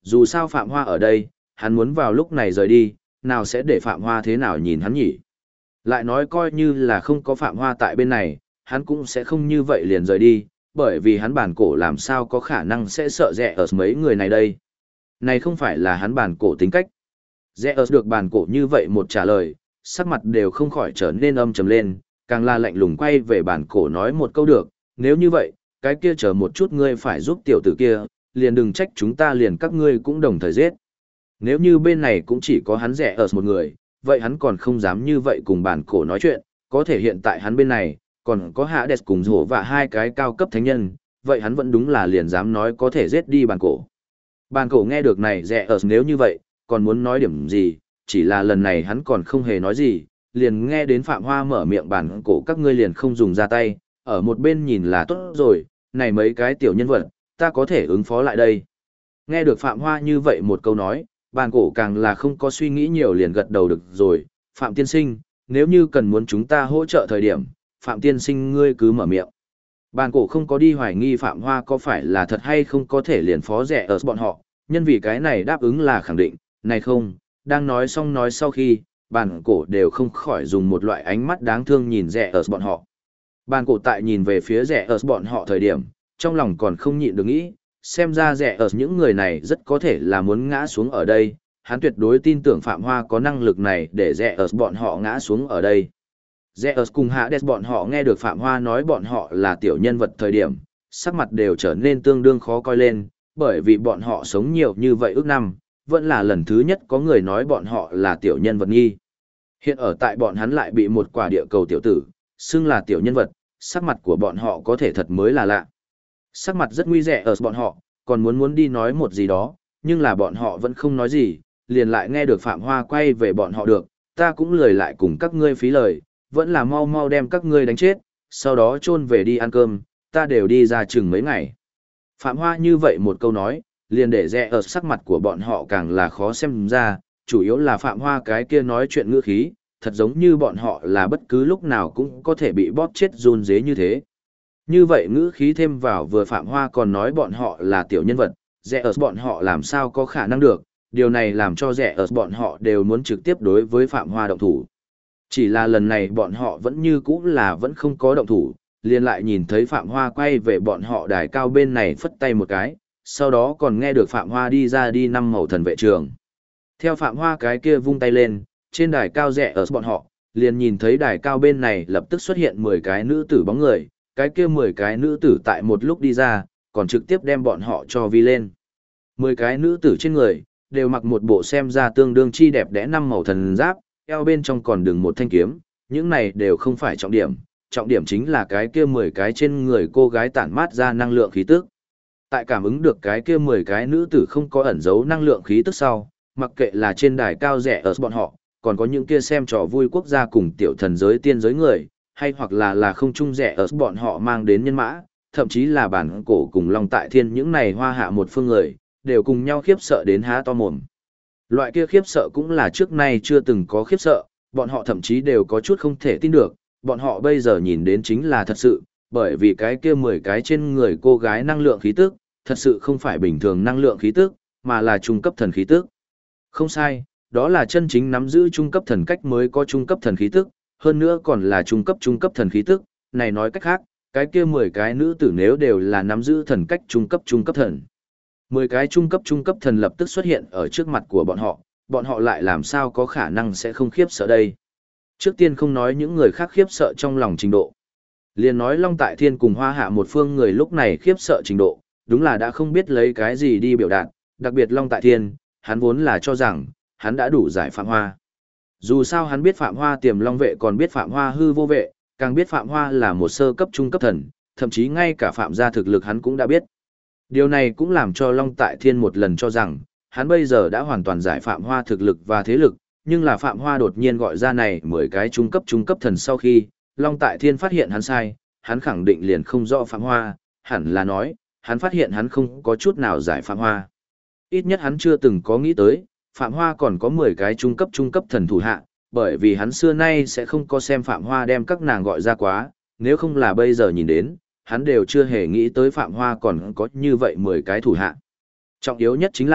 Dù sao Phạm Hoa ở đây, hắn muốn vào lúc này rời đi, nào sẽ để Phạm Hoa thế nào nhìn hắn nhỉ? Lại nói coi như là không có Phạm Hoa tại bên này, hắn cũng sẽ không như vậy liền rời đi, bởi vì hắn bản cổ làm sao có khả năng sẽ sợ rẻ ở mấy người này đây. Này không phải là hắn bản cổ tính cách. Rẻ ở được bản cổ như vậy một trả lời, sắc mặt đều không khỏi trở nên âm trầm lên, càng là lạnh lùng quay về bản cổ nói một câu được, nếu như vậy, cái kia chờ một chút ngươi phải giúp tiểu tử kia, liền đừng trách chúng ta liền các ngươi cũng đồng thời giết. Nếu như bên này cũng chỉ có hắn rẻ ở một người, vậy hắn còn không dám như vậy cùng bản cổ nói chuyện, có thể hiện tại hắn bên này, còn có Hades cùng rổ và hai cái cao cấp thánh nhân, vậy hắn vẫn đúng là liền dám nói có thể giết đi bản cổ. Bản cổ nghe được này rẻ ở nếu như vậy, còn muốn nói điểm gì, chỉ là lần này hắn còn không hề nói gì, liền nghe đến Phạm Hoa mở miệng bản cổ các ngươi liền không dùng ra tay, ở một bên nhìn là tốt rồi, này mấy cái tiểu nhân vật, ta có thể ứng phó lại đây. Nghe được Phạm Hoa như vậy một câu nói, bản cổ càng là không có suy nghĩ nhiều liền gật đầu được rồi, Phạm tiên sinh, nếu như cần muốn chúng ta hỗ trợ thời điểm, Phạm tiên sinh ngươi cứ mở miệng. Bản cổ không có đi hoài nghi Phạm Hoa có phải là thật hay không có thể liền phó rẻ ở bọn họ, nhân vì cái này đáp ứng là khẳng định, này không, đang nói xong nói sau khi, bản cổ đều không khỏi dùng một loại ánh mắt đáng thương nhìn rẻ ở bọn họ. Bản cổ tại nhìn về phía rẻ ở bọn họ thời điểm, trong lòng còn không nhịn được nghĩ, xem ra rẻ ở những người này rất có thể là muốn ngã xuống ở đây, hắn tuyệt đối tin tưởng Phạm Hoa có năng lực này để rẻ ở bọn họ ngã xuống ở đây. Rẻ ở cùng Hades bọn họ nghe được Phạm Hoa nói bọn họ là tiểu nhân vật thời điểm, sắc mặt đều trở nên tương đương khó coi lên, bởi vì bọn họ sống nhiều như vậy ước năm, vẫn là lần thứ nhất có người nói bọn họ là tiểu nhân vật nghi. Hiện ở tại bọn hắn lại bị một quả địa cầu tiểu tử, xưng là tiểu nhân vật, sắc mặt của bọn họ có thể thật mới là lạ. Sắc mặt rất nguy rẻ ở bọn họ, còn muốn đi nói một gì đó, nhưng là bọn họ vẫn không nói gì, liền lại nghe được Phạm Hoa quay về bọn họ được, ta cũng lười lại cùng các ngươi phí lời, vẫn là mau mau đem các ngươi đánh chết, sau đó chôn về đi ăn cơm, ta đều đi ra chừng mấy ngày. Phạm Hoa như vậy một câu nói, liền để rẽ ở sắc mặt của bọn họ càng là khó xem ra, chủ yếu là Phạm Hoa cái kia nói chuyện ngữ khí, thật giống như bọn họ là bất cứ lúc nào cũng có thể bị bóp chết run dế như thế. Như vậy ngữ khí thêm vào vừa Phạm Hoa còn nói bọn họ là tiểu nhân vật, rẽ ở bọn họ làm sao có khả năng được, điều này làm cho rẽ ở bọn họ đều muốn trực tiếp đối với Phạm Hoa động thủ. Chỉ là lần này bọn họ vẫn như cũ là vẫn không có động thủ, liền lại nhìn thấy Phạm Hoa quay về bọn họ đài cao bên này phất tay một cái, sau đó còn nghe được Phạm Hoa đi ra đi 5 màu thần vệ trường. Theo Phạm Hoa cái kia vung tay lên, trên đài cao rẽ ở bọn họ, liền nhìn thấy đài cao bên này lập tức xuất hiện 10 cái nữ tử bóng người, cái kia 10 cái nữ tử tại một lúc đi ra, còn trực tiếp đem bọn họ cho vi lên. 10 cái nữ tử trên người, đều mặc một bộ xem ra tương đương chi đẹp đẽ 5 màu thần giáp, eo bên trong còn đừng một thanh kiếm, những này đều không phải trọng điểm chính là cái kia 10 cái trên người cô gái tản mát ra năng lượng khí tức. Tại cảm ứng được cái kia 10 cái nữ tử không có ẩn giấu năng lượng khí tức sau, mặc kệ là trên đài cao rẻ ở bọn họ, còn có những kia xem trò vui quốc gia cùng tiểu thần giới tiên giới người, hay hoặc là không chung rẻ ở bọn họ mang đến nhân mã, thậm chí là bản cổ cùng Long Tại Thiên những này hoa hạ một phương người, đều cùng nhau khiếp sợ đến há to mồm. Loại kia khiếp sợ cũng là trước nay chưa từng có khiếp sợ, bọn họ thậm chí đều có chút không thể tin được, bọn họ bây giờ nhìn đến chính là thật sự, bởi vì cái kia 10 cái trên người cô gái năng lượng khí tức, thật sự không phải bình thường năng lượng khí tức, mà là trung cấp thần khí tức. Không sai, đó là chân chính nắm giữ trung cấp thần cách mới có trung cấp thần khí tức, hơn nữa còn là trung cấp thần khí tức, này nói cách khác, cái kia 10 cái nữ tử nếu đều là nắm giữ thần cách trung cấp thần. 10 cái trung cấp thần lập tức xuất hiện ở trước mặt của bọn họ lại làm sao có khả năng sẽ không khiếp sợ đây. Trước tiên không nói những người khác khiếp sợ trong lòng trình độ. Liền nói Long Tại Thiên cùng Hoa Hạ một phương người lúc này khiếp sợ trình độ, đúng là đã không biết lấy cái gì đi biểu đạt, đặc biệt Long Tại Thiên, hắn vốn là cho rằng, hắn đã đủ giải Phạm Hoa. Dù sao hắn biết Phạm Hoa tiềm long vệ còn biết Phạm Hoa hư vô vệ, càng biết Phạm Hoa là một sơ cấp trung cấp thần, thậm chí ngay cả Phạm gia thực lực hắn cũng đã biết. Điều này cũng làm cho Long Tại Thiên một lần cho rằng, hắn bây giờ đã hoàn toàn giải Phạm Hoa thực lực và thế lực, nhưng là Phạm Hoa đột nhiên gọi ra này 10 cái trung cấp thần sau khi, Long Tại Thiên phát hiện hắn sai, hắn khẳng định liền không rõ Phạm Hoa, hẳn là nói, hắn phát hiện hắn không có chút nào giải Phạm Hoa. Ít nhất hắn chưa từng có nghĩ tới, Phạm Hoa còn có 10 cái trung cấp thần thủ hạ, bởi vì hắn xưa nay sẽ không có xem Phạm Hoa đem các nàng gọi ra quá, nếu không là bây giờ nhìn đến, hắn đều chưa hề nghĩ tới Phạm Hoa còn có như vậy 10 cái thủ hạ. Trọng yếu nhất chính là,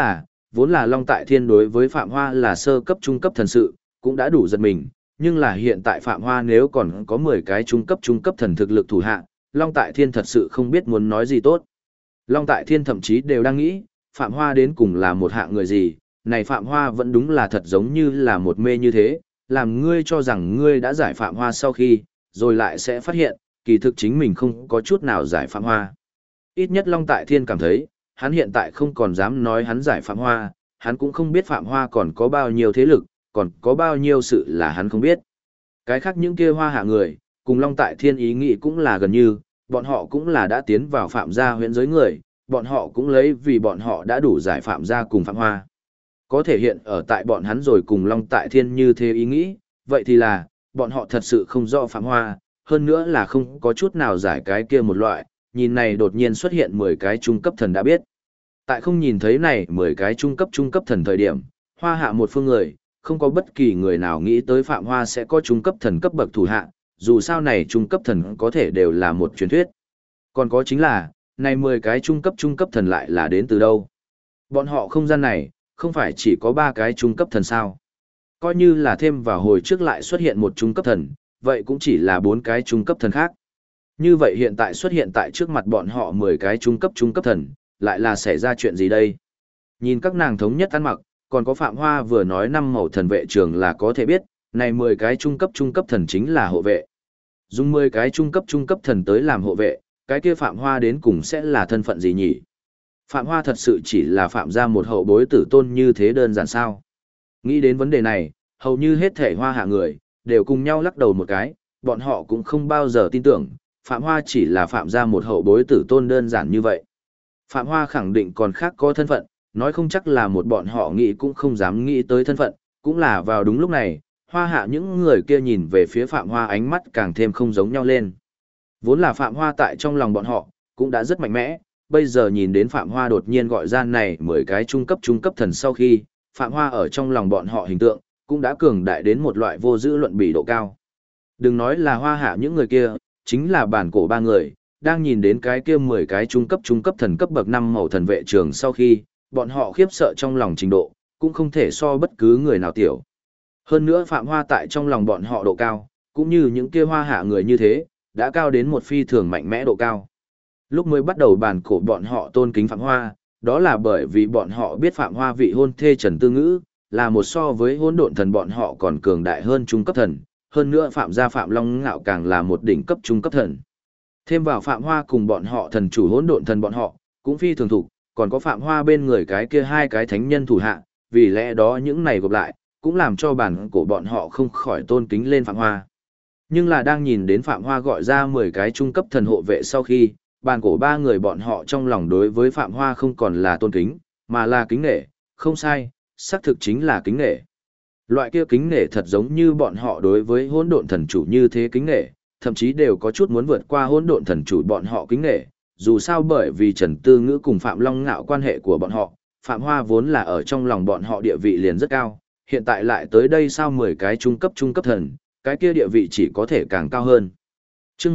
vốn là Long Tại Thiên đối với Phạm Hoa là sơ cấp trung cấp thần sự, cũng đã đủ giật mình, nhưng là hiện tại Phạm Hoa nếu còn có 10 cái trung cấp thần thực lực thủ hạ, Long Tại Thiên thật sự không biết muốn nói gì tốt. Long Tại Thiên thậm chí đều đang nghĩ, Phạm Hoa đến cùng là một hạng người gì, này Phạm Hoa vẫn đúng là thật giống như là một mê như thế, làm ngươi cho rằng ngươi đã giải Phạm Hoa sau khi, rồi lại sẽ phát hiện, kỳ thực chính mình không có chút nào giải Phạm Hoa. Ít nhất Long Tại Thiên cảm thấy, hắn hiện tại không còn dám nói hắn giải Phạm Hoa, hắn cũng không biết Phạm Hoa còn có bao nhiêu thế lực, còn có bao nhiêu sự là hắn không biết. Cái khác những kia Hoa hạ người, cùng Long Tại Thiên ý nghĩ cũng là gần như, bọn họ cũng là đã tiến vào Phạm gia huyễn giới người, bọn họ cũng lấy vì bọn họ đã đủ giải Phạm gia cùng Phạm Hoa. Có thể hiện ở tại bọn hắn rồi cùng Long Tại Thiên như thế ý nghĩ, vậy thì là, bọn họ thật sự không rõ Phạm Hoa, hơn nữa là không có chút nào giải cái kia một loại, nhìn này đột nhiên xuất hiện 10 cái trung cấp thần đã biết. Tại không nhìn thấy này 10 cái trung cấp thần thời điểm, Hoa hạ một phương người, không có bất kỳ người nào nghĩ tới Phạm Hoa sẽ có trung cấp thần cấp bậc thủ hạ, dù sao này trung cấp thần có thể đều là một truyền thuyết. Còn có chính là, này 10 cái trung cấp thần lại là đến từ đâu? Bọn họ không gian này, không phải chỉ có 3 cái trung cấp thần sao? Coi như là thêm vào hồi trước lại xuất hiện một trung cấp thần, vậy cũng chỉ là 4 cái trung cấp thần khác. Như vậy hiện tại xuất hiện tại trước mặt bọn họ 10 cái trung cấp thần, lại là xảy ra chuyện gì đây? Nhìn các nàng thống nhất ăn mặc, còn có Phạm Hoa vừa nói 5 màu thần vệ trường là có thể biết, này 10 cái trung cấp thần chính là hộ vệ. Dùng 10 cái trung cấp thần tới làm hộ vệ, cái kia Phạm Hoa đến cùng sẽ là thân phận gì nhỉ? Phạm Hoa thật sự chỉ là Phạm gia một hậu bối tử tôn như thế đơn giản sao? Nghĩ đến vấn đề này, hầu như hết thể Hoa hạ người, đều cùng nhau lắc đầu một cái, bọn họ cũng không bao giờ tin tưởng, Phạm Hoa chỉ là Phạm gia một hậu bối tử tôn đơn giản như vậy. Phạm Hoa khẳng định còn khác có thân phận, nói không chắc là một bọn họ nghĩ cũng không dám nghĩ tới thân phận, cũng là vào đúng lúc này, Hoa hạ những người kia nhìn về phía Phạm Hoa ánh mắt càng thêm không giống nhau lên. Vốn là Phạm Hoa tại trong lòng bọn họ, cũng đã rất mạnh mẽ, bây giờ nhìn đến Phạm Hoa đột nhiên gọi ra này 10 cái trung cấp thần sau khi, Phạm Hoa ở trong lòng bọn họ hình tượng, cũng đã cường đại đến một loại vô giữ luận bỉ độ cao. Đừng nói là Hoa hạ những người kia, chính là bản cổ 3 người, đang nhìn đến cái kia 10 cái trung cấp thần cấp bậc 5 màu thần vệ trường sau khi, bọn họ khiếp sợ trong lòng trình độ, cũng không thể so bất cứ người nào tiểu. Hơn nữa Phạm Hoa tại trong lòng bọn họ độ cao, cũng như những kia Hoa hạ người như thế, đã cao đến một phi thường mạnh mẽ độ cao. Lúc mới bắt đầu bản cổ bọn họ tôn kính Phạm Hoa, đó là bởi vì bọn họ biết Phạm Hoa vị hôn thê Trần Tư Ngữ, là một so với hỗn độn thần bọn họ còn cường đại hơn trung cấp thần, hơn nữa Phạm gia Phạm Long Ngạo càng là một đỉnh cấp trung cấp thần. Thêm vào Phạm Hoa cùng bọn họ thần chủ hỗn độn thần bọn họ, cũng phi thường thủ, còn có Phạm Hoa bên người cái kia 2 cái thánh nhân thủ hạ, vì lẽ đó những này gộp lại, cũng làm cho bản cổ bọn họ không khỏi tôn kính lên Phạm Hoa. Nhưng là đang nhìn đến Phạm Hoa gọi ra 10 cái trung cấp thần hộ vệ sau khi, bản cổ 3 người bọn họ trong lòng đối với Phạm Hoa không còn là tôn kính, mà là kính nể, không sai, xác thực chính là kính nể. Loại kia kính nể thật giống như bọn họ đối với hỗn độn thần chủ như thế kính nể, thậm chí đều có chút muốn vượt qua hỗn độn thần chủ bọn họ kính nể, dù sao bởi vì Trần Tư Ngữ cùng Phạm Long Ngạo quan hệ của bọn họ, Phạm Hoa vốn là ở trong lòng bọn họ địa vị liền rất cao, hiện tại lại tới đây sao 10 cái trung cấp thần, cái kia địa vị chỉ có thể càng cao hơn. Chương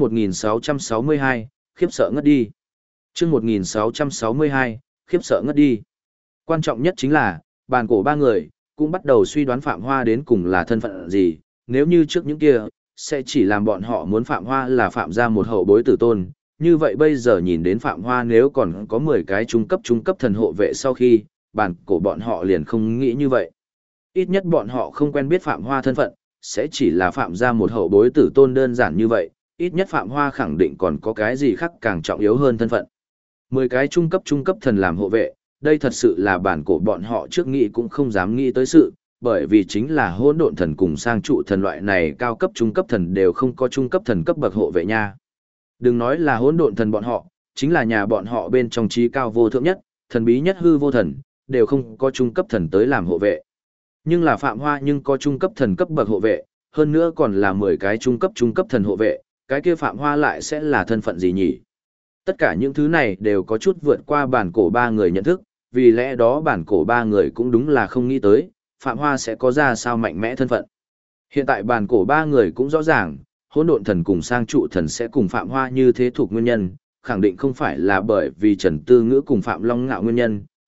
1662, khiếp sợ ngất đi. Chương 1662, khiếp sợ ngất đi. Quan trọng nhất chính là, bàn cổ 3 người, cũng bắt đầu suy đoán Phạm Hoa đến cùng là thân phận gì, nếu như trước những kia, sẽ chỉ làm bọn họ muốn Phạm Hoa là Phạm gia một hậu bối tử tôn, như vậy bây giờ nhìn đến Phạm Hoa nếu còn có 10 cái trung cấp thần hộ vệ sau khi, bàn cổ bọn họ liền không nghĩ như vậy. Ít nhất bọn họ không quen biết Phạm Hoa thân phận, sẽ chỉ là Phạm gia một hậu bối tử tôn đơn giản như vậy, ít nhất Phạm Hoa khẳng định còn có cái gì khác càng trọng yếu hơn thân phận. 10 cái trung cấp thần làm hộ vệ, đây thật sự là bản cổ bọn họ trước nghĩ cũng không dám nghĩ tới sự, bởi vì chính là hỗn độn thần cùng sang trụ thần loại này cao cấp trung cấp thần đều không có trung cấp thần cấp bậc hộ vệ nha. Đừng nói là hỗn độn thần bọn họ, chính là nhà bọn họ bên trong trí cao vô thượng nhất, thần bí nhất hư vô thần, đều không có trung cấp thần tới làm hộ vệ. Nhưng là Phạm Hoa nhưng có trung cấp thần cấp bậc hộ vệ, hơn nữa còn là 10 cái trung cấp thần hộ vệ, cái kia Phạm Hoa lại sẽ là thân phận gì nhỉ? Tất cả những thứ này đều có chút vượt qua bản cổ 3 người nhận thức, vì lẽ đó bản cổ 3 người cũng đúng là không nghĩ tới, Phạm Hoa sẽ có ra sao mạnh mẽ thân phận. Hiện tại bản cổ 3 người cũng rõ ràng, hỗn độn thần cùng sang trụ thần sẽ cùng Phạm Hoa như thế thuộc nguyên nhân, khẳng định không phải là bởi vì Trần Tư Ngữ cùng Phạm Long Ngạo nguyên nhân,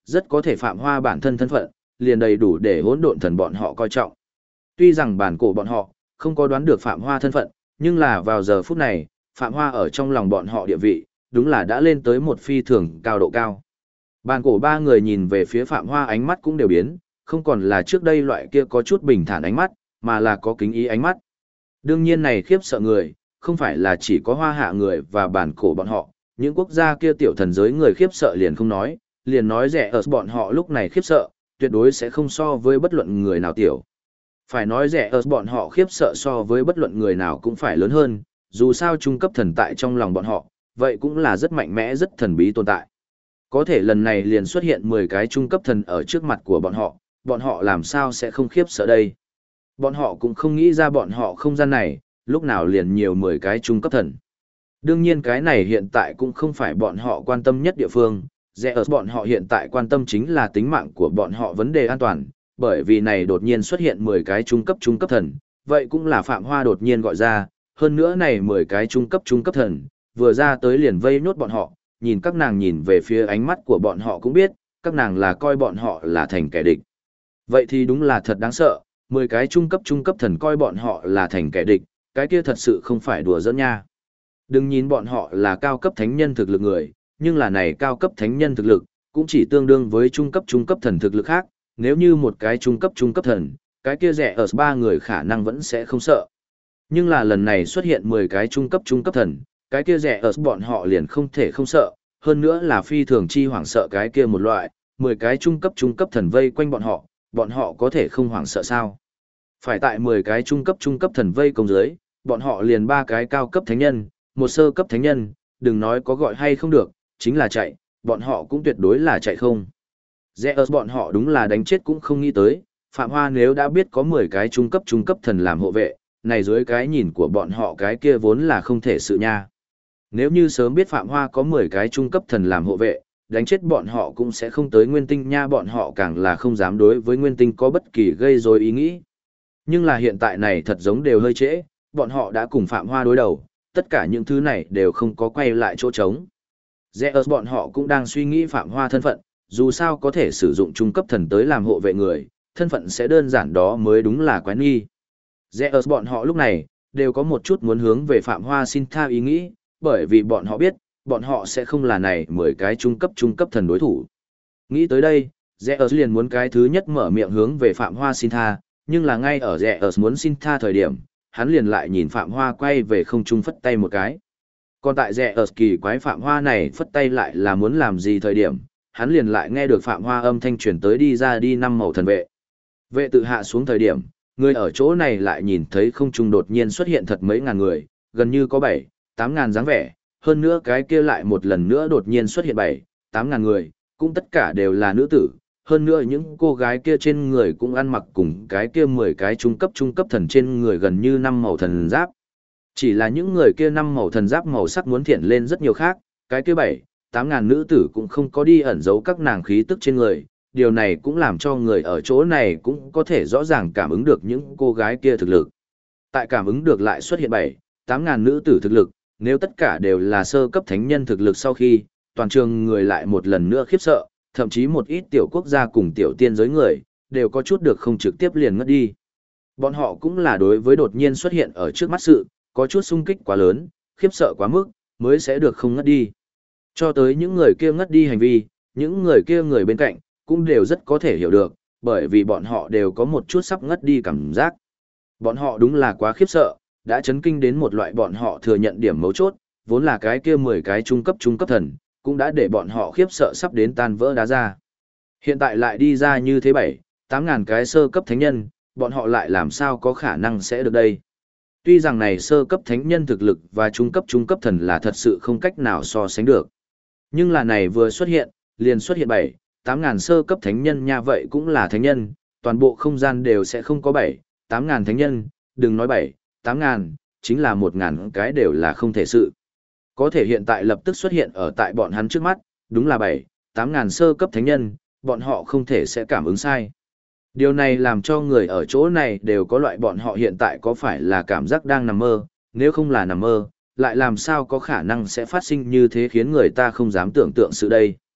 rất có thể Phạm Hoa bản thân thân phận, liền đầy đủ để hỗn độn thần bọn họ coi trọng. Tuy rằng bản cổ bọn họ không có đoán được Phạm Hoa thân phận, nhưng là vào giờ phút này, Phạm Hoa ở trong lòng bọn họ địa vị, đúng là đã lên tới một phi thường cao độ cao. Bản cổ ba người nhìn về phía Phạm Hoa ánh mắt cũng đều biến, không còn là trước đây loại kia có chút bình thản ánh mắt, mà là có kính ý ánh mắt. Đương nhiên này khiếp sợ người, không phải là chỉ có Hoa Hạ người và bản cổ bọn họ, những quốc gia kia tiểu thần giới người khiếp sợ liền không nói, liền nói rẻ ở bọn họ lúc này khiếp sợ, tuyệt đối sẽ không so với bất luận người nào tiểu. Phải nói rẻ ở bọn họ khiếp sợ so với bất luận người nào cũng phải lớn hơn, dù sao trung cấp thần tại trong lòng bọn họ, vậy cũng là rất mạnh mẽ rất thần bí tồn tại. Có thể lần này liền xuất hiện 10 cái trung cấp thần ở trước mặt của bọn họ làm sao sẽ không khiếp sợ đây. Bọn họ cũng không nghĩ ra bọn họ không gian này, lúc nào liền nhiều 10 cái trung cấp thần. Đương nhiên cái này hiện tại cũng không phải bọn họ quan tâm nhất địa phương, rẻ ở bọn họ hiện tại quan tâm chính là tính mạng của bọn họ vấn đề an toàn, bởi vì này đột nhiên xuất hiện 10 cái trung cấp thần, vậy cũng là Phạm Hoa đột nhiên gọi ra, hơn nữa này 10 cái trung cấp thần, vừa ra tới liền vây nhốt bọn họ, nhìn các nàng nhìn về phía ánh mắt của bọn họ cũng biết, các nàng là coi bọn họ là thành kẻ địch. Vậy thì đúng là thật đáng sợ, 10 cái trung cấp thần coi bọn họ là thành kẻ địch, cái kia thật sự không phải đùa giỡn nha. Đừng nhìn bọn họ là cao cấp thánh nhân thực lực người, nhưng là này cao cấp thánh nhân thực lực, cũng chỉ tương đương với trung cấp thần thực lực khác, nếu như một cái trung cấp thần, cái kia rẻ ở 3 người khả năng vẫn sẽ không sợ. Nhưng là lần này xuất hiện 10 cái trung cấp thần, cái kia rẻ ở bọn họ liền không thể không sợ, hơn nữa là phi thường chi hoảng sợ cái kia một loại, 10 cái trung cấp thần vây quanh bọn họ có thể không hoảng sợ sao? Phải tại 10 cái trung cấp thần vây công dưới, bọn họ liền 3 cái cao cấp thánh nhân, một sơ cấp thánh nhân, đừng nói có gọi hay không được, chính là chạy, bọn họ cũng tuyệt đối là chạy không. Zeus bọn họ đúng là đánh chết cũng không nghĩ tới, Phạm Hoa nếu đã biết có 10 cái trung cấp thần làm hộ vệ, này dưới cái nhìn của bọn họ cái kia vốn là không thể sự nha. Nếu như sớm biết Phạm Hoa có 10 cái trung cấp thần làm hộ vệ, đánh chết bọn họ cũng sẽ không tới Nguyên Tinh nha, bọn họ càng là không dám đối với Nguyên Tinh có bất kỳ gây rối ý nghĩ. Nhưng là hiện tại này thật giống đều hơi trễ, bọn họ đã cùng Phạm Hoa đối đầu, tất cả những thứ này đều không có quay lại chỗ trống. Zeus bọn họ cũng đang suy nghĩ Phạm Hoa thân phận, dù sao có thể sử dụng trung cấp thần tới làm hộ vệ người, thân phận sẽ đơn giản đó mới đúng là quái nghi. Zeus bọn họ lúc này, đều có một chút muốn hướng về Phạm Hoa xin tha ý nghĩ, bởi vì bọn họ biết, bọn họ sẽ không là này 10 cái trung cấp thần đối thủ. Nghĩ tới đây, Zeus liền muốn cái thứ nhất mở miệng hướng về Phạm Hoa xin tha, nhưng là ngay ở Zeus muốn xin tha thời điểm, hắn liền lại nhìn Phạm Hoa quay về không trung phất tay một cái. Còn tại Zeus kỳ quái Phạm Hoa này phất tay lại là muốn làm gì thời điểm, hắn liền lại nghe được Phạm Hoa âm thanh truyền tới đi ra đi 5 màu thần vệ. Vệ tự hạ xuống thời điểm, người ở chỗ này lại nhìn thấy không trung đột nhiên xuất hiện thật mấy ngàn người, gần như có 7-8 ngàn dáng vẻ, hơn nữa cái kia lại một lần nữa đột nhiên xuất hiện 7-8 ngàn người, cũng tất cả đều là nữ tử, hơn nữa những cô gái kia trên người cũng ăn mặc cùng cái kia 10 cái trung cấp thần trên người gần như 5 màu thần giáp. Chỉ là những người kia 5 màu thần giáp màu sắc muốn thiện lên rất nhiều khác, cái kia 7-8 ngàn nữ tử cũng không có đi ẩn giấu các nàng khí tức trên người, điều này cũng làm cho người ở chỗ này cũng có thể rõ ràng cảm ứng được những cô gái kia thực lực. Tại cảm ứng được lại xuất hiện 7-8 ngàn nữ tử thực lực, nếu tất cả đều là sơ cấp thánh nhân thực lực sau khi, toàn trường người lại một lần nữa khiếp sợ, thậm chí một ít tiểu quốc gia cùng tiểu tiên giới người, đều có chút được không trực tiếp liền ngất đi. Bọn họ cũng là đối với đột nhiên xuất hiện ở trước mắt sự, có chút xung kích quá lớn, khiếp sợ quá mức, mới sẽ được không ngất đi. Cho tới những người kia ngất đi hành vi, những người kia người bên cạnh, cũng đều rất có thể hiểu được, bởi vì bọn họ đều có một chút sắp ngất đi cảm giác. Bọn họ đúng là quá khiếp sợ, đã chấn kinh đến một loại bọn họ thừa nhận điểm mấu chốt, vốn là cái kia 10 cái trung cấp thần, cũng đã để bọn họ khiếp sợ sắp đến tan vỡ đá ra. Hiện tại lại đi ra như thế 7-8 ngàn cái sơ cấp thánh nhân, bọn họ lại làm sao có khả năng sẽ được đây. Tuy rằng này sơ cấp thánh nhân thực lực và trung cấp thần là thật sự không cách nào so sánh được. Nhưng là này vừa xuất hiện, liền xuất hiện 7-8 ngàn sơ cấp thánh nhân nha, vậy cũng là thánh nhân, toàn bộ không gian đều sẽ không có 7-8 ngàn thánh nhân, đừng nói 7-8 ngàn, chính là 1 ngàn cái đều là không thể sự. Có thể hiện tại lập tức xuất hiện ở tại bọn hắn trước mắt, đúng là 7-8 ngàn sơ cấp thánh nhân, bọn họ không thể sẽ cảm ứng sai. Điều này làm cho người ở chỗ này đều có loại bọn họ hiện tại có phải là cảm giác đang nằm mơ, nếu không là nằm mơ, lại làm sao có khả năng sẽ phát sinh như thế khiến người ta không dám tưởng tượng sự đây.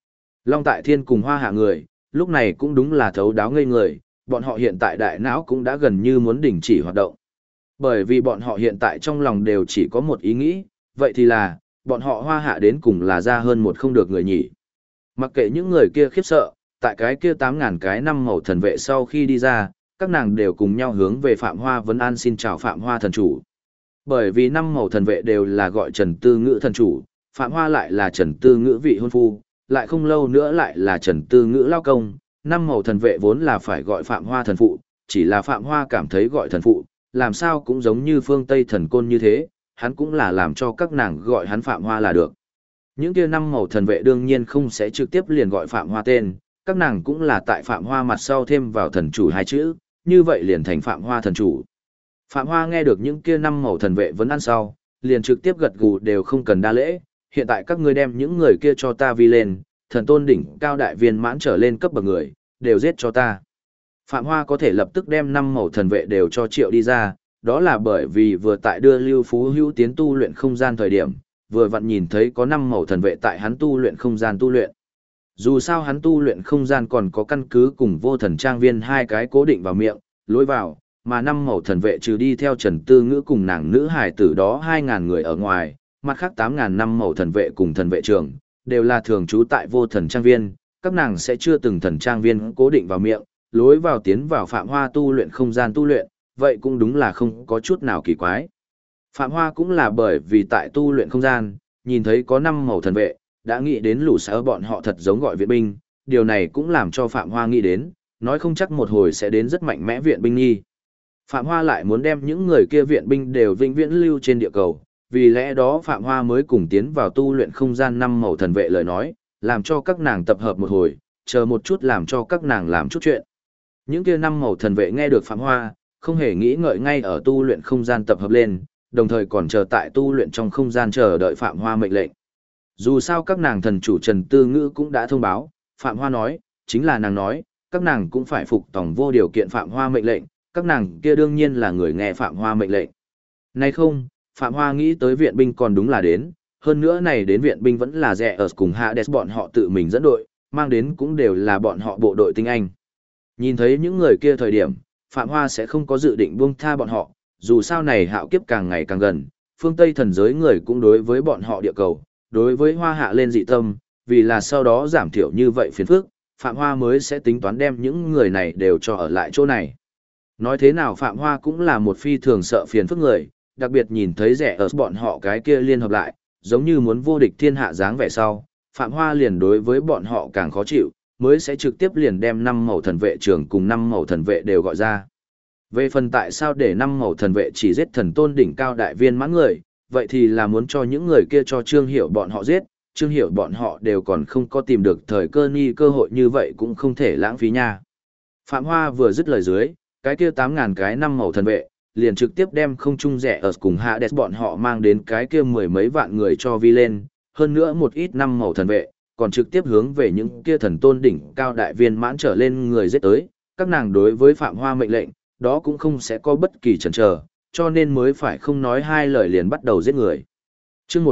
Long Tại Thiên cùng Hoa Hạ người, lúc này cũng đúng là thấu đáo ngây người, bọn họ hiện tại đại não cũng đã gần như muốn đình chỉ hoạt động. Bởi vì bọn họ hiện tại trong lòng đều chỉ có một ý nghĩ, vậy thì là, bọn họ Hoa Hạ đến cùng là ra hơn một không được người nhỉ. Mặc kệ những người kia khiếp sợ, tại cái kia 8.000 cái năm màu thần vệ sau khi đi ra, các nàng đều cùng nhau hướng về Phạm Hoa vấn an xin chào Phạm Hoa thần chủ. Bởi vì năm màu thần vệ đều là gọi Trần Tư Ngữ thần chủ, Phạm Hoa lại là Trần Tư Ngữ vị hôn phu, lại không lâu nữa lại là Trần Tư Ngữ lao công, năm màu thần vệ vốn là phải gọi Phạm Hoa thần phụ, chỉ là Phạm Hoa cảm thấy gọi thần phụ, làm sao cũng giống như phương Tây thần côn như thế, hắn cũng là làm cho các nàng gọi hắn Phạm Hoa là được. Những kia năm màu thần vệ đương nhiên không sẽ trực tiếp liền gọi Phạm Hoa tên, các nàng cũng là tại Phạm Hoa mặt sau thêm vào thần chủ hai chữ, như vậy liền thành Phạm Hoa thần chủ. Phạm Hoa nghe được những kia năm màu thần vệ vấn ăn sau, liền trực tiếp gật gù đều không cần đa lễ, hiện tại các ngươi đem những người kia cho ta vi lên, thần tôn đỉnh cao đại viên mãn trở lên cấp bậc người, đều giết cho ta. Phạm Hoa có thể lập tức đem năm màu thần vệ đều cho triệu đi ra, đó là bởi vì vừa tại đưa Lưu Phú Hữu tiến tu luyện không gian thời điểm, vừa vặn nhìn thấy có năm màu thần vệ tại hắn tu luyện không gian tu luyện. Dù sao hắn tu luyện không gian còn có căn cứ cùng vô thần trang viên hai cái cố định vào miệng, lối vào, mà năm màu thần vệ trừ đi theo Trần Tư Ngữ cùng nàng nữ hài tử đó 2.000 người ở ngoài, mặt khác 8.000 năm màu thần vệ cùng thần vệ trưởng, đều là thường trú tại vô thần trang viên, các nàng sẽ chưa từng thần trang viên cố định vào miệng, lối vào tiến vào Phạm Hoa tu luyện không gian tu luyện, vậy cũng đúng là không có chút nào kỳ quái. Phạm Hoa cũng là bởi vì tại tu luyện không gian, nhìn thấy có 5 màu thần vệ, đã nghĩ đến lũ sở bọn họ thật giống gọi viện binh, điều này cũng làm cho Phạm Hoa nghĩ đến, nói không chắc một hồi sẽ đến rất mạnh mẽ viện binh nghi. Phạm Hoa lại muốn đem những người kia viện binh đều vĩnh viễn lưu trên địa cầu, vì lẽ đó Phạm Hoa mới cùng tiến vào tu luyện không gian 5 màu thần vệ lời nói, làm cho các nàng tập hợp một hồi, chờ một chút làm cho các nàng làm chút chuyện. Những kia 5 màu thần vệ nghe được Phạm Hoa, không hề nghĩ ngợi ngay ở tu luyện không gian tập hợp lên, đồng thời còn chờ tại tu luyện trong không gian chờ đợi Phạm Hoa mệnh lệnh. Dù sao các nàng thần chủ Trần Tư Ngữ cũng đã thông báo, Phạm Hoa nói, chính là nàng nói, các nàng cũng phải phục tòng vô điều kiện Phạm Hoa mệnh lệnh, các nàng kia đương nhiên là người nghe Phạm Hoa mệnh lệnh. Nay không, Phạm Hoa nghĩ tới viện binh còn đúng là đến, hơn nữa này đến viện binh vẫn là rẻ ở cùng Hades bọn họ tự mình dẫn đội, mang đến cũng đều là bọn họ bộ đội tinh anh. Nhìn thấy những người kia thời điểm, Phạm Hoa sẽ không có dự định buông tha bọn họ, dù sao này hạo kiếp càng ngày càng gần, phương Tây thần giới người cũng đối với bọn họ địa cầu, đối với Hoa Hạ lên dị tâm, vì là sau đó giảm thiểu như vậy phiền phức, Phạm Hoa mới sẽ tính toán đem những người này đều cho ở lại chỗ này. Nói thế nào Phạm Hoa cũng là một phi thường sợ phiền phức người, đặc biệt nhìn thấy rẻ ở bọn họ cái kia liên hợp lại, giống như muốn vô địch thiên hạ dáng vẻ sau, Phạm Hoa liền đối với bọn họ càng khó chịu, mới sẽ trực tiếp liền đem 5 màu thần vệ trưởng cùng 5 màu thần vệ đều gọi ra. Về phần tại sao để 5 màu thần vệ chỉ giết thần tôn đỉnh cao đại viên mãn người, vậy thì là muốn cho những người kia cho Trương Hiểu bọn họ giết, Trương Hiểu bọn họ đều còn không có tìm được thời cơ hội như vậy cũng không thể lãng phí nha. Phạm Hoa vừa dứt lời dưới, cái kia 8.000 cái 5 màu thần vệ, liền trực tiếp đem không trung rẻ ở cùng Hades bọn họ mang đến cái kia mười mấy vạn người cho vi lên, hơn nữa một ít 5 màu thần vệ, còn trực tiếp hướng về những kia thần tôn đỉnh cao đại viên mãn trở lên người giết tới, các nàng đối với Phạm Hoa mệnh lệnh, đó cũng không sẽ có bất kỳ chần chờ, cho nên mới phải không nói hai lời liền bắt đầu giết người. Chương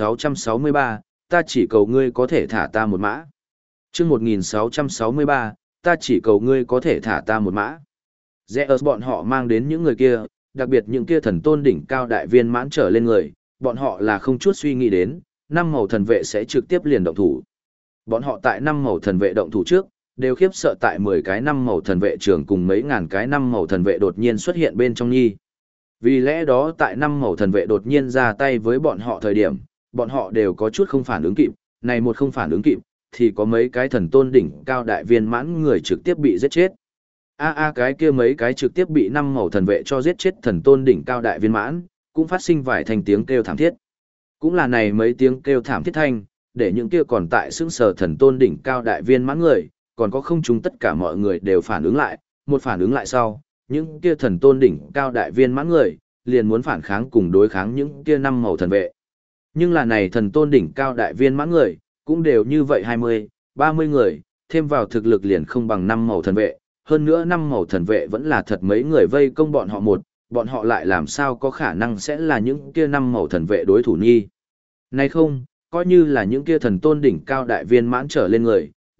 1663, ta chỉ cầu ngươi có thể thả ta một mã. Chương 1663, ta chỉ cầu ngươi có thể thả ta một mã. Zeus bọn họ mang đến những người kia, đặc biệt những kia thần tôn đỉnh cao đại viên mãn trở lên người, bọn họ là không chút suy nghĩ đến, 5 màu thần vệ sẽ trực tiếp liền động thủ. Bọn họ tại 5 màu thần vệ động thủ trước, đều khiếp sợ tại 10 cái 5 màu thần vệ trưởng cùng mấy ngàn cái 5 màu thần vệ đột nhiên xuất hiện bên trong nhi. Vì lẽ đó tại 5 màu thần vệ đột nhiên ra tay với bọn họ thời điểm, bọn họ đều có chút không phản ứng kịp, này một không phản ứng kịp, thì có mấy cái thần tôn đỉnh cao đại viên mãn người trực tiếp bị giết chết. Cái kia mấy cái trực tiếp bị 5 màu thần vệ cho giết chết thần tôn đỉnh cao đại viên mãn, cũng phát sinh vài thành tiếng kêu thảm thiết. Cũng là này mấy tiếng kêu thảm thiết thanh, để những kia còn tại sững sờ thần tôn đỉnh cao đại viên mãn người, còn có không chúng tất cả mọi người đều phản ứng lại, một phản ứng lại sau, những kia thần tôn đỉnh cao đại viên mãn người, liền muốn phản kháng cùng đối kháng những kia 5 màu thần vệ. Nhưng là này thần tôn đỉnh cao đại viên mãn người, cũng đều như vậy 20, 30 người, thêm vào thực lực liền không bằng 5 màu thần vệ, hơn nữa 5 màu thần vệ vẫn là thật mấy người vây công bọn họ bọn họ lại làm sao có khả năng sẽ là những kia 5 màu thần vệ đối thủ nhi. Này không, coi như là những kia thần tôn đỉnh cao đại viên mãn trở lên người,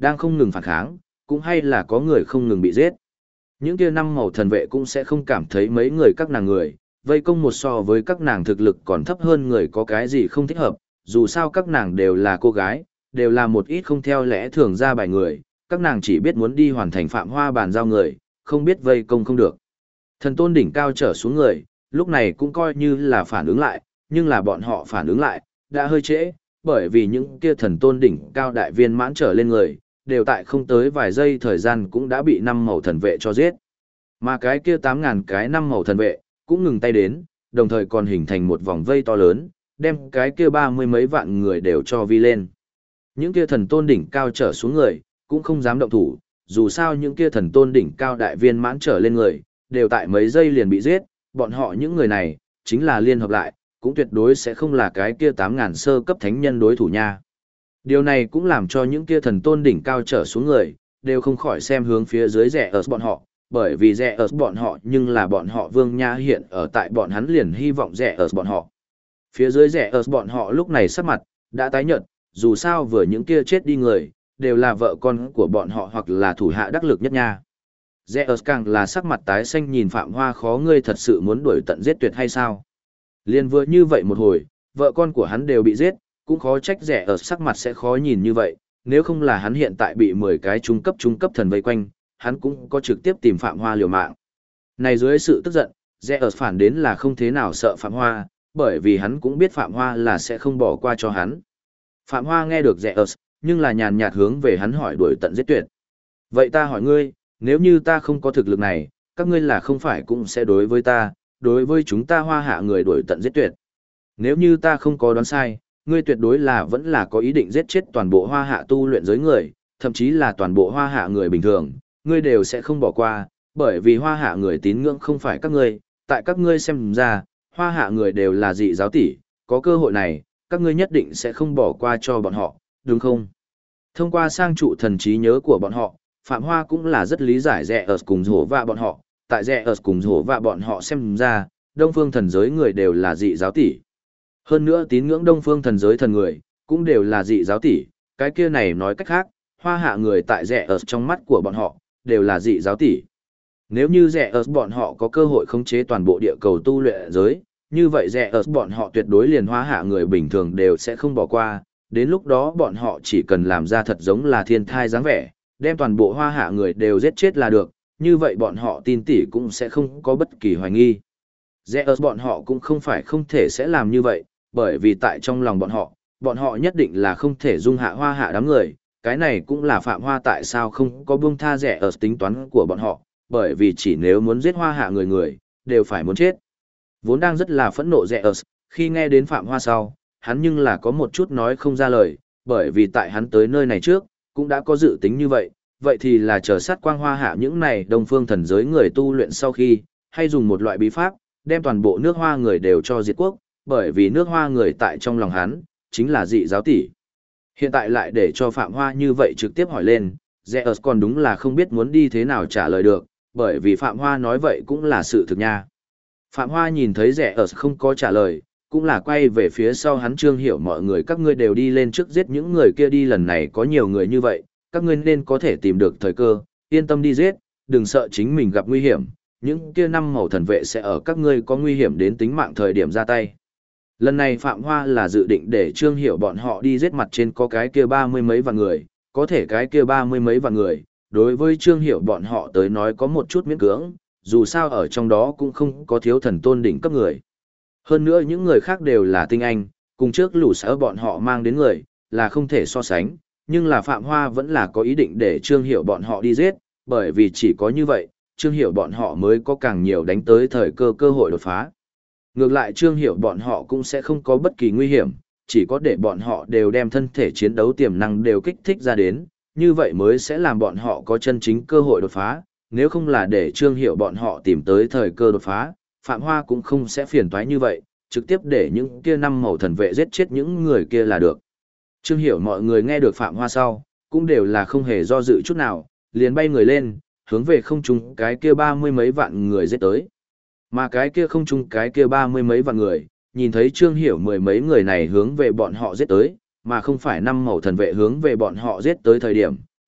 đang không ngừng phản kháng, cũng hay là có người không ngừng bị giết. Những kia năm màu thần vệ cũng sẽ không cảm thấy mấy người các nàng người, vây công một so với các nàng thực lực còn thấp hơn người có cái gì không thích hợp, dù sao các nàng đều là cô gái, đều là một ít không theo lẽ thường ra bài người, các nàng chỉ biết muốn đi hoàn thành Phạm Hoa bàn giao người, không biết vây công không được. Thần tôn đỉnh cao trở xuống người, lúc này cũng coi như là phản ứng lại, nhưng là bọn họ phản ứng lại, đã hơi trễ, bởi vì những kia thần tôn đỉnh cao đại viên mãn trở lên người, đều tại không tới vài giây thời gian cũng đã bị năm màu thần vệ cho giết. Mà cái kia 8.000 cái năm màu thần vệ, cũng ngừng tay đến, đồng thời còn hình thành một vòng vây to lớn, đem cái kia 30 mấy vạn người đều cho vi lên. Những kia thần tôn đỉnh cao trở xuống người, cũng không dám động thủ, dù sao những kia thần tôn đỉnh cao đại viên mãn trở lên người, đều tại mấy giây liền bị giết, bọn họ những người này, chính là liên hợp lại, cũng tuyệt đối sẽ không là cái kia 8.000 sơ cấp thánh nhân đối thủ nha. Điều này cũng làm cho những kia thần tôn đỉnh cao trở xuống người, đều không khỏi xem hướng phía dưới rẻ ở bọn họ, bởi vì rẻ ở bọn họ nhưng là bọn họ vương nha hiện ở tại bọn hắn liền hy vọng rẻ ở bọn họ. Phía dưới rẻ ở bọn họ lúc này sắc mặt, đã tái nhợt, dù sao vừa những kia chết đi người, đều là vợ con của bọn họ hoặc là thủ hạ đắc lực nhất nha. Zeus càng là sắc mặt tái xanh nhìn Phạm Hoa khó ngươi thật sự muốn đuổi tận giết tuyệt hay sao? Liên vừa như vậy một hồi, vợ con của hắn đều bị giết, cũng khó trách Zeus sắc mặt sẽ khó nhìn như vậy, nếu không là hắn hiện tại bị 10 cái trung cấp thần vây quanh, hắn cũng có trực tiếp tìm Phạm Hoa liều mạng. Này dưới sự tức giận, Zeus phản đến là không thế nào sợ Phạm Hoa, bởi vì hắn cũng biết Phạm Hoa là sẽ không bỏ qua cho hắn. Phạm Hoa nghe được Zeus, nhưng là nhàn nhạt hướng về hắn hỏi đuổi tận giết tuyệt. Vậy ta hỏi ngươi, nếu như ta không có thực lực này, các ngươi là không phải cũng sẽ đối với ta, đối với chúng ta Hoa Hạ người đuổi tận giết tuyệt. Nếu như ta không có đoán sai, ngươi tuyệt đối là vẫn là có ý định giết chết toàn bộ Hoa Hạ tu luyện giới người, thậm chí là toàn bộ Hoa Hạ người bình thường, ngươi đều sẽ không bỏ qua, bởi vì Hoa Hạ người tín ngưỡng không phải các ngươi, tại các ngươi xem ra, Hoa Hạ người đều là dị giáo tỷ, có cơ hội này, các ngươi nhất định sẽ không bỏ qua cho bọn họ, đúng không? Thông qua sang trụ thần trí nhớ của bọn họ, Phạm Hoa cũng là rất lý giải rẻ ở cùng hổ vạ bọn họ, tại rẻ ở cùng hổ vạ bọn họ xem ra, đông phương thần giới người đều là dị giáo tỷ. Hơn nữa tín ngưỡng đông phương thần giới thần người, cũng đều là dị giáo tỷ, cái kia này nói cách khác, Hoa Hạ người tại rẻ ở trong mắt của bọn họ, đều là dị giáo tỷ. Nếu như rẻ ở bọn họ có cơ hội khống chế toàn bộ địa cầu tu luyện giới, như vậy rẻ ở bọn họ tuyệt đối liền Hoa Hạ người bình thường đều sẽ không bỏ qua, đến lúc đó bọn họ chỉ cần làm ra thật giống là thiên thai dáng vẻ, đem toàn bộ Hoa Hạ người đều giết chết là được, như vậy bọn họ tin tỷ cũng sẽ không có bất kỳ hoài nghi. Zeus bọn họ cũng không phải không thể sẽ làm như vậy, bởi vì tại trong lòng bọn họ nhất định là không thể dung hạ Hoa Hạ đám người, cái này cũng là Phạm Hoa tại sao không có buông tha Zeus tính toán của bọn họ, bởi vì chỉ nếu muốn giết Hoa Hạ người, đều phải muốn chết. Vốn đang rất là phẫn nộ Zeus, khi nghe đến Phạm Hoa sau, hắn nhưng là có một chút nói không ra lời, bởi vì tại hắn tới nơi này trước, cũng đã có dự tính như vậy, vậy thì là chờ sát quang Hoa Hạ những này đông phương thần giới người tu luyện sau khi, hay dùng một loại bí pháp, đem toàn bộ nước Hoa người đều cho diệt quốc, bởi vì nước Hoa người tại trong lòng hắn, chính là dị giáo tỷ. Hiện tại lại để cho Phạm Hoa như vậy trực tiếp hỏi lên, Zeus còn đúng là không biết muốn đi thế nào trả lời được, bởi vì Phạm Hoa nói vậy cũng là sự thực nha. Phạm Hoa nhìn thấy Zeus không có trả lời, cũng là quay về phía sau hắn Trương Hiểu mọi người các ngươi đều đi lên trước giết những người kia đi, lần này có nhiều người như vậy, các ngươi nên có thể tìm được thời cơ, yên tâm đi giết, đừng sợ chính mình gặp nguy hiểm, những kia năm màu thần vệ sẽ ở các ngươi có nguy hiểm đến tính mạng thời điểm ra tay. Lần này Phạm Hoa là dự định để Trương Hiểu bọn họ đi giết mặt trên có cái kia 30 mấy vạn người, có thể cái kia 30 mấy vạn người, đối với Trương Hiểu bọn họ tới nói có một chút miễn cưỡng, dù sao ở trong đó cũng không có thiếu thần tôn đỉnh cấp người. Hơn nữa những người khác đều là tinh anh, cùng trước lũ sở bọn họ mang đến người, là không thể so sánh, nhưng là Phạm Hoa vẫn là có ý định để Trương Hiểu bọn họ đi giết, bởi vì chỉ có như vậy, Trương Hiểu bọn họ mới có càng nhiều đánh tới thời cơ hội đột phá. Ngược lại Trương Hiểu bọn họ cũng sẽ không có bất kỳ nguy hiểm, chỉ có để bọn họ đều đem thân thể chiến đấu tiềm năng đều kích thích ra đến, như vậy mới sẽ làm bọn họ có chân chính cơ hội đột phá, nếu không là để Trương Hiểu bọn họ tìm tới thời cơ đột phá, Phạm Hoa cũng không sẽ phiền toái như vậy, trực tiếp để những kia năm màu thần vệ giết chết những người kia là được. Trương Hiểu mọi người nghe được Phạm Hoa sau, cũng đều là không hề do dự chút nào, liền bay người lên, hướng về không trung cái kia 30 mấy vạn người giết tới. Mà cái kia không trung cái kia 30 mấy vạn người, nhìn thấy Trương Hiểu mười mấy người này hướng về bọn họ giết tới, mà không phải năm màu thần vệ hướng về bọn họ giết tới thời điểm,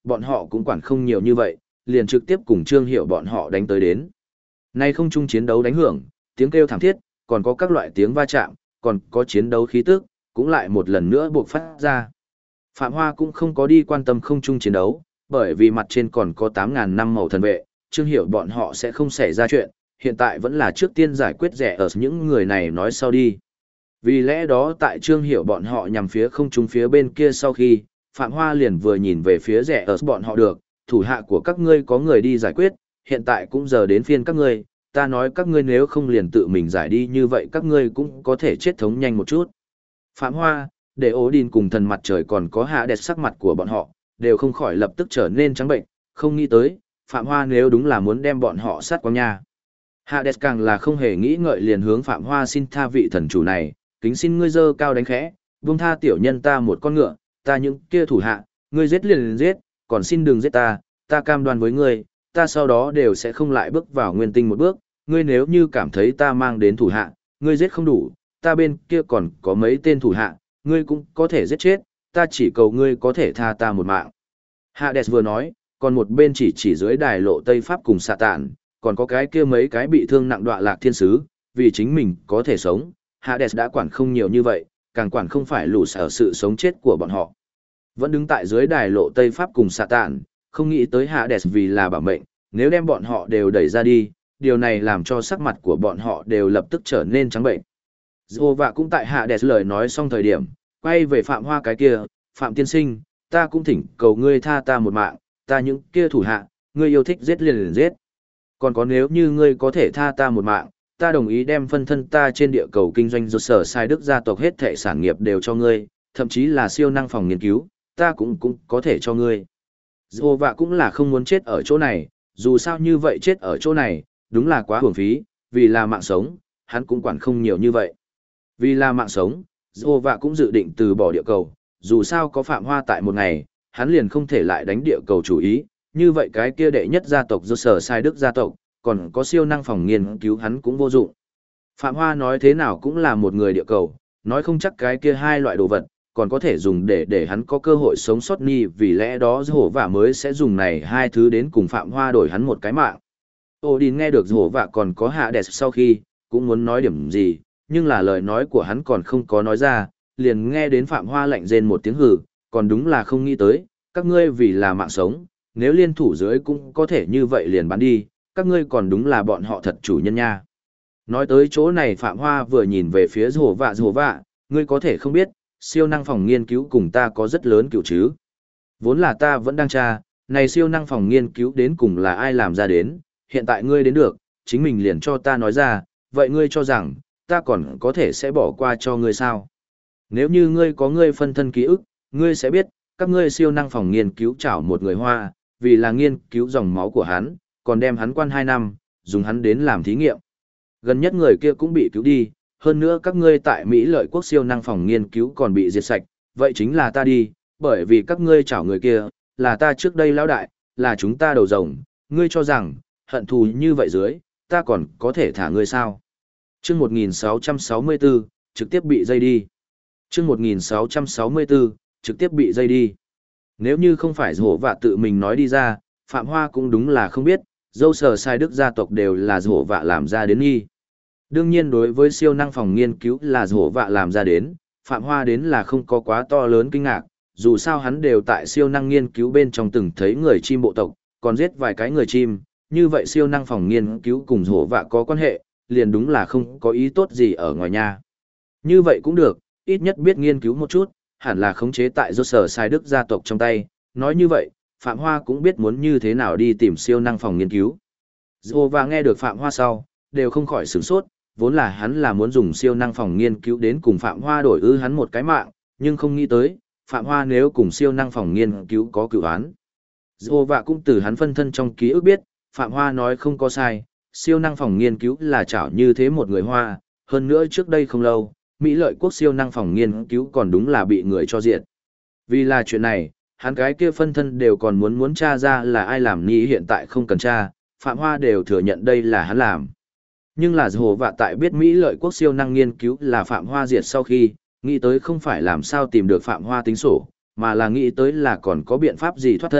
bọn họ cũng quản không nhiều như vậy, liền trực tiếp cùng Trương Hiểu bọn họ đánh tới đến. Nay không chung chiến đấu đánh hưởng, tiếng kêu thảm thiết, còn có các loại tiếng va chạm, còn có chiến đấu khí tức, cũng lại một lần nữa buộc phát ra. Phạm Hoa cũng không có đi quan tâm không chung chiến đấu, bởi vì mặt trên còn có 8.000 năm màu thần vệ, Trương Hiểu bọn họ sẽ không xảy ra chuyện, hiện tại vẫn là trước tiên giải quyết rẻ ở những người này nói sau đi. Vì lẽ đó tại Trương Hiểu bọn họ nhằm phía không chung phía bên kia sau khi, Phạm Hoa liền vừa nhìn về phía rẻ ở bọn họ được, thủ hạ của các ngươi có người đi giải quyết, hiện tại cũng giờ đến phiên các ngươi, ta nói các ngươi nếu không liền tự mình giải đi như vậy các ngươi cũng có thể chết thống nhanh một chút. Phạm Hoa, để Odin cùng thần mặt trời còn có hạ đẹp sắc mặt của bọn họ, đều không khỏi lập tức trở nên trắng bệnh, không nghĩ tới, Phạm Hoa nếu đúng là muốn đem bọn họ sát quang nha. Hades càng là không hề nghĩ ngợi liền hướng Phạm Hoa xin tha vị thần chủ này, kính xin ngươi dơ cao đánh khẽ, buông tha tiểu nhân ta một con ngựa, ta những kia thủ hạ, ngươi giết liền giết, còn xin đừng giết ta, ta cam đoan với ngươi, ta sau đó đều sẽ không lại bước vào nguyên tinh một bước, ngươi nếu như cảm thấy ta mang đến thủ hạ, ngươi giết không đủ, ta bên kia còn có mấy tên thủ hạ, ngươi cũng có thể giết chết, ta chỉ cầu ngươi có thể tha ta một mạng. Hades vừa nói, còn một bên chỉ dưới đài lộ Tây Pháp cùng xạ tản, còn có cái kia mấy cái bị thương nặng đọa lạc thiên sứ, vì chính mình có thể sống, Hades đã quản không nhiều như vậy, càng quản không phải lù sở sự sống chết của bọn họ. Vẫn đứng tại dưới đài lộ Tây Pháp cùng xạ tản, không nghĩ tới Hades vì là bảo mệnh, nếu đem bọn họ đều đẩy ra đi, điều này làm cho sắc mặt của bọn họ đều lập tức trở nên trắng bệnh. Jehovah cũng tại Hades lời nói xong thời điểm, quay về Phạm Hoa cái kia, Phạm tiên sinh, ta cũng thỉnh cầu ngươi tha ta một mạng, ta những kia thủ hạ, ngươi yêu thích giết liền giết. Còn có nếu như ngươi có thể tha ta một mạng, ta đồng ý đem phân thân ta trên địa cầu kinh doanh do sở sai đức gia tộc hết thệ sản nghiệp đều cho ngươi, thậm chí là siêu năng phòng nghiên cứu, ta cũng có thể cho ngươi. Jehovah cũng là không muốn chết ở chỗ này, dù sao như vậy chết ở chỗ này, đúng là quá hưởng phí, vì là mạng sống, hắn cũng quản không nhiều như vậy. Vì là mạng sống, Jehovah cũng dự định từ bỏ địa cầu, dù sao có Phạm Hoa tại một ngày, hắn liền không thể lại đánh địa cầu chủ ý, như vậy cái kia đệ nhất gia tộc do sở sai đức gia tộc, còn có siêu năng phòng nghiên cứu hắn cũng vô dụng. Phạm Hoa nói thế nào cũng là một người địa cầu, nói không chắc cái kia hai loại đồ vật, còn có thể dùng để hắn có cơ hội sống sót ni, vì lẽ đó Jehovah mới sẽ dùng này hai thứ đến cùng Phạm Hoa đổi hắn một cái mạng. Odin nghe được Jehovah còn có Hades sau khi, cũng muốn nói điểm gì, nhưng là lời nói của hắn còn không có nói ra, liền nghe đến Phạm Hoa lạnh rên một tiếng hừ, còn đúng là không nghĩ tới, các ngươi vì là mạng sống, nếu liên thủ dưới cũng có thể như vậy liền bắn đi, các ngươi còn đúng là bọn họ thật chủ nhân nha. Nói tới chỗ này Phạm Hoa vừa nhìn về phía Jehovah, ngươi có thể không biết, siêu năng phòng nghiên cứu cùng ta có rất lớn cựu chứ. Vốn là ta vẫn đang tra, này siêu năng phòng nghiên cứu đến cùng là ai làm ra đến, hiện tại ngươi đến được, chính mình liền cho ta nói ra, vậy ngươi cho rằng, ta còn có thể sẽ bỏ qua cho ngươi sao? Nếu như ngươi có ngươi phân thân ký ức, ngươi sẽ biết, các ngươi siêu năng phòng nghiên cứu chảo một người Hoa, vì là nghiên cứu dòng máu của hắn, còn đem hắn quan 2 năm, dùng hắn đến làm thí nghiệm. Gần nhất người kia cũng bị cứu đi, hơn nữa các ngươi tại Mỹ lợi quốc siêu năng phòng nghiên cứu còn bị diệt sạch, vậy chính là ta đi, bởi vì các ngươi chảo người kia, là ta trước đây lão đại, là chúng ta đầu rồng, ngươi cho rằng, hận thù như vậy dưới, ta còn có thể thả ngươi sao? Chương 1664, trực tiếp bị dây đi. Chương 1664, trực tiếp bị dây đi. Nếu như không phải Jehovah tự mình nói đi ra, Phạm Hoa cũng đúng là không biết, dâu sở sai đức gia tộc đều là Jehovah làm ra đến nghi. Đương nhiên đối với siêu năng phòng nghiên cứu là Jehovah làm ra đến, Phạm Hoa đến là không có quá to lớn kinh ngạc, dù sao hắn đều tại siêu năng nghiên cứu bên trong từng thấy người chim bộ tộc, còn giết vài cái người chim, như vậy siêu năng phòng nghiên cứu cùng Jehovah có quan hệ, liền đúng là không có ý tốt gì ở ngoài nhà. Như vậy cũng được, ít nhất biết nghiên cứu một chút, hẳn là khống chế tại do sở sai đức gia tộc trong tay, nói như vậy, Phạm Hoa cũng biết muốn như thế nào đi tìm siêu năng phòng nghiên cứu. Jehovah nghe được Phạm Hoa sau, đều không khỏi sửng sốt, vốn là hắn là muốn dùng siêu năng phòng nghiên cứu đến cùng Phạm Hoa đổi hắn một cái mạng, nhưng không nghĩ tới, Phạm Hoa nếu cùng siêu năng phòng nghiên cứu có cựu án. Jehovah cũng từ hắn phân thân trong ký ức biết, Phạm Hoa nói không có sai, siêu năng phòng nghiên cứu là chảo như thế một người Hoa, hơn nữa trước đây không lâu, Mỹ lợi quốc siêu năng phòng nghiên cứu còn đúng là bị người cho diệt. Vì là chuyện này, hắn cái kia phân thân đều còn muốn tra ra là ai làm, ni hiện tại không cần tra, Phạm Hoa đều thừa nhận đây là hắn làm. Nhưng là Jehovah tại biết Mỹ lợi quốc siêu năng nghiên cứu là Phạm Hoa diệt sau khi, nghĩ tới không phải làm sao tìm được Phạm Hoa tính sổ, mà là nghĩ tới là còn có biện pháp gì thoát thân,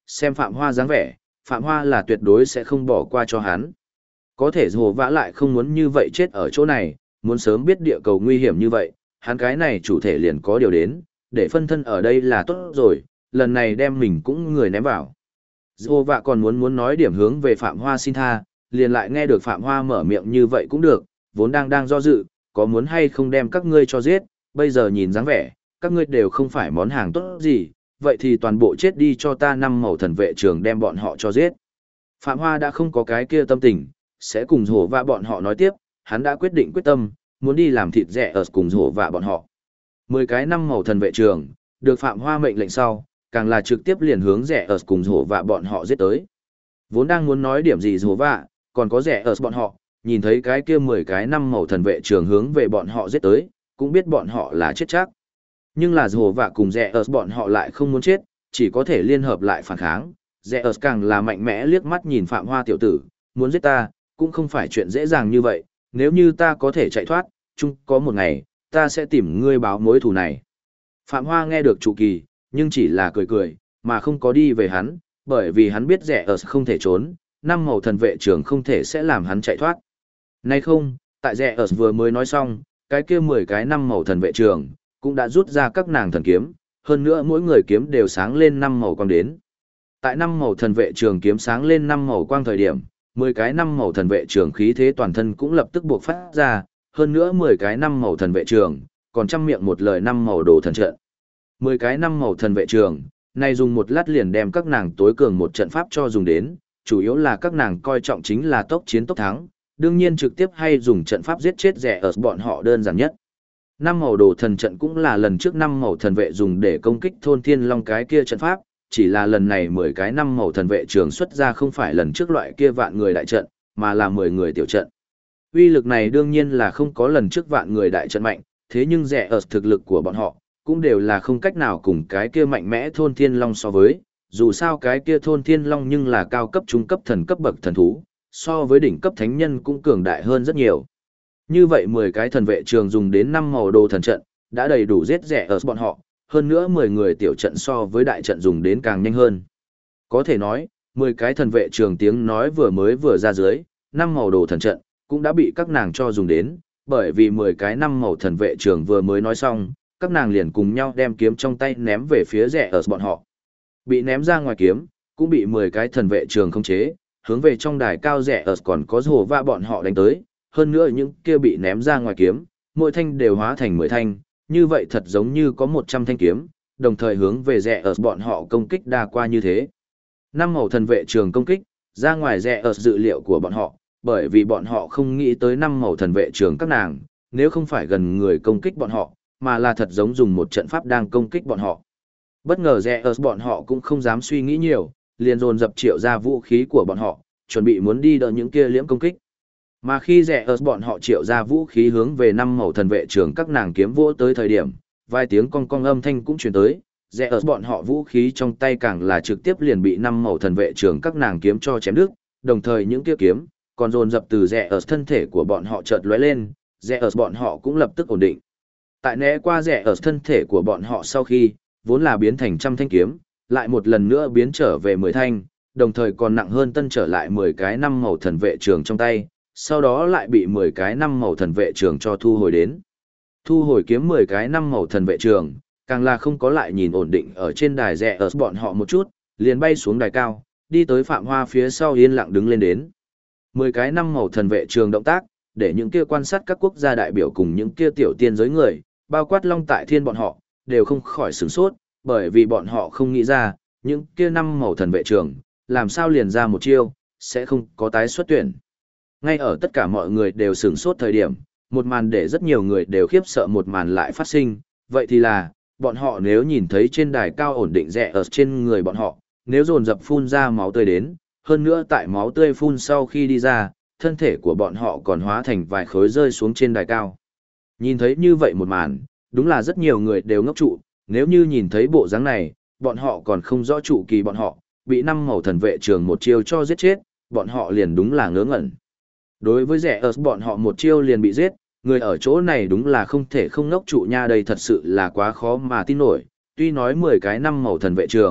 xem Phạm Hoa dáng vẻ, Phạm Hoa là tuyệt đối sẽ không bỏ qua cho hắn. Có thể Hồ Vã lại không muốn như vậy chết ở chỗ này, muốn sớm biết địa cầu nguy hiểm như vậy, hắn cái này chủ thể liền có điều đến, để phân thân ở đây là tốt rồi, lần này đem mình cũng người ném vào. Hồ Vã còn muốn nói điểm hướng về Phạm Hoa xin tha, liền lại nghe được Phạm Hoa mở miệng như vậy cũng được, vốn đang do dự, có muốn hay không đem các ngươi cho giết, bây giờ nhìn dáng vẻ, các ngươi đều không phải món hàng tốt gì, vậy thì toàn bộ chết đi cho ta 5 màu thần vệ trường đem bọn họ cho giết. Phạm Hoa đã không có cái kia tâm tình, sẽ cùng Hồ Vã bọn họ nói tiếp, hắn đã quyết định quyết tâm, muốn đi làm thịt rẻ ở cùng Hồ Vã bọn họ. 10 cái 5 màu thần vệ trường, được Phạm Hoa mệnh lệnh sau, càng là trực tiếp liền hướng rẻ ở cùng Hồ Vã bọn họ giết tới. Vốn đang muốn nói điểm gì Hồ Vã, còn có rẻ ở bọn họ, nhìn thấy cái kia 10 cái 5 màu thần vệ trường hướng về bọn họ giết tới, cũng biết bọn họ là chết chắc. Nhưng là Hồ Vã cùng rẻ ở bọn họ lại không muốn chết, chỉ có thể liên hợp lại phản kháng. Rẻ ở càng là mạnh mẽ liếc mắt nhìn Phạm Hoa tiểu tử, muốn giết ta, cũng không phải chuyện dễ dàng như vậy, nếu như ta có thể chạy thoát, chung có một ngày, ta sẽ tìm ngươi báo mối thù này. Phạm Hoa nghe được Trụ Kỳ, nhưng chỉ là cười cười, mà không có đi về hắn, bởi vì hắn biết rẻ ở không thể trốn, 5 màu thần vệ trường không thể sẽ làm hắn chạy thoát. Nay không, tại rẻ ở vừa mới nói xong, cái kia 10 cái 5 màu thần vệ trường, cũng đã rút ra các nàng thần kiếm, hơn nữa mỗi người kiếm đều sáng lên 5 màu quang đến. Tại 5 màu thần vệ trường kiếm sáng lên 5 màu quang thời điểm, 10 cái 5 màu thần vệ trường khí thế toàn thân cũng lập tức buộc phát ra, hơn nữa 10 cái 5 màu thần vệ trường, còn trăm miệng một lời 5 màu đồ thần trận. 10 cái 5 màu thần vệ trường, này dùng một lát liền đem các nàng tối cường một trận pháp cho dùng đến, chủ yếu là các nàng coi trọng chính là tốc chiến tốc thắng, đương nhiên trực tiếp hay dùng trận pháp giết chết rẻ ở bọn họ đơn giản nhất. 5 màu đồ thần trận cũng là lần trước 5 màu thần vệ dùng để công kích thôn thiên long cái kia trận pháp, chỉ là lần này 10 cái 5 màu thần vệ trường xuất ra không phải lần trước loại kia vạn người đại trận, mà là 10 người tiểu trận. Uy lực này đương nhiên là không có lần trước vạn người đại trận mạnh, thế nhưng rẻ ở thực lực của bọn họ, cũng đều là không cách nào cùng cái kia mạnh mẽ thôn thiên long so với, dù sao cái kia thôn thiên long nhưng là cao cấp trung cấp thần cấp bậc thần thú, so với đỉnh cấp thánh nhân cũng cường đại hơn rất nhiều. Như vậy 10 cái thần vệ trường dùng đến 5 màu đồ thần trận, đã đầy đủ giết rẻ ở bọn họ, hơn nữa 10 người tiểu trận so với đại trận dùng đến càng nhanh hơn. Có thể nói, 10 cái thần vệ trường tiếng nói vừa ra dưới, 5 màu đồ thần trận, cũng đã bị các nàng cho dùng đến, bởi vì 10 cái 5 màu thần vệ trường vừa mới nói xong, các nàng liền cùng nhau đem kiếm trong tay ném về phía rẻ ở bọn họ. Bị ném ra ngoài kiếm, cũng bị 10 cái thần vệ trường khống chế, hướng về trong đài cao rẻ ở còn có Hồ Vã bọn họ đánh tới, hơn nữa những kia bị ném ra ngoài kiếm, mỗi thanh đều hóa thành 10 thanh, như vậy thật giống như có 100 thanh kiếm, đồng thời hướng về rẻ ở bọn họ công kích đa qua như thế. 5 màu thần vệ trường công kích, ra ngoài rẻ ở dự liệu của bọn họ, bởi vì bọn họ không nghĩ tới 5 màu thần vệ trường các nàng, nếu không phải gần người công kích bọn họ, mà là thật giống dùng một trận pháp đang công kích bọn họ. Bất ngờ rẻ ở bọn họ cũng không dám suy nghĩ nhiều, liền dồn dập triệu ra vũ khí của bọn họ, chuẩn bị muốn đi đỡ những kia liễm công kích. Mà khi rẻ ở bọn họ triệu ra vũ khí hướng về 5 màu thần vệ trường các nàng kiếm vỗ tới thời điểm, vài tiếng cong cong âm thanh cũng truyền tới, rẻ ở bọn họ vũ khí trong tay càng là trực tiếp liền bị 5 màu thần vệ trường các nàng kiếm cho chém đứt, đồng thời những kia kiếm còn dồn dập từ rẻ ở thân thể của bọn họ chợt lóe lên, rẻ ở bọn họ cũng lập tức ổn định. Tại né qua rẻ ở thân thể của bọn họ sau khi, vốn là biến thành trăm thanh kiếm, lại một lần nữa biến trở về 10 thanh, đồng thời còn nặng hơn tân trở lại 10 cái 5 màu thần vệ trường trong tay, sau đó lại bị 10 cái 5 màu thần vệ trường cho thu hồi đến. Thu hồi kiếm 10 cái 5 màu thần vệ trường, càng là không có lại nhìn ổn định ở trên đài rẻ ở bọn họ một chút, liền bay xuống đài cao, đi tới Phạm Hoa phía sau yên lặng đứng lên đến. 10 cái 5 màu thần vệ trường động tác, để những kia quan sát các quốc gia đại biểu cùng những kia tiểu tiên giới người, bao quát Long Tại Thiên bọn họ, đều không khỏi sửng sốt, bởi vì bọn họ không nghĩ ra, những kia 5 màu thần vệ trường, làm sao liền ra một chiêu, sẽ không có tái xuất tuyển. Ngay ở tất cả mọi người đều sửng sốt thời điểm, một màn để rất nhiều người đều khiếp sợ một màn lại phát sinh, vậy thì là, bọn họ nếu nhìn thấy trên đài cao ổn định rẽ ở trên người bọn họ, nếu dồn dập phun ra máu tươi đến, hơn nữa tại máu tươi phun sau khi đi ra, thân thể của bọn họ còn hóa thành vài khối rơi xuống trên đài cao. Nhìn thấy như vậy một màn, đúng là rất nhiều người đều ngốc trụ, nếu như nhìn thấy bộ dáng này, bọn họ còn không rõ trụ kỳ bọn họ, bị 5 màu thần vệ trường một chiêu cho giết chết, bọn họ liền đúng là ngớ ngẩn. Đối với rẻ ở bọn họ một chiêu liền bị giết, người ở chỗ này đúng là không thể không ngốc trụ nha, đây thật sự là quá khó mà tin nổi, tuy nói 10 cái 5 màu thần vệ trường,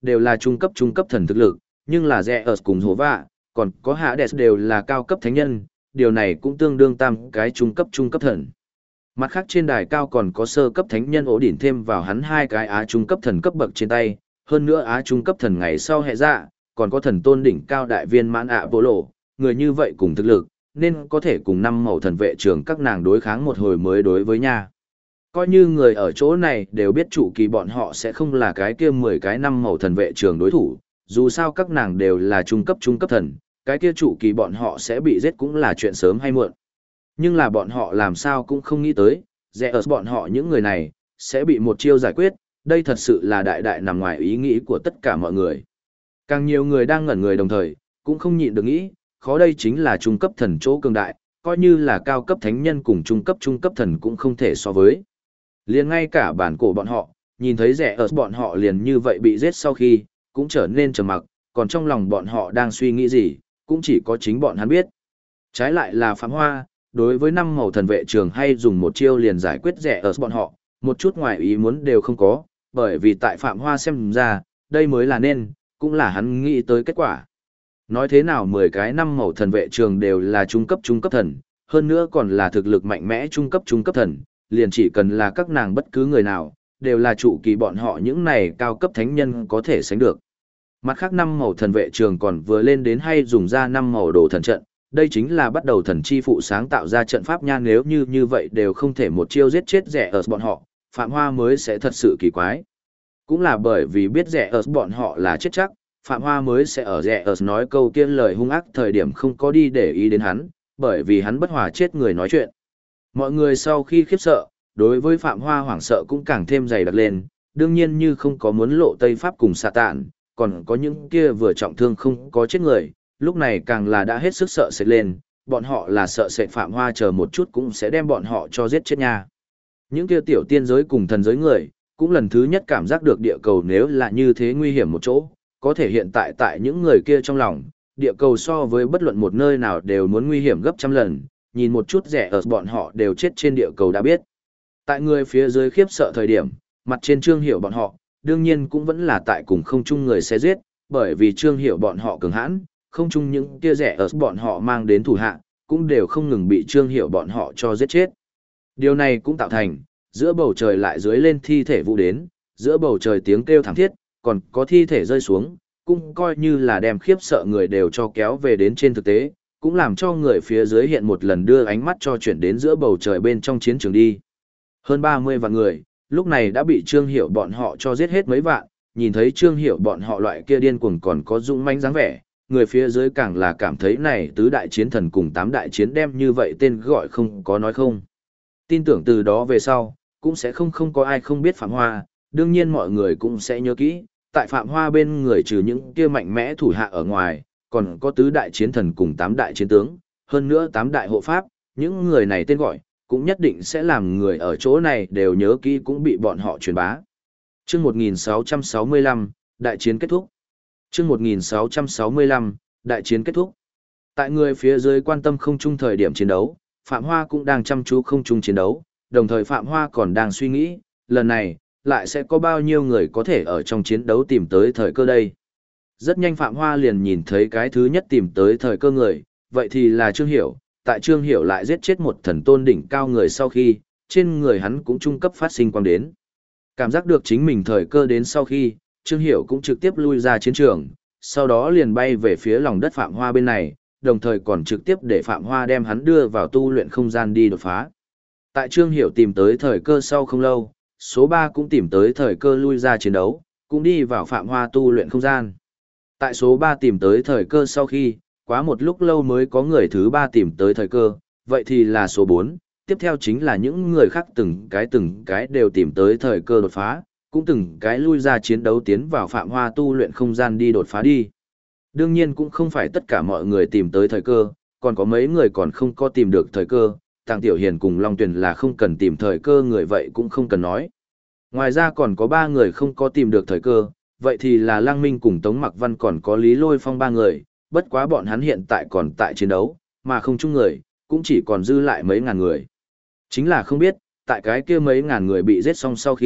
đều là trung cấp thần thực lực, nhưng là Zeus cùng Hổ Vạ, còn có Hades đều là cao cấp thánh nhân, điều này cũng tương đương tam cái trung cấp thần. Mặt khác trên đài cao còn có sơ cấp thánh nhân ổ đỉnh thêm vào hắn hai cái á trung cấp thần cấp bậc trên tay, hơn nữa á trung cấp thần ngày sau hệ dạ, còn có thần tôn đỉnh cao đại viên mãn ạ bộ lộ, người như vậy cùng thực lực, nên có thể cùng năm màu thần vệ trưởng các nàng đối kháng một hồi mới đối với nha. Coi như người ở chỗ này đều biết chủ kỳ bọn họ sẽ không là cái kia 10 cái năm màu thần vệ trưởng đối thủ, dù sao các nàng đều là trung cấp thần, cái kia chủ kỳ bọn họ sẽ bị giết cũng là chuyện sớm hay muộn. Nhưng là bọn họ làm sao cũng không nghĩ tới, Zeus bọn họ những người này, sẽ bị một chiêu giải quyết, đây thật sự là đại đại nằm ngoài ý nghĩ của tất cả mọi người. Càng nhiều người đang ngẩn người đồng thời, cũng không nhịn được nghĩ, khó đây chính là trung cấp thần chỗ cường đại, coi như là cao cấp thánh nhân cùng trung cấp thần cũng không thể so với. Liền ngay cả bản cổ bọn họ, nhìn thấy Zeus bọn họ liền như vậy bị giết sau khi, cũng trở nên trầm mặc, còn trong lòng bọn họ đang suy nghĩ gì, cũng chỉ có chính bọn hắn biết. Trái lại là Phạm Hoa, đối với năm màu thần vệ trường hay dùng một chiêu liền giải quyết Zeus bọn họ, một chút ngoài ý muốn đều không có, bởi vì tại Phạm Hoa xem ra, đây mới là nên, cũng là hắn nghĩ tới kết quả. Nói thế nào 10 cái năm màu thần vệ trường đều là trung cấp thần, hơn nữa còn là thực lực mạnh mẽ trung cấp thần, liền chỉ cần là các nàng bất cứ người nào, đều là trụ kỳ bọn họ những này cao cấp thánh nhân có thể sánh được. Mặt khác năm màu thần vệ trường còn vừa lên đến hay dùng ra năm màu đồ thần trận, đây chính là bắt đầu thần chi phụ sáng tạo ra trận pháp nha, nếu như vậy đều không thể một chiêu giết chết rẻ ở bọn họ, Phạm Hoa mới sẽ thật sự kỳ quái. Cũng là bởi vì biết rẻ ở bọn họ là chết chắc, Phạm Hoa mới sẽ ở rẻ ở nói câu kia lời hung ác thời điểm không có đi để ý đến hắn, bởi vì hắn bất hòa chết người nói chuyện. Mọi người sau khi khiếp sợ, đối với Phạm Hoa hoảng sợ cũng càng thêm dày đặc lên, đương nhiên như không có muốn lộ Tây Pháp cùng xạ tạn, còn có những kia vừa trọng thương không có chết người, lúc này càng là đã hết sức sợ sệt lên, bọn họ là sợ sệt Phạm Hoa chờ một chút cũng sẽ đem bọn họ cho giết chết nha. Những kia tiểu tiên giới cùng thần giới người, cũng lần thứ nhất cảm giác được địa cầu nếu là như thế nguy hiểm một chỗ, có thể hiện tại những người kia trong lòng, địa cầu so với bất luận một nơi nào đều muốn nguy hiểm gấp trăm lần, nhìn một chút rẻ ở bọn họ đều chết trên địa cầu đã biết. Tại người phía dưới khiếp sợ thời điểm, mặt trên Trương Hiểu bọn họ, đương nhiên cũng vẫn là tại cùng không chung người sẽ giết, bởi vì Trương Hiểu bọn họ cường hãn, không chung những kia rẻ ở bọn họ mang đến thủ hạ, cũng đều không ngừng bị Trương Hiểu bọn họ cho giết chết. Điều này cũng tạo thành, giữa bầu trời lại dưới lên thi thể vụ đến, giữa bầu trời tiếng kêu thảm thiết, còn có thi thể rơi xuống, cũng coi như là đem khiếp sợ người đều cho kéo về đến trên thực tế, cũng làm cho người phía dưới hiện một lần đưa ánh mắt cho chuyển đến giữa bầu trời bên trong chiến trường đi. Hơn 30 vạn người, lúc này đã bị Trương Hiểu bọn họ cho giết hết mấy vạn, nhìn thấy Trương Hiểu bọn họ loại kia điên cuồng còn có dũng mãnh dáng vẻ, người phía dưới càng là cảm thấy này tứ đại chiến thần cùng 8 đại chiến đem như vậy tên gọi không có nói không. Tin tưởng từ đó về sau, cũng sẽ không có ai không biết Phạm Hoa, đương nhiên mọi người cũng sẽ nhớ kỹ, tại Phạm Hoa bên người trừ những kia mạnh mẽ thủ hạ ở ngoài, còn có tứ đại chiến thần cùng 8 đại chiến tướng, hơn nữa 8 đại hộ pháp, những người này tên gọi, cũng nhất định sẽ làm người ở chỗ này đều nhớ kỹ cũng bị bọn họ truyền bá. Chương 1665, đại chiến kết thúc. Chương 1665, đại chiến kết thúc. Tại người phía dưới quan tâm không chung thời điểm chiến đấu, Phạm Hoa cũng đang chăm chú không chung chiến đấu, đồng thời Phạm Hoa còn đang suy nghĩ, lần này, lại sẽ có bao nhiêu người có thể ở trong chiến đấu tìm tới thời cơ đây. Rất nhanh Phạm Hoa liền nhìn thấy cái thứ nhất tìm tới thời cơ người, vậy thì là Trương Hiểu. Tại Trương Hiểu lại giết chết một thần tôn đỉnh cao người sau khi, trên người hắn cũng trung cấp phát sinh quang đến. Cảm giác được chính mình thời cơ đến sau khi, Trương Hiểu cũng trực tiếp lui ra chiến trường, sau đó liền bay về phía lòng đất Phạm Hoa bên này, đồng thời còn trực tiếp để Phạm Hoa đem hắn đưa vào tu luyện không gian đi đột phá. Tại Trương Hiểu tìm tới thời cơ sau không lâu, số 3 cũng tìm tới thời cơ lui ra chiến đấu, cũng đi vào Phạm Hoa tu luyện không gian. Tại số 3 tìm tới thời cơ sau khi, quá một lúc lâu mới có người thứ 3 tìm tới thời cơ, vậy thì là số 4, tiếp theo chính là những người khác từng cái đều tìm tới thời cơ đột phá, cũng từng cái lui ra chiến đấu tiến vào Phạm Hoa tu luyện không gian đi đột phá đi. Đương nhiên cũng không phải tất cả mọi người tìm tới thời cơ, còn có mấy người còn không có tìm được thời cơ, Tàng Tiểu Hiền cùng Long Tuyền là không cần tìm thời cơ người vậy cũng không cần nói. Ngoài ra còn có 3 người không có tìm được thời cơ, vậy thì là Lăng Minh cùng Tống Mặc Văn còn có Lý Lôi Phong 3 người, bất quá bọn hắn hiện tại còn tại chiến đấu, mà không chung người, cũng chỉ còn dư lại mấy ngàn người. Chính là không biết, tại cái kia mấy ngàn người bị giết xong sau khi,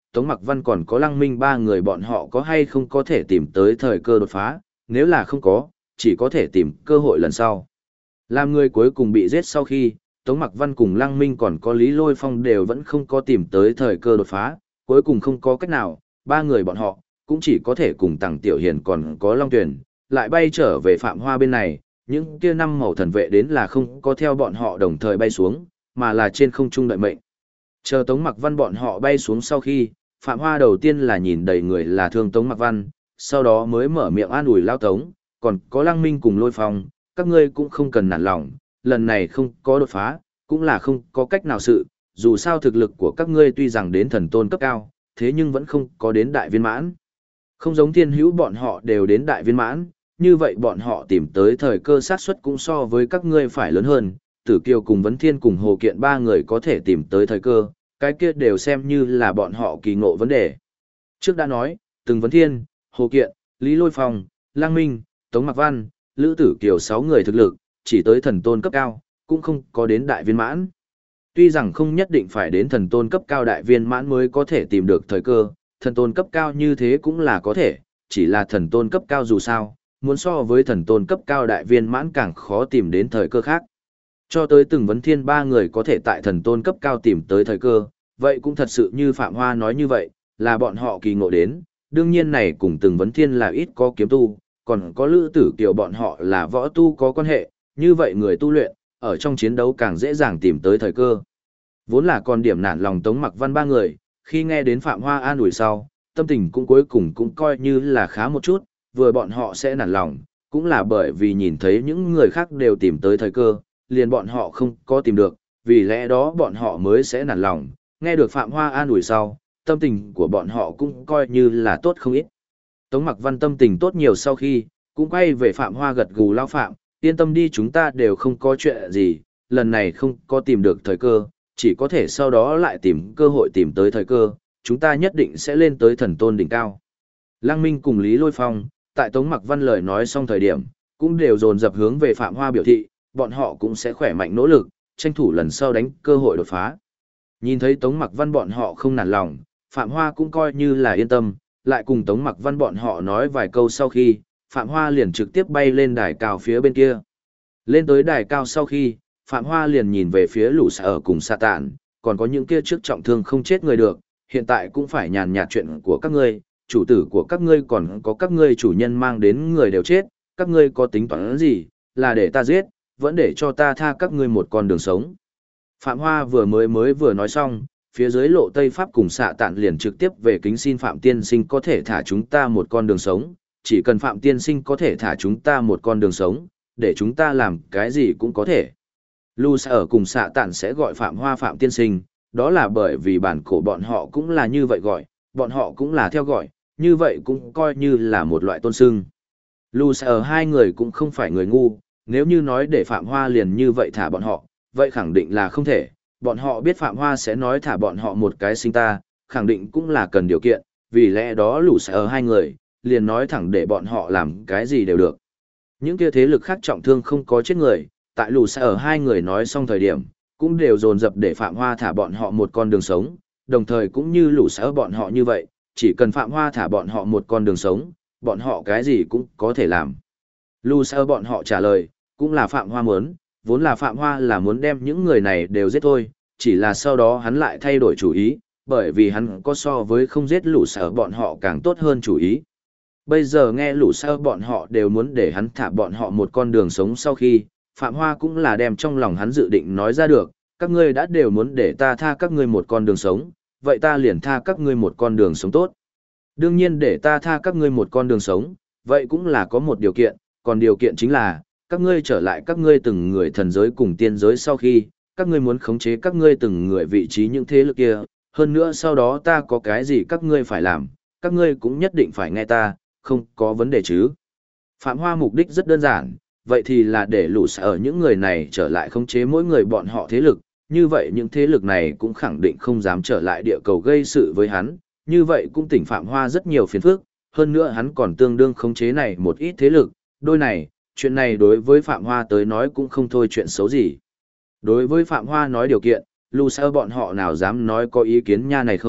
Tống Mặc Văn còn có Lăng Minh ba người bọn họ có hay không có thể tìm tới thời cơ đột phá, nếu là không có, chỉ có thể tìm cơ hội lần sau. Làm người cuối cùng bị giết sau khi, Tống Mặc Văn cùng Lăng Minh còn có Lý Lôi Phong đều vẫn không có tìm tới thời cơ đột phá, cuối cùng không có cách nào, ba người bọn họ cũng chỉ có thể cùng Tằng Tiểu Hiền còn có Long Tuyền, lại bay trở về Phạm Hoa bên này, những kia năm màu thần vệ đến là không có theo bọn họ đồng thời bay xuống, mà là trên không trung đợi mệnh. Chờ Tống Mặc Văn bọn họ bay xuống sau khi, Phạm Hoa đầu tiên là nhìn đầy người là thương Tống Mặc Văn, sau đó mới mở miệng an ủi Lao Tống, còn có Lăng Minh cùng Lôi Phong, các ngươi cũng không cần nản lòng, lần này không có đột phá, cũng là không có cách nào sự, dù sao thực lực của các ngươi tuy rằng đến thần tôn cấp cao, thế nhưng vẫn không có đến đại viên mãn. Không giống thiên hữu bọn họ đều đến đại viên mãn, như vậy bọn họ tìm tới thời cơ sát suất cũng so với các ngươi phải lớn hơn, Tử Kiều cùng Vấn Thiên cùng Hồ Kiện ba người có thể tìm tới thời cơ, cái kia đều xem như là bọn họ kỳ ngộ vấn đề. Trước đã nói, từng Vấn Thiên, Hồ Kiện, Lý Lôi Phong, Lang Minh, Tống Mặc Văn, Lữ Tử Kiều 6 người thực lực, chỉ tới thần tôn cấp cao, cũng không có đến đại viên mãn. Tuy rằng không nhất định phải đến thần tôn cấp cao đại viên mãn mới có thể tìm được thời cơ, thần tôn cấp cao như thế cũng là có thể, chỉ là thần tôn cấp cao dù sao, muốn so với thần tôn cấp cao đại viên mãn càng khó tìm đến thời cơ khác. Cho tới từng Vấn Thiên ba người có thể tại thần tôn cấp cao tìm tới thời cơ, vậy cũng thật sự như Phạm Hoa nói như vậy, là bọn họ kỳ ngộ đến, đương nhiên này cùng từng Vấn Thiên là ít có kiếm tu, còn có Lữ Tử Kiều bọn họ là võ tu có quan hệ, như vậy người tu luyện, ở trong chiến đấu càng dễ dàng tìm tới thời cơ. Vốn là còn điểm nản lòng Tống Mặc Văn ba người, khi nghe đến Phạm Hoa an ủi sau, tâm tình cũng cuối cùng cũng coi như là khá một chút, vừa bọn họ sẽ nản lòng, cũng là bởi vì nhìn thấy những người khác đều tìm tới thời cơ, liền bọn họ không có tìm được, vì lẽ đó bọn họ mới sẽ nản lòng, nghe được Phạm Hoa an ủi sau, tâm tình của bọn họ cũng coi như là tốt không ít. Tống Mặc Văn tâm tình tốt nhiều sau khi, cũng quay về Phạm Hoa gật gù lao Phạm, yên tâm đi chúng ta đều không có chuyện gì, lần này không có tìm được thời cơ, chỉ có thể sau đó lại tìm cơ hội tìm tới thời cơ, chúng ta nhất định sẽ lên tới thần tôn đỉnh cao. Lăng Minh cùng Lý Lôi Phong, tại Tống Mặc Văn lời nói xong thời điểm, cũng đều dồn dập hướng về Phạm Hoa biểu thị, bọn họ cũng sẽ khỏe mạnh nỗ lực, tranh thủ lần sau đánh cơ hội đột phá. Nhìn thấy Tống Mặc Văn bọn họ không nản lòng, Phạm Hoa cũng coi như là yên tâm, lại cùng Tống Mặc Văn bọn họ nói vài câu sau khi, Phạm Hoa liền trực tiếp bay lên đài cao phía bên kia. Lên tới đài cao sau khi, Phạm Hoa liền nhìn về phía lũ sở cùng xạ tản, còn có những kia trước trọng thương không chết người được, hiện tại cũng phải nhàn nhạt chuyện của các ngươi, chủ tử của các ngươi còn có các ngươi chủ nhân mang đến người đều chết, các ngươi có tính toán gì, là để ta giết, vẫn để cho ta tha các ngươi một con đường sống. Phạm Hoa vừa nói xong, phía dưới lộ Tây Pháp cùng xạ tản liền trực tiếp về kính xin Phạm Tiên Sinh có thể thả chúng ta một con đường sống, chỉ cần Phạm Tiên Sinh có thể thả chúng ta một con đường sống, để chúng ta làm cái gì cũng có thể. Lu Sở cùng xạ tản sẽ gọi Phạm Hoa Phạm Tiên Sinh, đó là bởi vì bản cổ bọn họ cũng là như vậy gọi, bọn họ cũng là theo gọi, như vậy cũng coi như là một loại tôn xưng. Lu Sở hai người cũng không phải người ngu, nếu như nói để Phạm Hoa liền như vậy thả bọn họ, vậy khẳng định là không thể, bọn họ biết Phạm Hoa sẽ nói thả bọn họ một cái sinh ta, khẳng định cũng là cần điều kiện, vì lẽ đó Lu Sở hai người, liền nói thẳng để bọn họ làm cái gì đều được. Những kia thế lực khác trọng thương không có chết người, tại Lu Sở hai người nói xong thời điểm, cũng đều dồn dập để Phạm Hoa thả bọn họ một con đường sống, đồng thời cũng như Lu Sở bọn họ như vậy, chỉ cần Phạm Hoa thả bọn họ một con đường sống, bọn họ cái gì cũng có thể làm. Lu Sở bọn họ trả lời, cũng là Phạm Hoa muốn, vốn là Phạm Hoa là muốn đem những người này đều giết thôi, chỉ là sau đó hắn lại thay đổi chủ ý, bởi vì hắn có so với không giết Lu Sở bọn họ càng tốt hơn chủ ý. Bây giờ nghe Lu Sở bọn họ đều muốn để hắn thả bọn họ một con đường sống sau khi, Phạm Hoa cũng là đem trong lòng hắn dự định nói ra được, các ngươi đã đều muốn để ta tha các ngươi một con đường sống, vậy ta liền tha các ngươi một con đường sống tốt. Đương nhiên để ta tha các ngươi một con đường sống, vậy cũng là có một điều kiện, còn điều kiện chính là, các ngươi trở lại các ngươi từng người thần giới cùng tiên giới sau khi, các ngươi muốn khống chế các ngươi từng người vị trí những thế lực kia, hơn nữa sau đó ta có cái gì các ngươi phải làm, các ngươi cũng nhất định phải nghe ta, không có vấn đề chứ. Phạm Hoa mục đích rất đơn giản, vậy thì là để Lu Sở những người này trở lại khống chế mỗi người bọn họ thế lực, như vậy những thế lực này cũng khẳng định không dám trở lại địa cầu gây sự với hắn, như vậy cũng tỉnh Phạm Hoa rất nhiều phiền phức, hơn nữa hắn còn tương đương khống chế này một ít thế lực, đôi này, chuyện này đối với Phạm Hoa tới nói cũng không thôi chuyện xấu gì. Đối với Phạm Hoa nói điều kiện, Lu Sở bọn họ nào dám nói có ý kiến nha này không,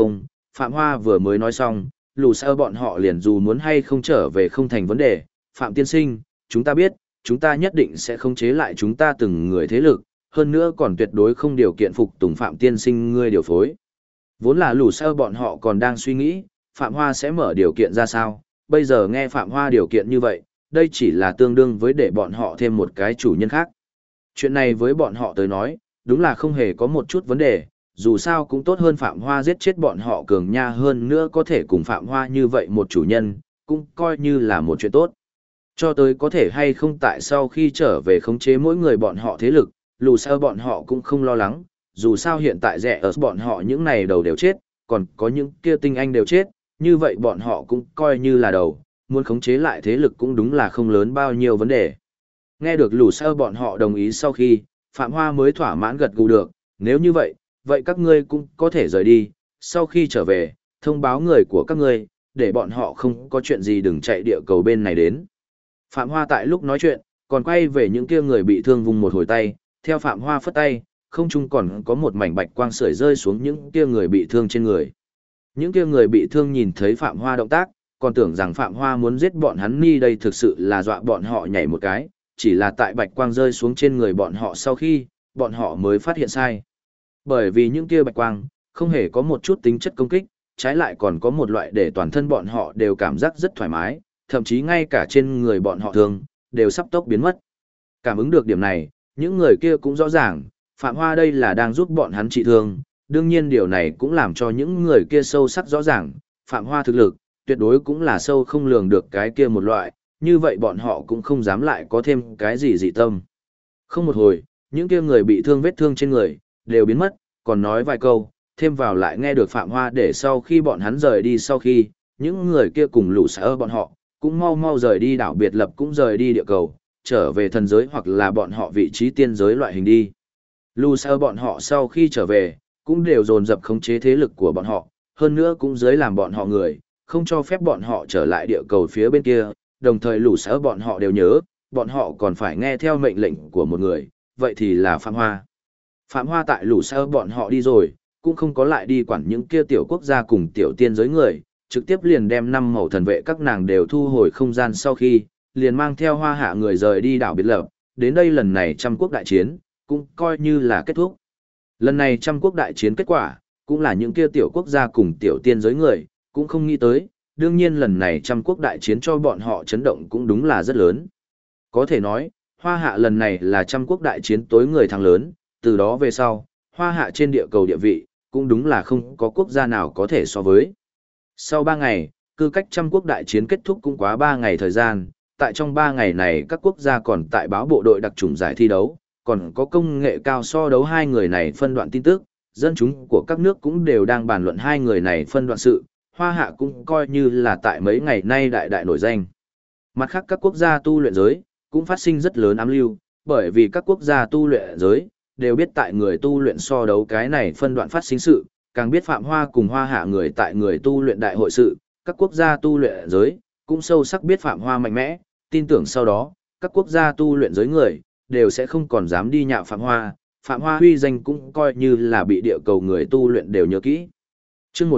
Phạm Hoa vừa mới nói xong, lù sơ bọn họ liền dù muốn hay không trở về không thành vấn đề. Phạm tiên sinh, chúng ta biết, chúng ta nhất định sẽ khống chế lại chúng ta từng người thế lực, hơn nữa còn tuyệt đối không điều kiện phục tùng Phạm tiên sinh ngươi điều phối. Vốn là lù sơ bọn họ còn đang suy nghĩ, Phạm Hoa sẽ mở điều kiện ra sao, bây giờ nghe Phạm Hoa điều kiện như vậy, đây chỉ là tương đương với để bọn họ thêm một cái chủ nhân khác. Chuyện này với bọn họ tới nói, đúng là không hề có một chút vấn đề, dù sao cũng tốt hơn Phạm Hoa giết chết bọn họ cường nha, hơn nữa có thể cùng Phạm Hoa như vậy một chủ nhân, cũng coi như là một chuyện tốt. Cho tới có thể hay không tại sau khi trở về khống chế mỗi người bọn họ thế lực, lù sơ bọn họ cũng không lo lắng, dù sao hiện tại rẻ ở bọn họ những này đầu đều chết, còn có những kia tinh anh đều chết, như vậy bọn họ cũng coi như là đầu, muốn khống chế lại thế lực cũng đúng là không lớn bao nhiêu vấn đề. Nghe được lù sơ bọn họ đồng ý sau khi, Phạm Hoa mới thỏa mãn gật gù được, nếu như vậy, vậy các ngươi cũng có thể rời đi, sau khi trở về, thông báo người của các ngươi, để bọn họ không có chuyện gì đừng chạy địa cầu bên này đến. Phạm Hoa tại lúc nói chuyện, còn quay về những kia người bị thương vùng một hồi tay, theo Phạm Hoa phất tay, không chung còn có một mảnh bạch quang sưởi rơi xuống những kia người bị thương trên người. Những kia người bị thương nhìn thấy Phạm Hoa động tác, còn tưởng rằng Phạm Hoa muốn giết bọn hắn ni đây thực sự là dọa bọn họ nhảy một cái, chỉ là tại bạch quang rơi xuống trên người bọn họ sau khi, bọn họ mới phát hiện sai. Bởi vì những kia bạch quang, không hề có một chút tính chất công kích, trái lại còn có một loại để toàn thân bọn họ đều cảm giác rất thoải mái, thậm chí ngay cả trên người bọn họ thương, đều sắp tốc biến mất. Cảm ứng được điểm này, những người kia cũng rõ ràng, Phạm Hoa đây là đang giúp bọn hắn trị thương, đương nhiên điều này cũng làm cho những người kia sâu sắc rõ ràng, Phạm Hoa thực lực, tuyệt đối cũng là sâu không lường được cái kia một loại, như vậy bọn họ cũng không dám lại có thêm cái gì dị tâm. Không một hồi, những kia người bị thương vết thương trên người, đều biến mất, còn nói vài câu, thêm vào lại nghe được Phạm Hoa để sau khi bọn hắn rời đi sau khi, những người kia cùng lũ sở bọn họ, cũng mau mau rời đi đảo biệt lập cũng rời đi địa cầu, trở về thần giới hoặc là bọn họ vị trí tiên giới loại hình đi. Lũ sở bọn họ sau khi trở về, cũng đều dồn dập khống chế thế lực của bọn họ, hơn nữa cũng dưới làm bọn họ người, không cho phép bọn họ trở lại địa cầu phía bên kia, đồng thời lũ sở bọn họ đều nhớ, bọn họ còn phải nghe theo mệnh lệnh của một người, vậy thì là Phạm Hoa. Phạm Hoa tại lũ sở bọn họ đi rồi, cũng không có lại đi quản những kia tiểu quốc gia cùng tiểu tiên giới người, trực tiếp liền đem 5 màu thần vệ các nàng đều thu hồi không gian sau khi, liền mang theo Hoa Hạ người rời đi đảo biệt lập, đến đây lần này trăm quốc đại chiến, cũng coi như là kết thúc. Lần này trăm quốc đại chiến kết quả, cũng là những kia tiểu quốc gia cùng tiểu tiên giới người, cũng không nghĩ tới, đương nhiên lần này trăm quốc đại chiến cho bọn họ chấn động cũng đúng là rất lớn. Có thể nói, Hoa Hạ lần này là trăm quốc đại chiến tối người thắng lớn, từ đó về sau, Hoa Hạ trên địa cầu địa vị, cũng đúng là không có quốc gia nào có thể so với. Sau 3 ngày, cư cách trăm quốc đại chiến kết thúc cũng quá 3 ngày thời gian, tại trong 3 ngày này các quốc gia còn tại báo bộ đội đặc chủng giải thi đấu, còn có công nghệ cao so đấu hai người này phân đoạn tin tức, dân chúng của các nước cũng đều đang bàn luận hai người này phân đoạn sự, Hoa Hạ cũng coi như là tại mấy ngày nay đại đại nổi danh. Mặt khác các quốc gia tu luyện giới, cũng phát sinh rất lớn ám lưu, bởi vì các quốc gia tu luyện giới, đều biết tại người tu luyện so đấu cái này phân đoạn phát sinh sự, càng biết Phạm Hoa cùng Hoa Hạ người tại người tu luyện đại hội sự, các quốc gia tu luyện giới, cũng sâu sắc biết Phạm Hoa mạnh mẽ, tin tưởng sau đó, các quốc gia tu luyện giới người, đều sẽ không còn dám đi nhạo Phạm Hoa huy danh cũng coi như là bị địa cầu người tu luyện đều nhớ kỹ. Chương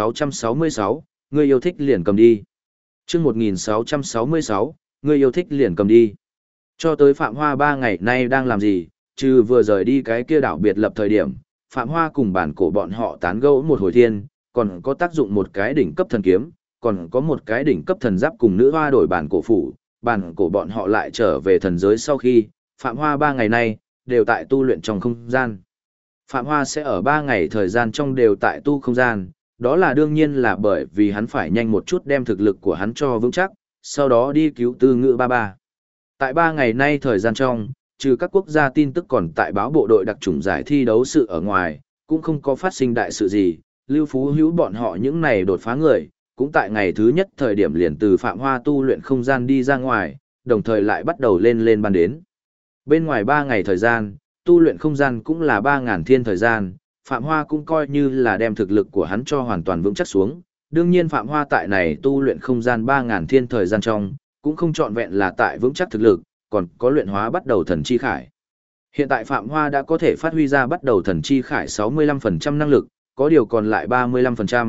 1666, người yêu thích liền cầm đi. Chương 1666, người yêu thích liền cầm đi. Cho tới Phạm Hoa 3 ngày nay đang làm gì, trừ vừa rời đi cái kia đảo biệt lập thời điểm, Phạm Hoa cùng bản cổ bọn họ tán gẫu một hồi thiên, còn có tác dụng một cái đỉnh cấp thần kiếm, còn có một cái đỉnh cấp thần giáp cùng nữ hoa đổi bản cổ phủ, bản cổ bọn họ lại trở về thần giới sau khi, Phạm Hoa 3 ngày nay, đều tại tu luyện trong không gian. Phạm Hoa sẽ ở 3 ngày thời gian trong đều tại tu không gian, đó là đương nhiên là bởi vì hắn phải nhanh một chút đem thực lực của hắn cho vững chắc, sau đó đi cứu Tư Ngữ Ba Ba. Tại 3 ngày nay thời gian trong, trừ các quốc gia tin tức còn tại báo bộ đội đặc chủng giải thi đấu sự ở ngoài, cũng không có phát sinh đại sự gì, Lưu Phú Hữu bọn họ những này đột phá người, cũng tại ngày thứ nhất thời điểm liền từ Phạm Hoa tu luyện không gian đi ra ngoài, đồng thời lại bắt đầu lên ban đến. Bên ngoài 3 ngày thời gian, tu luyện không gian cũng là 3.000 thiên thời gian, Phạm Hoa cũng coi như là đem thực lực của hắn cho hoàn toàn vững chắc xuống. Đương nhiên Phạm Hoa tại này tu luyện không gian 3.000 thiên thời gian trong, cũng không trọn vẹn là tại vững chắc thực lực, còn có luyện hóa bắt đầu thần chi khải. Hiện tại Phạm Hoa đã có thể phát huy ra bắt đầu thần chi khải 65% năng lực, có điều còn lại 35%,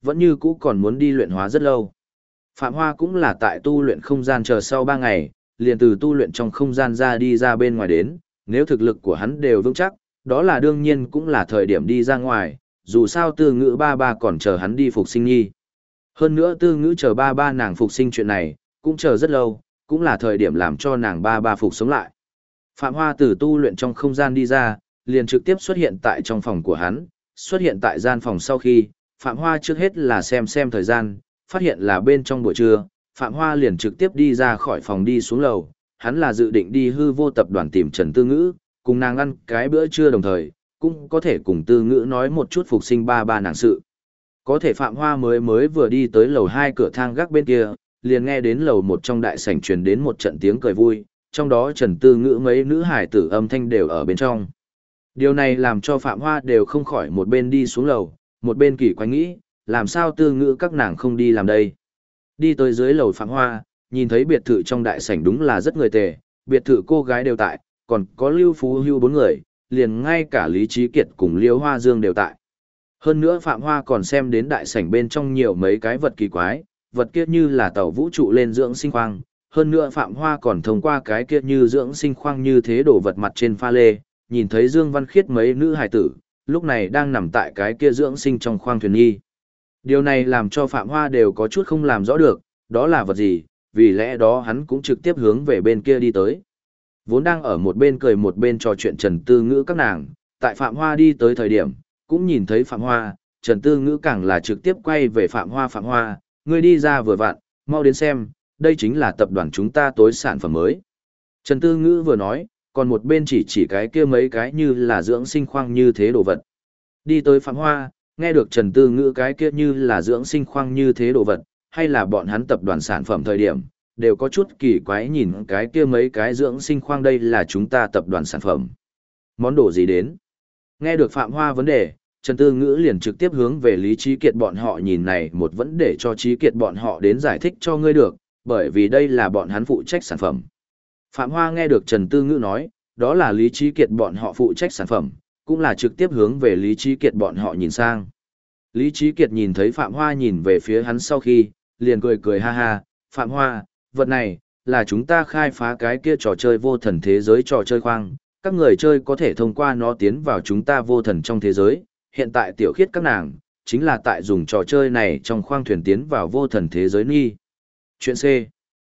vẫn như cũ còn muốn đi luyện hóa rất lâu. Phạm Hoa cũng là tại tu luyện không gian chờ sau 3 ngày, liền từ tu luyện trong không gian ra đi ra bên ngoài đến, nếu thực lực của hắn đều vững chắc, đó là đương nhiên cũng là thời điểm đi ra ngoài, dù sao Tư Ngữ ba ba còn chờ hắn đi phục sinh nhi. Hơn nữa Tư Ngữ chờ ba ba nàng phục sinh chuyện này, cũng chờ rất lâu, cũng là thời điểm làm cho nàng ba ba phục sống lại. Phạm Hoa từ tu luyện trong không gian đi ra, liền trực tiếp xuất hiện tại trong phòng của hắn, xuất hiện tại gian phòng sau khi, Phạm Hoa trước hết là xem thời gian, phát hiện là bên trong buổi trưa, Phạm Hoa liền trực tiếp đi ra khỏi phòng đi xuống lầu, hắn là dự định đi Hư Vô tập đoàn tìm Trần Tư Ngữ, cùng nàng ăn cái bữa trưa đồng thời, cũng có thể cùng Tư Ngữ nói một chút phục sinh ba ba nàng sự. Có thể Phạm Hoa mới vừa đi tới lầu 2 cửa thang gác bên kia, liền nghe đến lầu 1 trong đại sảnh truyền đến một trận tiếng cười vui, trong đó Trần Tư Ngữ mấy nữ hải tử âm thanh đều ở bên trong. Điều này làm cho Phạm Hoa đều không khỏi một bên đi xuống lầu, một bên kỳ quái nghĩ, làm sao Tư Ngữ các nàng không đi làm đây. Đi tới dưới lầu Phạm Hoa, nhìn thấy biệt thự trong đại sảnh đúng là rất người tề, biệt thự cô gái đều tại, còn có Lưu Phú Hưu 4 người, liền ngay cả Lý Trí Kiệt cùng Liêu Hoa Dương đều tại. Hơn nữa Phạm Hoa còn xem đến đại sảnh bên trong nhiều mấy cái vật kỳ quái, vật kia như là tàu vũ trụ lên dưỡng sinh khoang. Hơn nữa Phạm Hoa còn thông qua cái kia như dưỡng sinh khoang như thế đổ vật mặt trên pha lê, nhìn thấy Dương Văn Khiết mấy nữ hài tử, lúc này đang nằm tại cái kia dưỡng sinh trong khoang thuyền nghi. Điều này làm cho Phạm Hoa đều có chút không làm rõ được, đó là vật gì, vì lẽ đó hắn cũng trực tiếp hướng về bên kia đi tới. Vốn đang ở một bên cười một bên trò chuyện Trần Tư Ngữ các nàng, tại Phạm Hoa đi tới thời điểm, cũng nhìn thấy Phạm Hoa, Trần Tư Ngữ càng là trực tiếp quay về Phạm Hoa, ngươi đi ra vừa vặn, mau đến xem, đây chính là tập đoàn chúng ta tối sản phẩm mới. Trần Tư Ngữ vừa nói, còn một bên chỉ cái kia mấy cái như là dưỡng sinh khoang như thế đồ vật. Đi tới Phạm Hoa, nghe được Trần Tư Ngữ cái kia như là dưỡng sinh khoang như thế đồ vật, hay là bọn hắn tập đoàn sản phẩm thời điểm, đều có chút kỳ quái nhìn cái kia mấy cái dưỡng sinh khoang đây là chúng ta tập đoàn sản phẩm. Món đồ gì đến? Nghe được Phạm Hoa vấn đề, Trần Tư Ngữ liền trực tiếp hướng về Lý Trí Kiệt bọn họ nhìn này một vấn đề cho Trí Kiệt bọn họ đến giải thích cho ngươi được, bởi vì đây là bọn hắn phụ trách sản phẩm. Phạm Hoa nghe được Trần Tư Ngữ nói, đó là Lý Trí Kiệt bọn họ phụ trách sản phẩm, cũng là trực tiếp hướng về Lý Trí Kiệt bọn họ nhìn sang. Lý Trí Kiệt nhìn thấy Phạm Hoa nhìn về phía hắn sau khi, liền cười ha ha, Phạm Hoa, vật này, là chúng ta khai phá cái kia trò chơi vô thần thế giới trò chơi khoang, các người chơi có thể thông qua nó tiến vào chúng ta vô thần trong thế giới, hiện tại tiểu khiết các nàng, chính là tại dùng trò chơi này trong khoang thuyền tiến vào vô thần thế giới nghi. Chuyện C.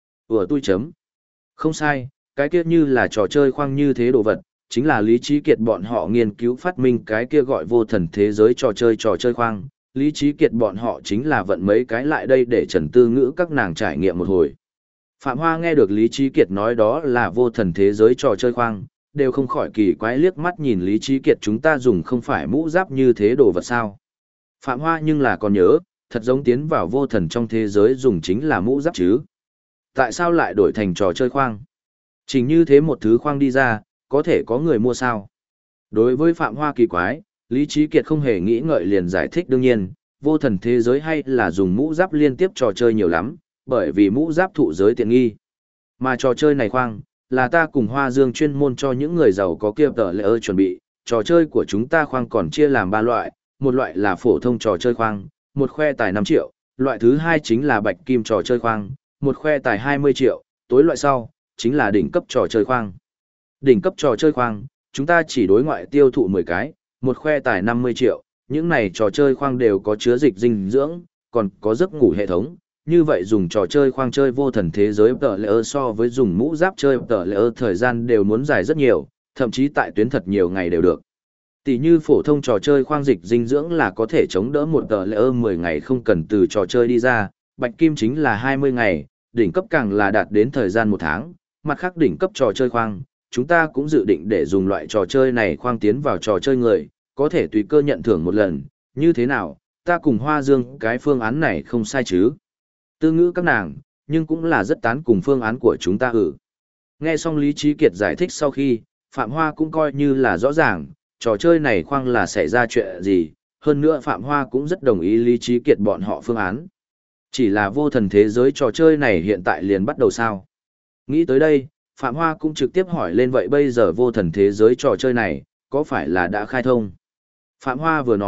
Tôi chấm. Không sai, cái kia như là trò chơi khoang như thế đồ vật, chính là Lý Trí Kiệt bọn họ nghiên cứu phát minh cái kia gọi vô thần thế giới trò chơi khoang. Lý Trí Kiệt bọn họ chính là vận mấy cái lại đây để Trần Tư Ngữ các nàng trải nghiệm một hồi. Phạm Hoa nghe được Lý Trí Kiệt nói đó là vô thần thế giới trò chơi khoang, đều không khỏi kỳ quái liếc mắt nhìn Lý Trí Kiệt chúng ta dùng không phải mũ giáp như thế đồ vật sao. Phạm Hoa nhưng là còn nhớ, thật giống tiến vào vô thần trong thế giới dùng chính là mũ giáp chứ. Tại sao lại đổi thành trò chơi khoang? Chính như thế một thứ khoang đi ra, có thể có người mua sao? Đối với Phạm Hoa kỳ quái, Lý Trí Kiệt không hề nghĩ ngợi liền giải thích đương nhiên, vô thần thế giới hay là dùng mũ giáp liên tiếp trò chơi nhiều lắm, bởi vì mũ giáp thụ giới tiện nghi. Mà trò chơi này khoang, là ta cùng Hoa Dương chuyên môn cho những người giàu có kia tờ lệ chuẩn bị, trò chơi của chúng ta khoang còn chia làm 3 loại, một loại là phổ thông trò chơi khoang, một khoe tài 5 triệu, loại thứ hai chính là bạch kim trò chơi khoang, một khoe tài 20 triệu, tối loại sau, chính là đỉnh cấp trò chơi khoang. Đỉnh cấp trò chơi khoang, chúng ta chỉ đối ngoại tiêu thụ 10 cái, một khoe tài 50 triệu, những này trò chơi khoang đều có chứa dịch dinh dưỡng, còn có giấc ngủ hệ thống. Như vậy dùng trò chơi khoang chơi vô thần thế giới tờ lỡ so với dùng mũ giáp chơi tờ lỡ thời gian đều muốn dài rất nhiều, thậm chí tại tuyến thật nhiều ngày đều được. Tỷ như phổ thông trò chơi khoang dịch dinh dưỡng là có thể chống đỡ một tờ lỡ 10 ngày không cần từ trò chơi đi ra, bạch kim chính là 20 ngày, đỉnh cấp càng là đạt đến thời gian 1 tháng, mặt khác đỉnh cấp trò chơi khoang, chúng ta cũng dự định để dùng loại trò chơi này khoang tiến vào trò chơi người, có thể tùy cơ nhận thưởng một lần, như thế nào, ta cùng Hoa Dương cái phương án này không sai chứ. Tư Ngữ các nàng, nhưng cũng là rất tán cùng phương án của chúng ta. Nghe xong Lý Trí Kiệt giải thích sau khi, Phạm Hoa cũng coi như là rõ ràng, trò chơi này khoang là xảy ra chuyện gì, hơn nữa Phạm Hoa cũng rất đồng ý Lý Trí Kiệt bọn họ phương án. Chỉ là vô thần thế giới trò chơi này hiện tại liền bắt đầu sao? Nghĩ tới đây, Phạm Hoa cũng trực tiếp hỏi lên vậy bây giờ vô thần thế giới trò chơi này, có phải là đã khai thông? Phạm Hoa vừa nói,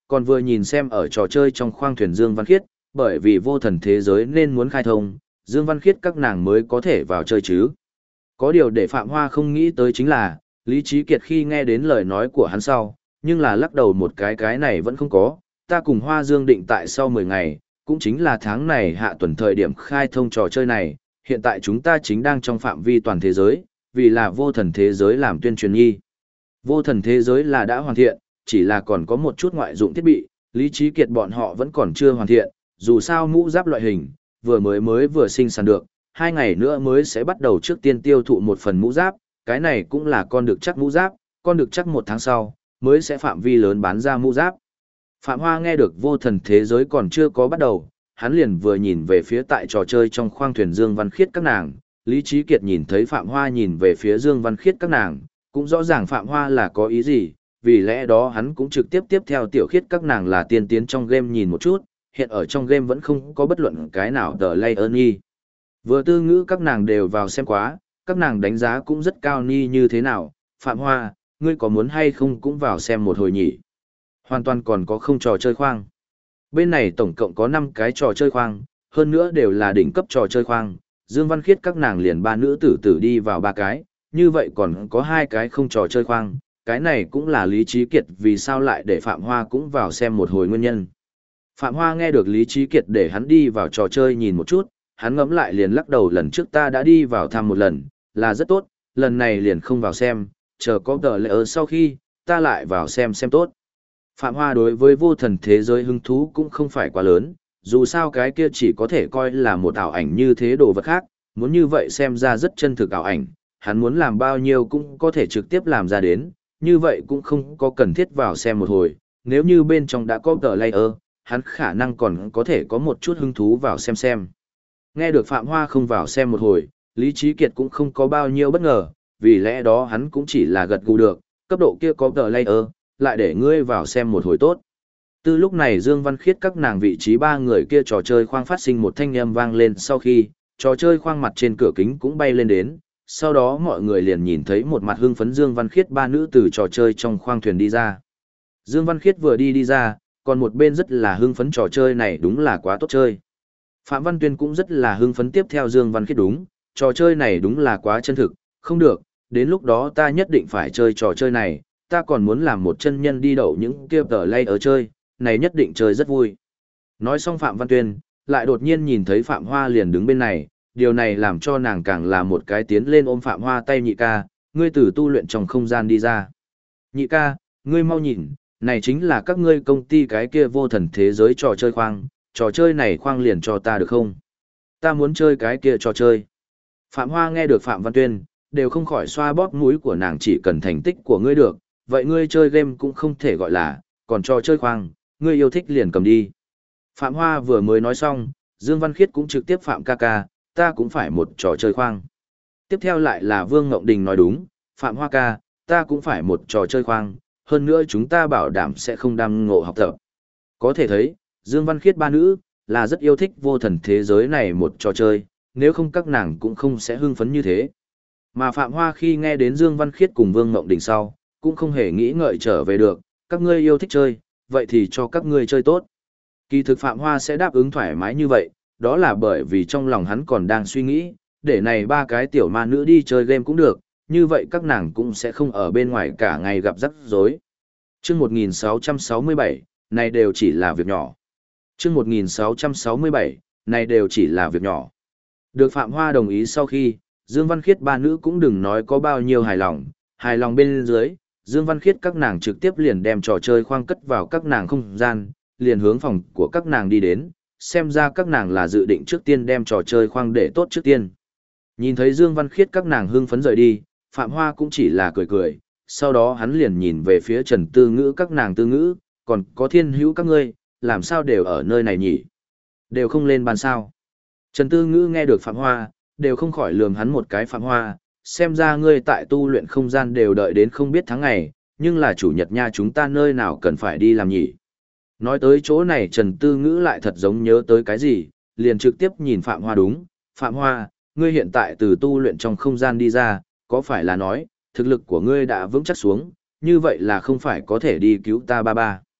còn vừa nhìn xem ở trò chơi trong khoang thuyền Dương Văn Khiết, bởi vì vô thần thế giới nên muốn khai thông, Dương Văn Khiết các nàng mới có thể vào chơi chứ. Có điều để Phạm Hoa không nghĩ tới chính là, Lý Trí Kiệt khi nghe đến lời nói của hắn sau, nhưng là lắc đầu một cái này vẫn không có, ta cùng Hoa Dương định tại sau 10 ngày, cũng chính là tháng này hạ tuần thời điểm khai thông trò chơi này, hiện tại chúng ta chính đang trong phạm vi toàn thế giới, vì là vô thần thế giới làm tuyên truyền nghi. Vô thần thế giới là đã hoàn thiện, chỉ là còn có một chút ngoại dụng thiết bị, Lý Trí Kiệt bọn họ vẫn còn chưa hoàn thiện, dù sao mũ giáp loại hình, vừa sinh sản được, 2 ngày nữa mới sẽ bắt đầu trước tiên tiêu thụ một phần mũ giáp, cái này cũng là con được chắc mũ giáp, con được chắc 1 tháng sau, mới sẽ phạm vi lớn bán ra mũ giáp. Phạm Hoa nghe được vô thần thế giới còn chưa có bắt đầu, hắn liền vừa nhìn về phía tại trò chơi trong khoang thuyền Dương Văn Khiết các nàng, Lý Trí Kiệt nhìn thấy Phạm Hoa nhìn về phía Dương Văn Khiết các nàng, cũng rõ ràng Phạm Hoa là có ý gì, vì lẽ đó hắn cũng trực tiếp tiếp theo Tiểu Khiết các nàng là tiên tiến trong game nhìn một chút, hiện ở trong game vẫn không có bất luận cái nào tờ layer nghi. Vừa tư ngữ các nàng đều vào xem quá, các nàng đánh giá cũng rất cao ni như thế nào, Phạm Hoa, ngươi có muốn hay không cũng vào xem một hồi nhỉ? Hoàn toàn còn có không trò chơi khoang. Bên này tổng cộng có 5 cái trò chơi khoang, hơn nữa đều là đỉnh cấp trò chơi khoang, Dương Văn Khiết các nàng liền 3 nữ tử tử đi vào 3 cái, như vậy còn có 2 cái không trò chơi khoang, cái này cũng là Lý Trí Kiệt vì sao lại để Phạm Hoa cũng vào xem một hồi nguyên nhân. Phạm Hoa nghe được Lý Trí Kiệt để hắn đi vào trò chơi nhìn một chút, hắn ngẫm lại liền lắc đầu lần trước ta đã đi vào thăm một lần, là rất tốt, lần này liền không vào xem, chờ có tờ lệ ở sau khi, ta lại vào xem tốt. Phạm Hoa đối với vô thần thế giới hứng thú cũng không phải quá lớn, dù sao cái kia chỉ có thể coi là một ảo ảnh như thế đồ vật khác, muốn như vậy xem ra rất chân thực ảo ảnh, hắn muốn làm bao nhiêu cũng có thể trực tiếp làm ra đến, như vậy cũng không có cần thiết vào xem một hồi, nếu như bên trong đã có tờ layer, hắn khả năng còn có thể có một chút hứng thú vào xem. Nghe được Phạm Hoa không vào xem một hồi, Lý Trí Kiệt cũng không có bao nhiêu bất ngờ, vì lẽ đó hắn cũng chỉ là gật gù được, cấp độ kia có tờ layer, lại để ngươi vào xem một hồi tốt. Từ lúc này Dương Văn Khiết các nàng vị trí 3 người kia trò chơi khoang phát sinh một thanh âm vang lên sau khi, trò chơi khoang mặt trên cửa kính cũng bay lên đến, sau đó mọi người liền nhìn thấy một mặt hưng phấn Dương Văn Khiết 3 nữ từ trò chơi trong khoang thuyền đi ra. Dương Văn Khiết vừa đi ra, còn một bên rất là hưng phấn trò chơi này đúng là quá tốt chơi. Phạm Văn Tuyên cũng rất là hưng phấn tiếp theo Dương Văn Khiết đúng, trò chơi này đúng là quá chân thực, không được, đến lúc đó ta nhất định phải chơi trò chơi này, ta còn muốn làm một chân nhân đi đậu những kia tờ lay ở chơi, này nhất định chơi rất vui. Nói xong Phạm Văn Tuyên, lại đột nhiên nhìn thấy Phạm Hoa liền đứng bên này, điều này làm cho nàng càng là một cái tiến lên ôm Phạm Hoa tay nhị ca, ngươi từ tu luyện trong không gian đi ra. Nhị ca, ngươi mau nhìn, này chính là các ngươi công ty cái kia vô thần thế giới trò chơi khoang, trò chơi này khoang liền cho ta được không? Ta muốn chơi cái kia trò chơi. Phạm Hoa nghe được Phạm Văn Tuyên, đều không khỏi xoa bóp mũi của nàng chỉ cần thành tích của ngươi được, vậy ngươi chơi game cũng không thể gọi là, còn trò chơi khoang, ngươi yêu thích liền cầm đi. Phạm Hoa vừa mới nói xong, Dương Văn Khiết cũng trực tiếp Phạm ca ca, ta cũng phải một trò chơi khoang. Tiếp theo lại là Vương Ngộng Đình nói đúng, Phạm Hoa ca, ta cũng phải một trò chơi khoang, hơn nữa chúng ta bảo đảm sẽ không đam ngộ học tập. Có thể thấy, Dương Văn Khiết 3 nữ, là rất yêu thích vô thần thế giới này một trò chơi, nếu không các nàng cũng không sẽ hưng phấn như thế. Mà Phạm Hoa khi nghe đến Dương Văn Khiết cùng Vương Ngộng Đình sau, cũng không hề nghĩ ngợi trở về được, các ngươi yêu thích chơi, vậy thì cho các ngươi chơi tốt. Kỳ thực Phạm Hoa sẽ đáp ứng thoải mái như vậy, đó là bởi vì trong lòng hắn còn đang suy nghĩ, để này 3 cái tiểu ma nữ đi chơi game cũng được, như vậy các nàng cũng sẽ không ở bên ngoài cả ngày gặp rắc rối. Chương 1667, này đều chỉ là việc nhỏ. Chương 1667, này đều chỉ là việc nhỏ. Được Phạm Hoa đồng ý sau khi, Dương Văn Khiết 3 nữ cũng đừng nói có bao nhiêu hài lòng bên dưới, Dương Văn Khiết các nàng trực tiếp liền đem trò chơi khoang cất vào các nàng không gian, liền hướng phòng của các nàng đi đến, xem ra các nàng là dự định trước tiên đem trò chơi khoang để tốt trước tiên. Nhìn thấy Dương Văn Khiết các nàng hưng phấn rời đi, Phạm Hoa cũng chỉ là cười cười, sau đó hắn liền nhìn về phía Trần Tư Ngữ các nàng Tư Ngữ, còn có Thiên Hữu các ngươi, làm sao đều ở nơi này nhỉ? Đều không lên bàn sao? Trần Tư Ngữ nghe được Phạm Hoa, đều không khỏi lườm hắn một cái Phạm Hoa, xem ra ngươi tại tu luyện không gian đều đợi đến không biết tháng ngày, nhưng là chủ nhật nha chúng ta nơi nào cần phải đi làm nhỉ? Nói tới chỗ này Trần Tư Ngữ lại thật giống nhớ tới cái gì, liền trực tiếp nhìn Phạm Hoa đúng, Phạm Hoa, ngươi hiện tại từ tu luyện trong không gian đi ra, có phải là nói, thực lực của ngươi đã vững chắc xuống, như vậy là không phải có thể đi cứu ta ba ba.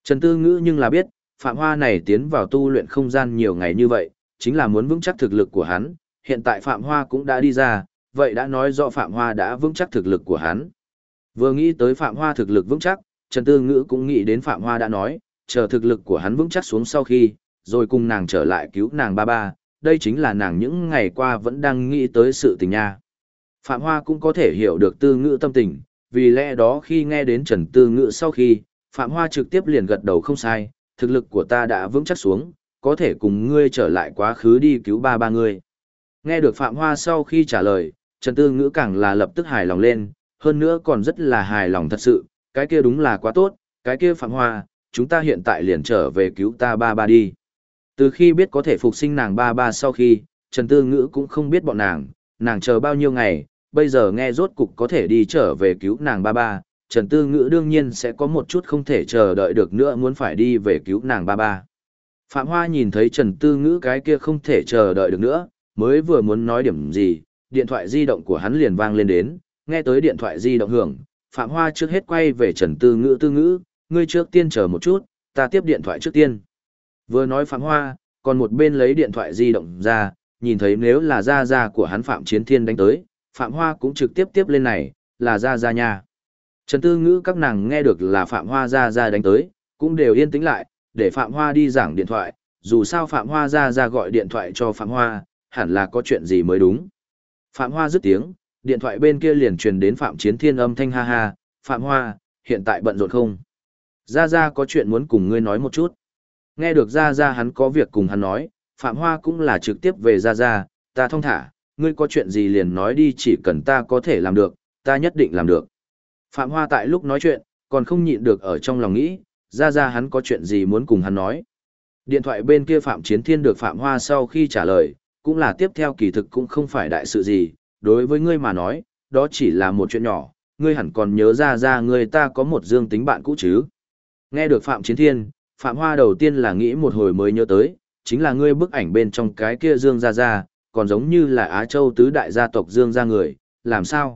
Trần Tư Ngữ nhưng là biết, Phạm Hoa này tiến vào tu luyện không gian nhiều ngày như vậy, chính là muốn vững chắc thực lực của hắn, hiện tại Phạm Hoa cũng đã đi ra, vậy đã nói rõ Phạm Hoa đã vững chắc thực lực của hắn. Vừa nghĩ tới Phạm Hoa thực lực vững chắc, Trần Tư Ngữ cũng nghĩ đến Phạm Hoa đã nói, chờ thực lực của hắn vững chắc xuống sau khi, rồi cùng nàng trở lại cứu nàng ba ba, đây chính là nàng những ngày qua vẫn đang nghĩ tới sự tình nha. Phạm Hoa cũng có thể hiểu được Tư Ngữ tâm tình, vì lẽ đó khi nghe đến Trần Tư Ngữ sau khi, Phạm Hoa trực tiếp liền gật đầu không sai, thực lực của ta đã vững chắc xuống, có thể cùng ngươi trở lại quá khứ đi cứu ba ba ngươi. Nghe được Phạm Hoa sau khi trả lời, Trần Tư Ngữ càng là lập tức hài lòng lên, hơn nữa còn rất là hài lòng thật sự, cái kia đúng là quá tốt, cái kia Phạm Hoa, chúng ta hiện tại liền trở về cứu ta ba ba đi. Từ khi biết có thể phục sinh nàng ba ba sau khi, Trần Tư Ngữ cũng không biết bọn nàng chờ bao nhiêu ngày, bây giờ nghe rốt cục có thể đi trở về cứu nàng ba ba, Trần Tư Ngữ đương nhiên sẽ có một chút không thể chờ đợi được nữa muốn phải đi về cứu nàng ba ba. Phạm Hoa nhìn thấy Trần Tư Ngữ cái kia không thể chờ đợi được nữa, mới vừa muốn nói điểm gì, điện thoại di động của hắn liền vang lên đến, nghe tới điện thoại di động hưởng, Phạm Hoa trước hết quay về Trần Tư Ngữ, Tư Ngữ, ngươi trước tiên chờ một chút, ta tiếp điện thoại trước tiên. Vừa nói Phạm Hoa, còn một bên lấy điện thoại di động ra, nhìn thấy nếu là Gia Gia của hắn Phạm Chiến Thiên đánh tới, Phạm Hoa cũng trực tiếp tiếp lên này, là Gia Gia nha. Trần Tư Ngữ các nàng nghe được là Phạm Hoa Gia Gia đánh tới, cũng đều yên tĩnh lại, để Phạm Hoa đi giảng điện thoại, dù sao Phạm Hoa Gia Gia gọi điện thoại cho Phạm Hoa, hẳn là có chuyện gì mới đúng. Phạm Hoa dứt tiếng, điện thoại bên kia liền truyền đến Phạm Chiến Thiên âm thanh ha ha, Phạm Hoa, hiện tại bận rộn không? Gia Gia có chuyện muốn cùng ngươi nói một chút. Nghe được Gia Gia hắn có việc cùng hắn nói, Phạm Hoa cũng là trực tiếp về Gia Gia, ta thong thả, ngươi có chuyện gì liền nói đi chỉ cần ta có thể làm được, ta nhất định làm được. Phạm Hoa tại lúc nói chuyện, còn không nhịn được ở trong lòng nghĩ, Gia Gia hắn có chuyện gì muốn cùng hắn nói. Điện thoại bên kia Phạm Chiến Thiên được Phạm Hoa sau khi trả lời, cũng là tiếp theo kỳ thực cũng không phải đại sự gì, đối với ngươi mà nói, đó chỉ là một chuyện nhỏ, ngươi hẳn còn nhớ ra ngươi ta có một dương tính bạn cũ chứ. Nghe được Phạm Chiến Thiên, Phạm Hoa đầu tiên là nghĩ một hồi mới nhớ tới, chính là ngươi bức ảnh bên trong cái kia Dương Gia, còn giống như là Á Châu tứ đại gia tộc Dương gia người, làm sao?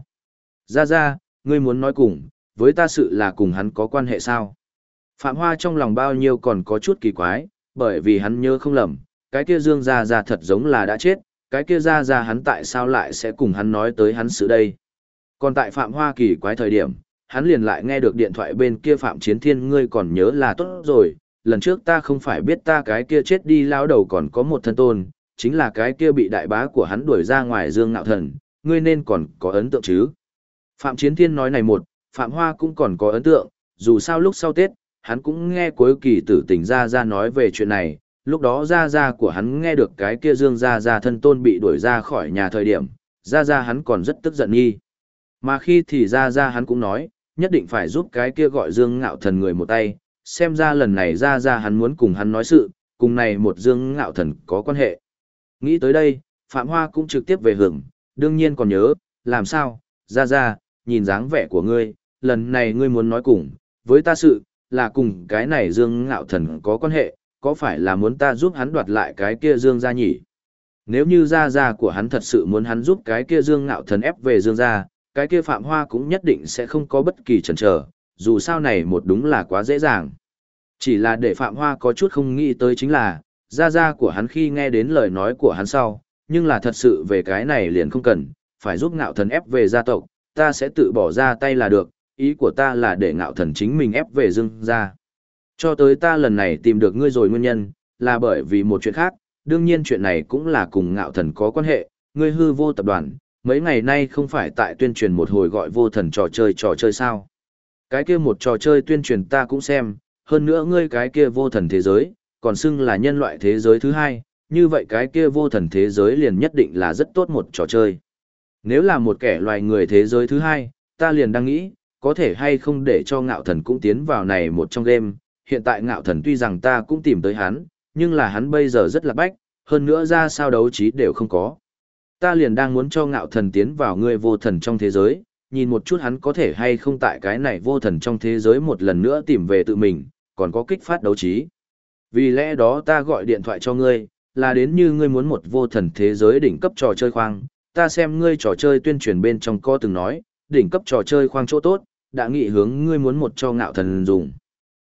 Gia, ngươi muốn nói cùng, với ta sự là cùng hắn có quan hệ sao? Phạm Hoa trong lòng bao nhiêu còn có chút kỳ quái, bởi vì hắn nhớ không lầm, cái kia Dương Gia thật giống là đã chết, cái kia Gia hắn tại sao lại sẽ cùng hắn nói tới hắn sự đây? Còn tại Phạm Hoa kỳ quái thời điểm, hắn liền lại nghe được điện thoại bên kia Phạm Chiến Thiên ngươi còn nhớ là tốt rồi, lần trước ta không phải biết ta cái kia chết đi lao đầu còn có một thân tôn, chính là cái kia bị đại bá của hắn đuổi ra ngoài Dương Ngạo Thần, ngươi nên còn có ấn tượng chứ. Phạm Chiến Thiên nói này một, Phạm Hoa cũng còn có ấn tượng, dù sao lúc sau Tết, hắn cũng nghe cuối kỳ tử tình Gia nói về chuyện này, lúc đó Gia của hắn nghe được cái kia Dương Gia thân tôn bị đuổi ra khỏi nhà thời điểm, Gia hắn còn rất tức giận nghi. Mà khi thì Gia hắn cũng nói, nhất định phải giúp cái kia gọi Dương Ngạo Thần người một tay, xem ra lần này Gia hắn muốn cùng hắn nói sự, cùng này một Dương Ngạo Thần có quan hệ. Nghĩ tới đây, Phạm Hoa cũng trực tiếp về hưởng, đương nhiên còn nhớ, làm sao, Gia, nhìn dáng vẻ của ngươi, lần này ngươi muốn nói cùng, với ta sự, là cùng cái này Dương Ngạo Thần có quan hệ, có phải là muốn ta giúp hắn đoạt lại cái kia Dương gia nhỉ? Nếu như Gia của hắn thật sự muốn hắn giúp cái kia Dương Ngạo Thần ép về Dương gia, cái kia Phạm Hoa cũng nhất định sẽ không có bất kỳ chần chờ, dù sao này một đúng là quá dễ dàng. Chỉ là để Phạm Hoa có chút không nghĩ tới chính là, Gia của hắn khi nghe đến lời nói của hắn sau, nhưng là thật sự về cái này liền không cần, phải giúp Ngạo Thần ép về gia tộc, ta sẽ tự bỏ ra tay là được, ý của ta là để Ngạo Thần chính mình ép về Dương gia. Cho tới ta lần này tìm được ngươi rồi nguyên nhân, là bởi vì một chuyện khác, đương nhiên chuyện này cũng là cùng Ngạo Thần có quan hệ, ngươi Hư Vô tập đoàn, mấy ngày nay không phải tại tuyên truyền một hồi gọi vô thần trò chơi sao. Cái kia một trò chơi tuyên truyền ta cũng xem, hơn nữa ngươi cái kia vô thần thế giới, còn xưng là nhân loại thế giới thứ hai, như vậy cái kia vô thần thế giới liền nhất định là rất tốt một trò chơi. Nếu là một kẻ loài người thế giới thứ hai, ta liền đang nghĩ, có thể hay không để cho Ngạo Thần cũng tiến vào này một trong game. Hiện tại Ngạo Thần tuy rằng ta cũng tìm tới hắn, nhưng là hắn bây giờ rất là bách, hơn nữa ra sao đấu trí đều không có. Ta liền đang muốn cho Ngạo Thần tiến vào ngươi vô thần trong thế giới, nhìn một chút hắn có thể hay không tại cái này vô thần trong thế giới một lần nữa tìm về tự mình, còn có kích phát đấu trí. Vì lẽ đó ta gọi điện thoại cho ngươi, là đến như ngươi muốn một vô thần thế giới đỉnh cấp trò chơi khoang, ta xem ngươi trò chơi tuyên truyền bên trong có từng nói, đỉnh cấp trò chơi khoang chỗ tốt, đã nghị hướng ngươi muốn một cho Ngạo Thần dùng.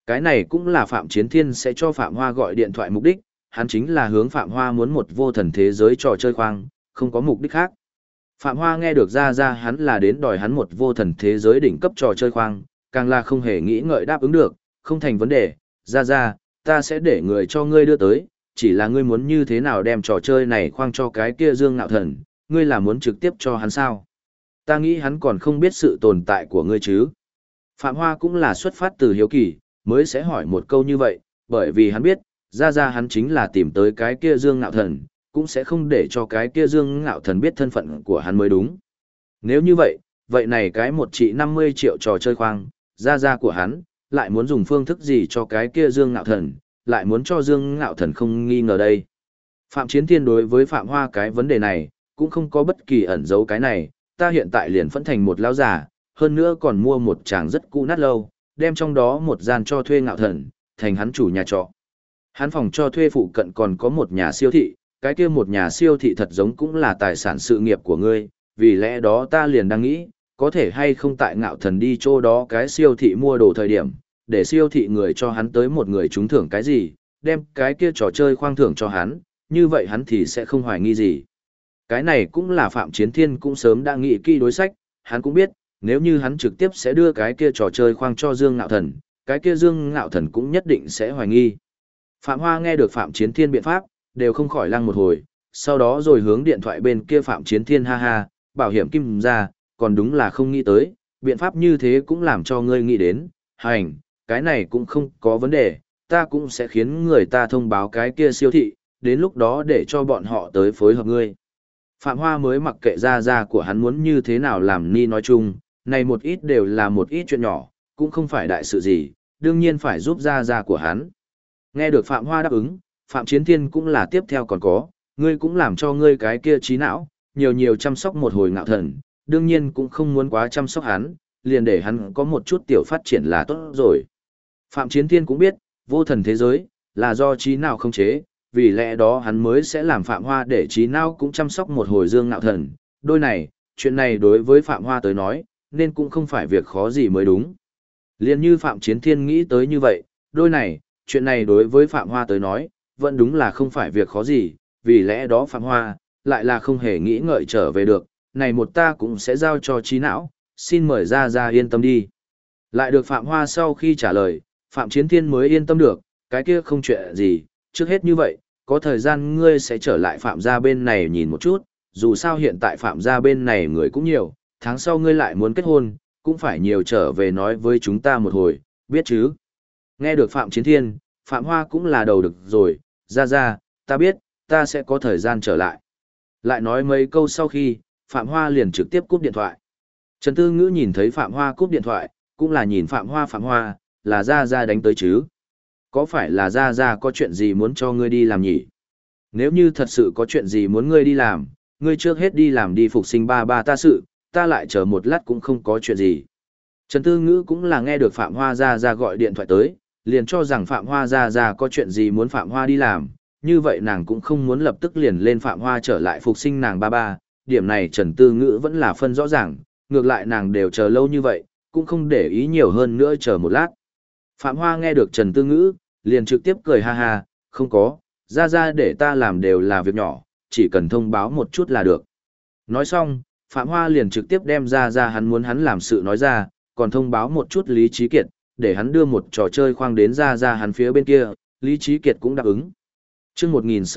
Cái này cũng là Phạm Chiến Thiên sẽ cho Phạm Hoa gọi điện thoại mục đích, hắn chính là hướng Phạm Hoa muốn một vô thần thế giới trò chơi khoang, không có mục đích khác. Phạm Hoa nghe được ra hắn là đến đòi hắn một vô thần thế giới đỉnh cấp trò chơi khoang, càng là không hề nghĩ ngợi đáp ứng được, không thành vấn đề, ra, ta sẽ để người cho ngươi đưa tới, chỉ là ngươi muốn như thế nào đem trò chơi này khoang cho cái kia Dương Ngạo Thần, ngươi là muốn trực tiếp cho hắn sao? Ta nghĩ hắn còn không biết sự tồn tại của ngươi chứ. Phạm Hoa cũng là xuất phát từ hiếu kỳ, mới sẽ hỏi một câu như vậy, bởi vì hắn biết, ra hắn chính là tìm tới cái kia Dương Ngạo Thần, cũng sẽ không để cho cái kia Dương Ngạo Thần biết thân phận của hắn mới đúng. Nếu như vậy, vậy này cái một trị 50 triệu trò chơi khoang, ra của hắn, lại muốn dùng phương thức gì cho cái kia Dương Ngạo Thần, lại muốn cho Dương Ngạo Thần không nghi ngờ đây. Phạm Chiến Thiên đối với Phạm Hoa cái vấn đề này, cũng không có bất kỳ ẩn giấu cái này, ta hiện tại liền phẫn thành một lão giả, hơn nữa còn mua một tràng rất cũ nát lâu, đem trong đó một gian cho thuê Ngạo Thần, thành hắn chủ nhà trọ. Hắn phòng cho thuê phụ cận còn có một nhà siêu thị, cái kia một nhà siêu thị thật giống cũng là tài sản sự nghiệp của ngươi, vì lẽ đó ta liền đang nghĩ, có thể hay không tại Ngạo Thần đi chỗ đó cái siêu thị mua đồ thời điểm, để siêu thị người cho hắn tới một người trúng thưởng cái gì, đem cái kia trò chơi khoang thưởng cho hắn, như vậy hắn thì sẽ không hoài nghi gì. Cái này cũng là Phạm Chiến Thiên cũng sớm đã nghĩ kỹ đối sách, hắn cũng biết, nếu như hắn trực tiếp sẽ đưa cái kia trò chơi khoang cho Dương Ngạo Thần, cái kia Dương Ngạo Thần cũng nhất định sẽ hoài nghi. Phạm Hoa nghe được Phạm Chiến Thiên biện pháp, đều không khỏi lăng một hồi, sau đó rồi hướng điện thoại bên kia Phạm Chiến Thiên ha, bảo hiểm kim ra, còn đúng là không nghĩ tới, biện pháp như thế cũng làm cho ngươi nghĩ đến, hành, cái này cũng không có vấn đề, ta cũng sẽ khiến người ta thông báo cái kia siêu thị, đến lúc đó để cho bọn họ tới phối hợp ngươi. Phạm Hoa mới mặc kệ ra của hắn muốn như thế nào làm ni nói chung, này một ít đều là một ít chuyện nhỏ, cũng không phải đại sự gì, đương nhiên phải giúp ra của hắn. Nghe được Phạm Hoa đáp ứng, Phạm Chiến Thiên cũng là tiếp theo còn có, ngươi cũng làm cho ngươi cái kia trí não, nhiều chăm sóc một hồi Ngạo Thần, đương nhiên cũng không muốn quá chăm sóc hắn, liền để hắn có một chút tiểu phát triển là tốt rồi. Phạm Chiến Thiên cũng biết, vô thần thế giới, là do trí não không chế, vì lẽ đó hắn mới sẽ làm Phạm Hoa để trí não cũng chăm sóc một hồi Dương Ngạo Thần. Đôi này, chuyện này đối với Phạm Hoa tới nói, nên cũng không phải việc khó gì mới đúng. Liên như Phạm Chiến Thiên nghĩ tới như vậy, đôi này, chuyện này đối với Phạm Hoa tới nói, vẫn đúng là không phải việc khó gì, vì lẽ đó Phạm Hoa, lại là không hề nghĩ ngợi trở về được, này một ta cũng sẽ giao cho trí não, xin mời ra yên tâm đi. Lại được Phạm Hoa sau khi trả lời, Phạm Chiến Thiên mới yên tâm được, cái kia không chuyện gì, trước hết như vậy, có thời gian ngươi sẽ trở lại Phạm gia bên này nhìn một chút, dù sao hiện tại Phạm gia bên này người cũng nhiều, tháng sau ngươi lại muốn kết hôn, cũng phải nhiều trở về nói với chúng ta một hồi, biết chứ? Nghe được Phạm Chiến Thiên, Phạm Hoa cũng là đầu được rồi, ra, ta biết, ta sẽ có thời gian trở lại. Lại nói mấy câu sau khi, Phạm Hoa liền trực tiếp cúp điện thoại. Trần Tư Ngữ nhìn thấy Phạm Hoa cúp điện thoại, cũng là nhìn Phạm Hoa, là ra đánh tới chứ. Có phải là ra có chuyện gì muốn cho ngươi đi làm nhỉ? Nếu như thật sự có chuyện gì muốn ngươi đi làm, ngươi trước hết đi làm đi phục sinh ba ta sự, ta lại chờ một lát cũng không có chuyện gì. Trần Tư Ngữ cũng là nghe được Phạm Hoa ra gọi điện thoại tới, liền cho rằng Phạm Hoa ra có chuyện gì muốn Phạm Hoa đi làm, như vậy nàng cũng không muốn lập tức liền lên Phạm Hoa trở lại phục sinh nàng ba, điểm này Trần Tư Ngữ vẫn là phân rõ ràng, ngược lại nàng đều chờ lâu như vậy, cũng không để ý nhiều hơn nữa chờ một lát. Phạm Hoa nghe được Trần Tư Ngữ, liền trực tiếp cười ha, không có, ra để ta làm đều là việc nhỏ, chỉ cần thông báo một chút là được. Nói xong, Phạm Hoa liền trực tiếp đem ra hắn muốn hắn làm sự nói ra, còn thông báo một chút Lý Trí Kiệt, để hắn đưa một trò chơi khoang đến ra hắn phía bên kia, Lý Trí Kiệt cũng đáp ứng. Chương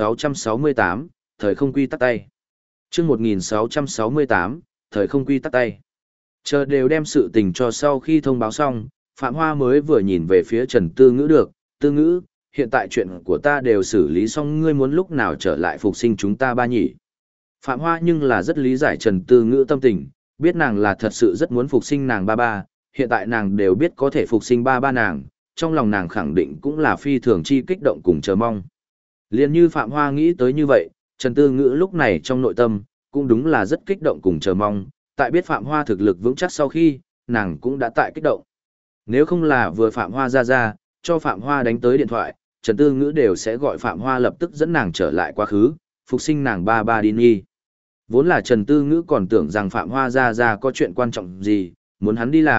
1668, thời không quy tắc tay. Chương 1668, thời không quy tắc tay. Chờ đều đem sự tình cho sau khi thông báo xong, Phạm Hoa mới vừa nhìn về phía Trần Tư Ngữ được, Tư Ngữ, hiện tại chuyện của ta đều xử lý xong, ngươi muốn lúc nào trở lại phục sinh chúng ta ba nhỉ? Phạm Hoa nhưng là rất lý giải Trần Tư Ngữ tâm tình, biết nàng là thật sự rất muốn phục sinh nàng ba, hiện tại nàng đều biết có thể phục sinh ba nàng, trong lòng nàng khẳng định cũng là phi thường chi kích động cùng chờ mong. Liên như Phạm Hoa nghĩ tới như vậy, Trần Tư Ngữ lúc này trong nội tâm, cũng đúng là rất kích động cùng chờ mong, tại biết Phạm Hoa thực lực vững chắc sau khi, nàng cũng đã tại kích động. Nếu không là vừa Phạm Hoa ra, cho Phạm Hoa đánh tới điện thoại, Trần Tư Ngữ đều sẽ gọi Phạm Hoa lập tức dẫn nàng trở lại quá khứ, phục sinh nàng ba đi nghi. Vốn là Trần Tư Ngữ còn tưởng rằng Phạm Hoa ra có chuyện quan trọng gì, muốn hắn đi làm,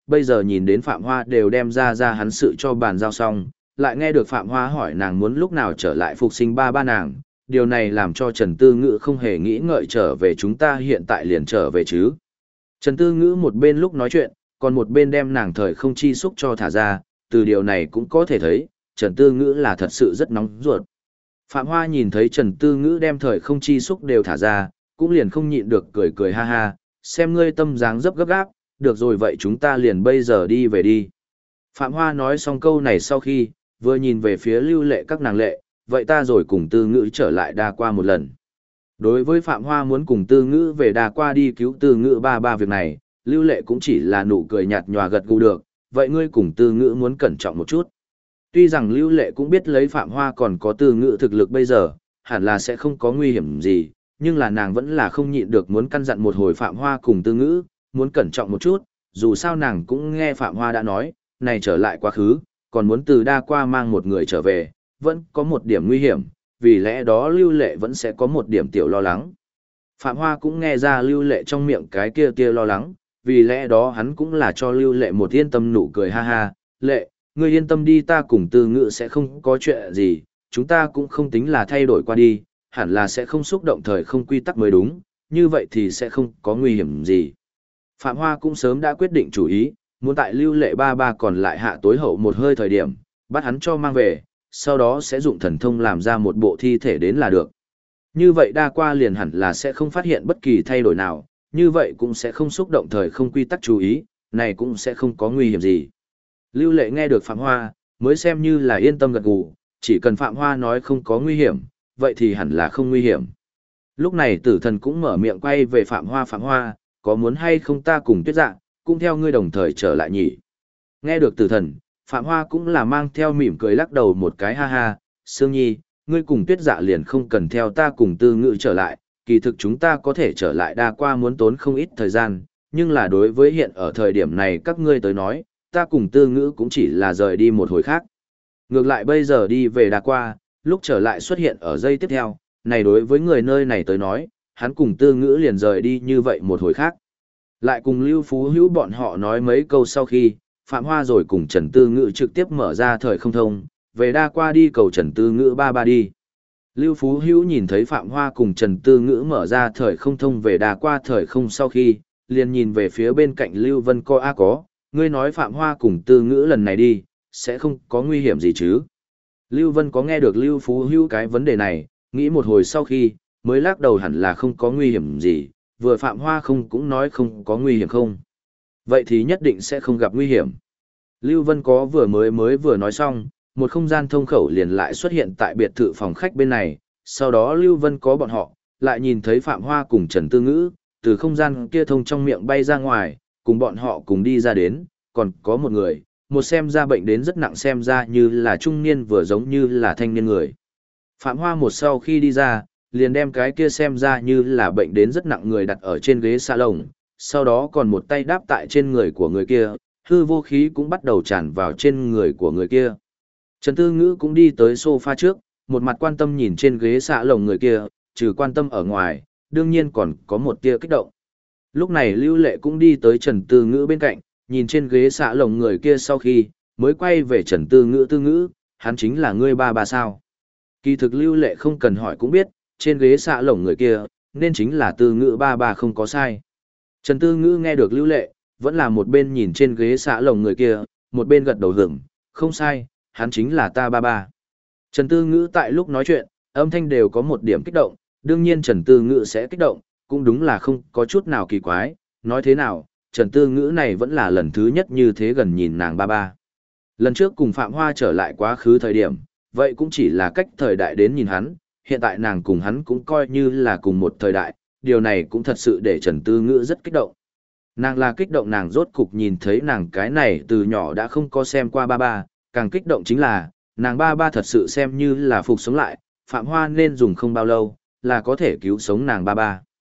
bây giờ nhìn đến Phạm Hoa đều đem ra hắn sự cho bàn giao xong, lại nghe được Phạm Hoa hỏi nàng muốn lúc nào trở lại phục sinh ba nàng, điều này làm cho Trần Tư Ngữ không hề nghĩ ngợi trở về, chúng ta hiện tại liền trở về chứ. Trần Tư Ngữ một bên lúc nói chuyện, còn một bên đem nàng thời không chi xúc cho thả ra, từ điều này cũng có thể thấy, Trần Tư Ngữ là thật sự rất nóng ruột. Phạm Hoa nhìn thấy Trần Tư Ngữ đem thời không chi xúc đều thả ra, cũng liền không nhịn được cười cười ha ha, xem ngươi tâm dáng dấp gấp gáp, được rồi vậy chúng ta liền bây giờ đi về đi. Phạm Hoa nói xong câu này sau khi, vừa nhìn về phía Lưu Lệ các nàng lệ, vậy ta rồi cùng Tư Ngữ trở lại Đa Qua một lần. Đối với Phạm Hoa muốn cùng Tư Ngữ về Đa Qua đi cứu Tư Ngữ ba việc này, Lưu Lệ cũng chỉ là nụ cười nhạt nhòa gật gù được, vậy ngươi cùng Tư Ngữ muốn cẩn trọng một chút. Tuy rằng Lưu Lệ cũng biết lấy Phạm Hoa còn có Tư Ngữ thực lực bây giờ, hẳn là sẽ không có nguy hiểm gì, nhưng là nàng vẫn là không nhịn được muốn căn dặn một hồi Phạm Hoa cùng Tư Ngữ, muốn cẩn trọng một chút, dù sao nàng cũng nghe Phạm Hoa đã nói, này trở lại quá khứ, còn muốn từ Đa Qua mang một người trở về, vẫn có một điểm nguy hiểm, vì lẽ đó Lưu Lệ vẫn sẽ có một điểm tiểu lo lắng. Phạm Hoa cũng nghe ra Lưu Lệ trong miệng cái kia lo lắng, vì lẽ đó hắn cũng là cho Lưu Lệ một yên tâm nụ cười ha ha, Lệ, ngươi yên tâm đi, ta cùng Tư Ngữ sẽ không có chuyện gì, chúng ta cũng không tính là thay đổi qua đi, hẳn là sẽ không xúc động thời không quy tắc mới đúng, như vậy thì sẽ không có nguy hiểm gì. Phạm Hoa cũng sớm đã quyết định chủ ý, muốn tại Lưu Lệ ba còn lại hạ tối hậu một hơi thời điểm, bắt hắn cho mang về, sau đó sẽ dụng thần thông làm ra một bộ thi thể đến là được. Như vậy Đa Qua liền hẳn là sẽ không phát hiện bất kỳ thay đổi nào, như vậy cũng sẽ không xúc động thời không quy tắc chú ý, này cũng sẽ không có nguy hiểm gì. Lưu Lệ nghe được Phạm Hoa, mới xem như là yên tâm gật gù, chỉ cần Phạm Hoa nói không có nguy hiểm, vậy thì hẳn là không nguy hiểm. Lúc này Tử Thần cũng mở miệng quay về Phạm Hoa, có muốn hay không ta cùng Tuyết Dạ, cũng theo ngươi đồng thời trở lại nhỉ. Nghe được Tử Thần, Phạm Hoa cũng là mang theo mỉm cười lắc đầu một cái ha ha, Sương Nhi, ngươi cùng Tuyết Dạ liền không cần theo ta cùng Tư Ngữ trở lại, kỳ thực chúng ta có thể trở lại Đa Qua muốn tốn không ít thời gian, nhưng là đối với hiện ở thời điểm này các ngươi tới nói, ta cùng Tư Ngữ cũng chỉ là rời đi một hồi khác. Ngược lại bây giờ đi về Đa Qua, lúc trở lại xuất hiện ở giây tiếp theo, này đối với người nơi này tới nói, hắn cùng Tư Ngữ liền rời đi như vậy một hồi khác. Lại cùng Lưu Phú Hữu bọn họ nói mấy câu sau khi, Phạm Hoa rồi cùng Trần Tư Ngữ trực tiếp mở ra thời không thông, về Đa Qua đi cầu Trần Tư Ngữ ba đi. Lưu Phú Hữu nhìn thấy Phạm Hoa cùng Trần Tư Ngữ mở ra thời không thông về Đa Qua thời không sau khi, liền nhìn về phía bên cạnh Lưu Vân có, ngươi nói Phạm Hoa cùng Tư Ngữ lần này đi, sẽ không có nguy hiểm gì chứ. Lưu Vân có nghe được Lưu Phú Hữu cái vấn đề này, nghĩ một hồi sau khi, mới lắc đầu hẳn là không có nguy hiểm gì, vừa Phạm Hoa không cũng nói không có nguy hiểm không. Vậy thì nhất định sẽ không gặp nguy hiểm. Lưu Vân có mới vừa nói xong, một không gian thông khẩu liền lại xuất hiện tại biệt thự phòng khách bên này, sau đó Lưu Vân có bọn họ, lại nhìn thấy Phạm Hoa cùng Trần Tư Ngữ, từ không gian kia thông trong miệng bay ra ngoài, cùng bọn họ cùng đi ra đến, còn có một người, một xem ra bệnh đến rất nặng xem ra như là trung niên vừa giống như là thanh niên người. Phạm Hoa một sau khi đi ra, liền đem cái kia xem ra như là bệnh đến rất nặng người đặt ở trên ghế salon, sau đó còn một tay đáp tại trên người của người kia, hư vô khí cũng bắt đầu tràn vào trên người của người kia. Trần Tư Ngữ cũng đi tới sofa trước, một mặt quan tâm nhìn trên ghế salon người kia, trừ quan tâm ở ngoài, đương nhiên còn có một tia kích động. Lúc này Lưu Lệ cũng đi tới Trần Tư Ngữ bên cạnh, nhìn trên ghế salon người kia sau khi, mới quay về Trần Tư Ngữ, hắn chính là ngươi ba sao. Kỳ thực Lưu Lệ không cần hỏi cũng biết, trên ghế xạ lồng người kia, nên chính là Tư Ngữ ba không có sai. Trần Tư Ngữ nghe được Lưu Lệ, vẫn là một bên nhìn trên ghế xạ lồng người kia, một bên gật đầu hưởng, không sai, hắn chính là ta ba. Trần Tư Ngữ tại lúc nói chuyện, âm thanh đều có một điểm kích động, đương nhiên Trần Tư Ngữ sẽ kích động, cũng đúng là không có chút nào kỳ quái, nói thế nào, Trần Tư Ngữ này vẫn là lần thứ nhất như thế gần nhìn nàng ba. Lần trước cùng Phạm Hoa trở lại quá khứ thời điểm, vậy cũng chỉ là cách thời đại đến nhìn hắn, hiện tại nàng cùng hắn cũng coi như là cùng một thời đại, điều này cũng thật sự để Trần Tư Ngữ rất kích động. Nàng là kích động nàng rốt cục nhìn thấy nàng cái này từ nhỏ đã không có xem qua ba, càng kích động chính là, nàng ba thật sự xem như là phục sống lại, Phạm Hoa nên dùng không bao lâu, là có thể cứu sống nàng ba.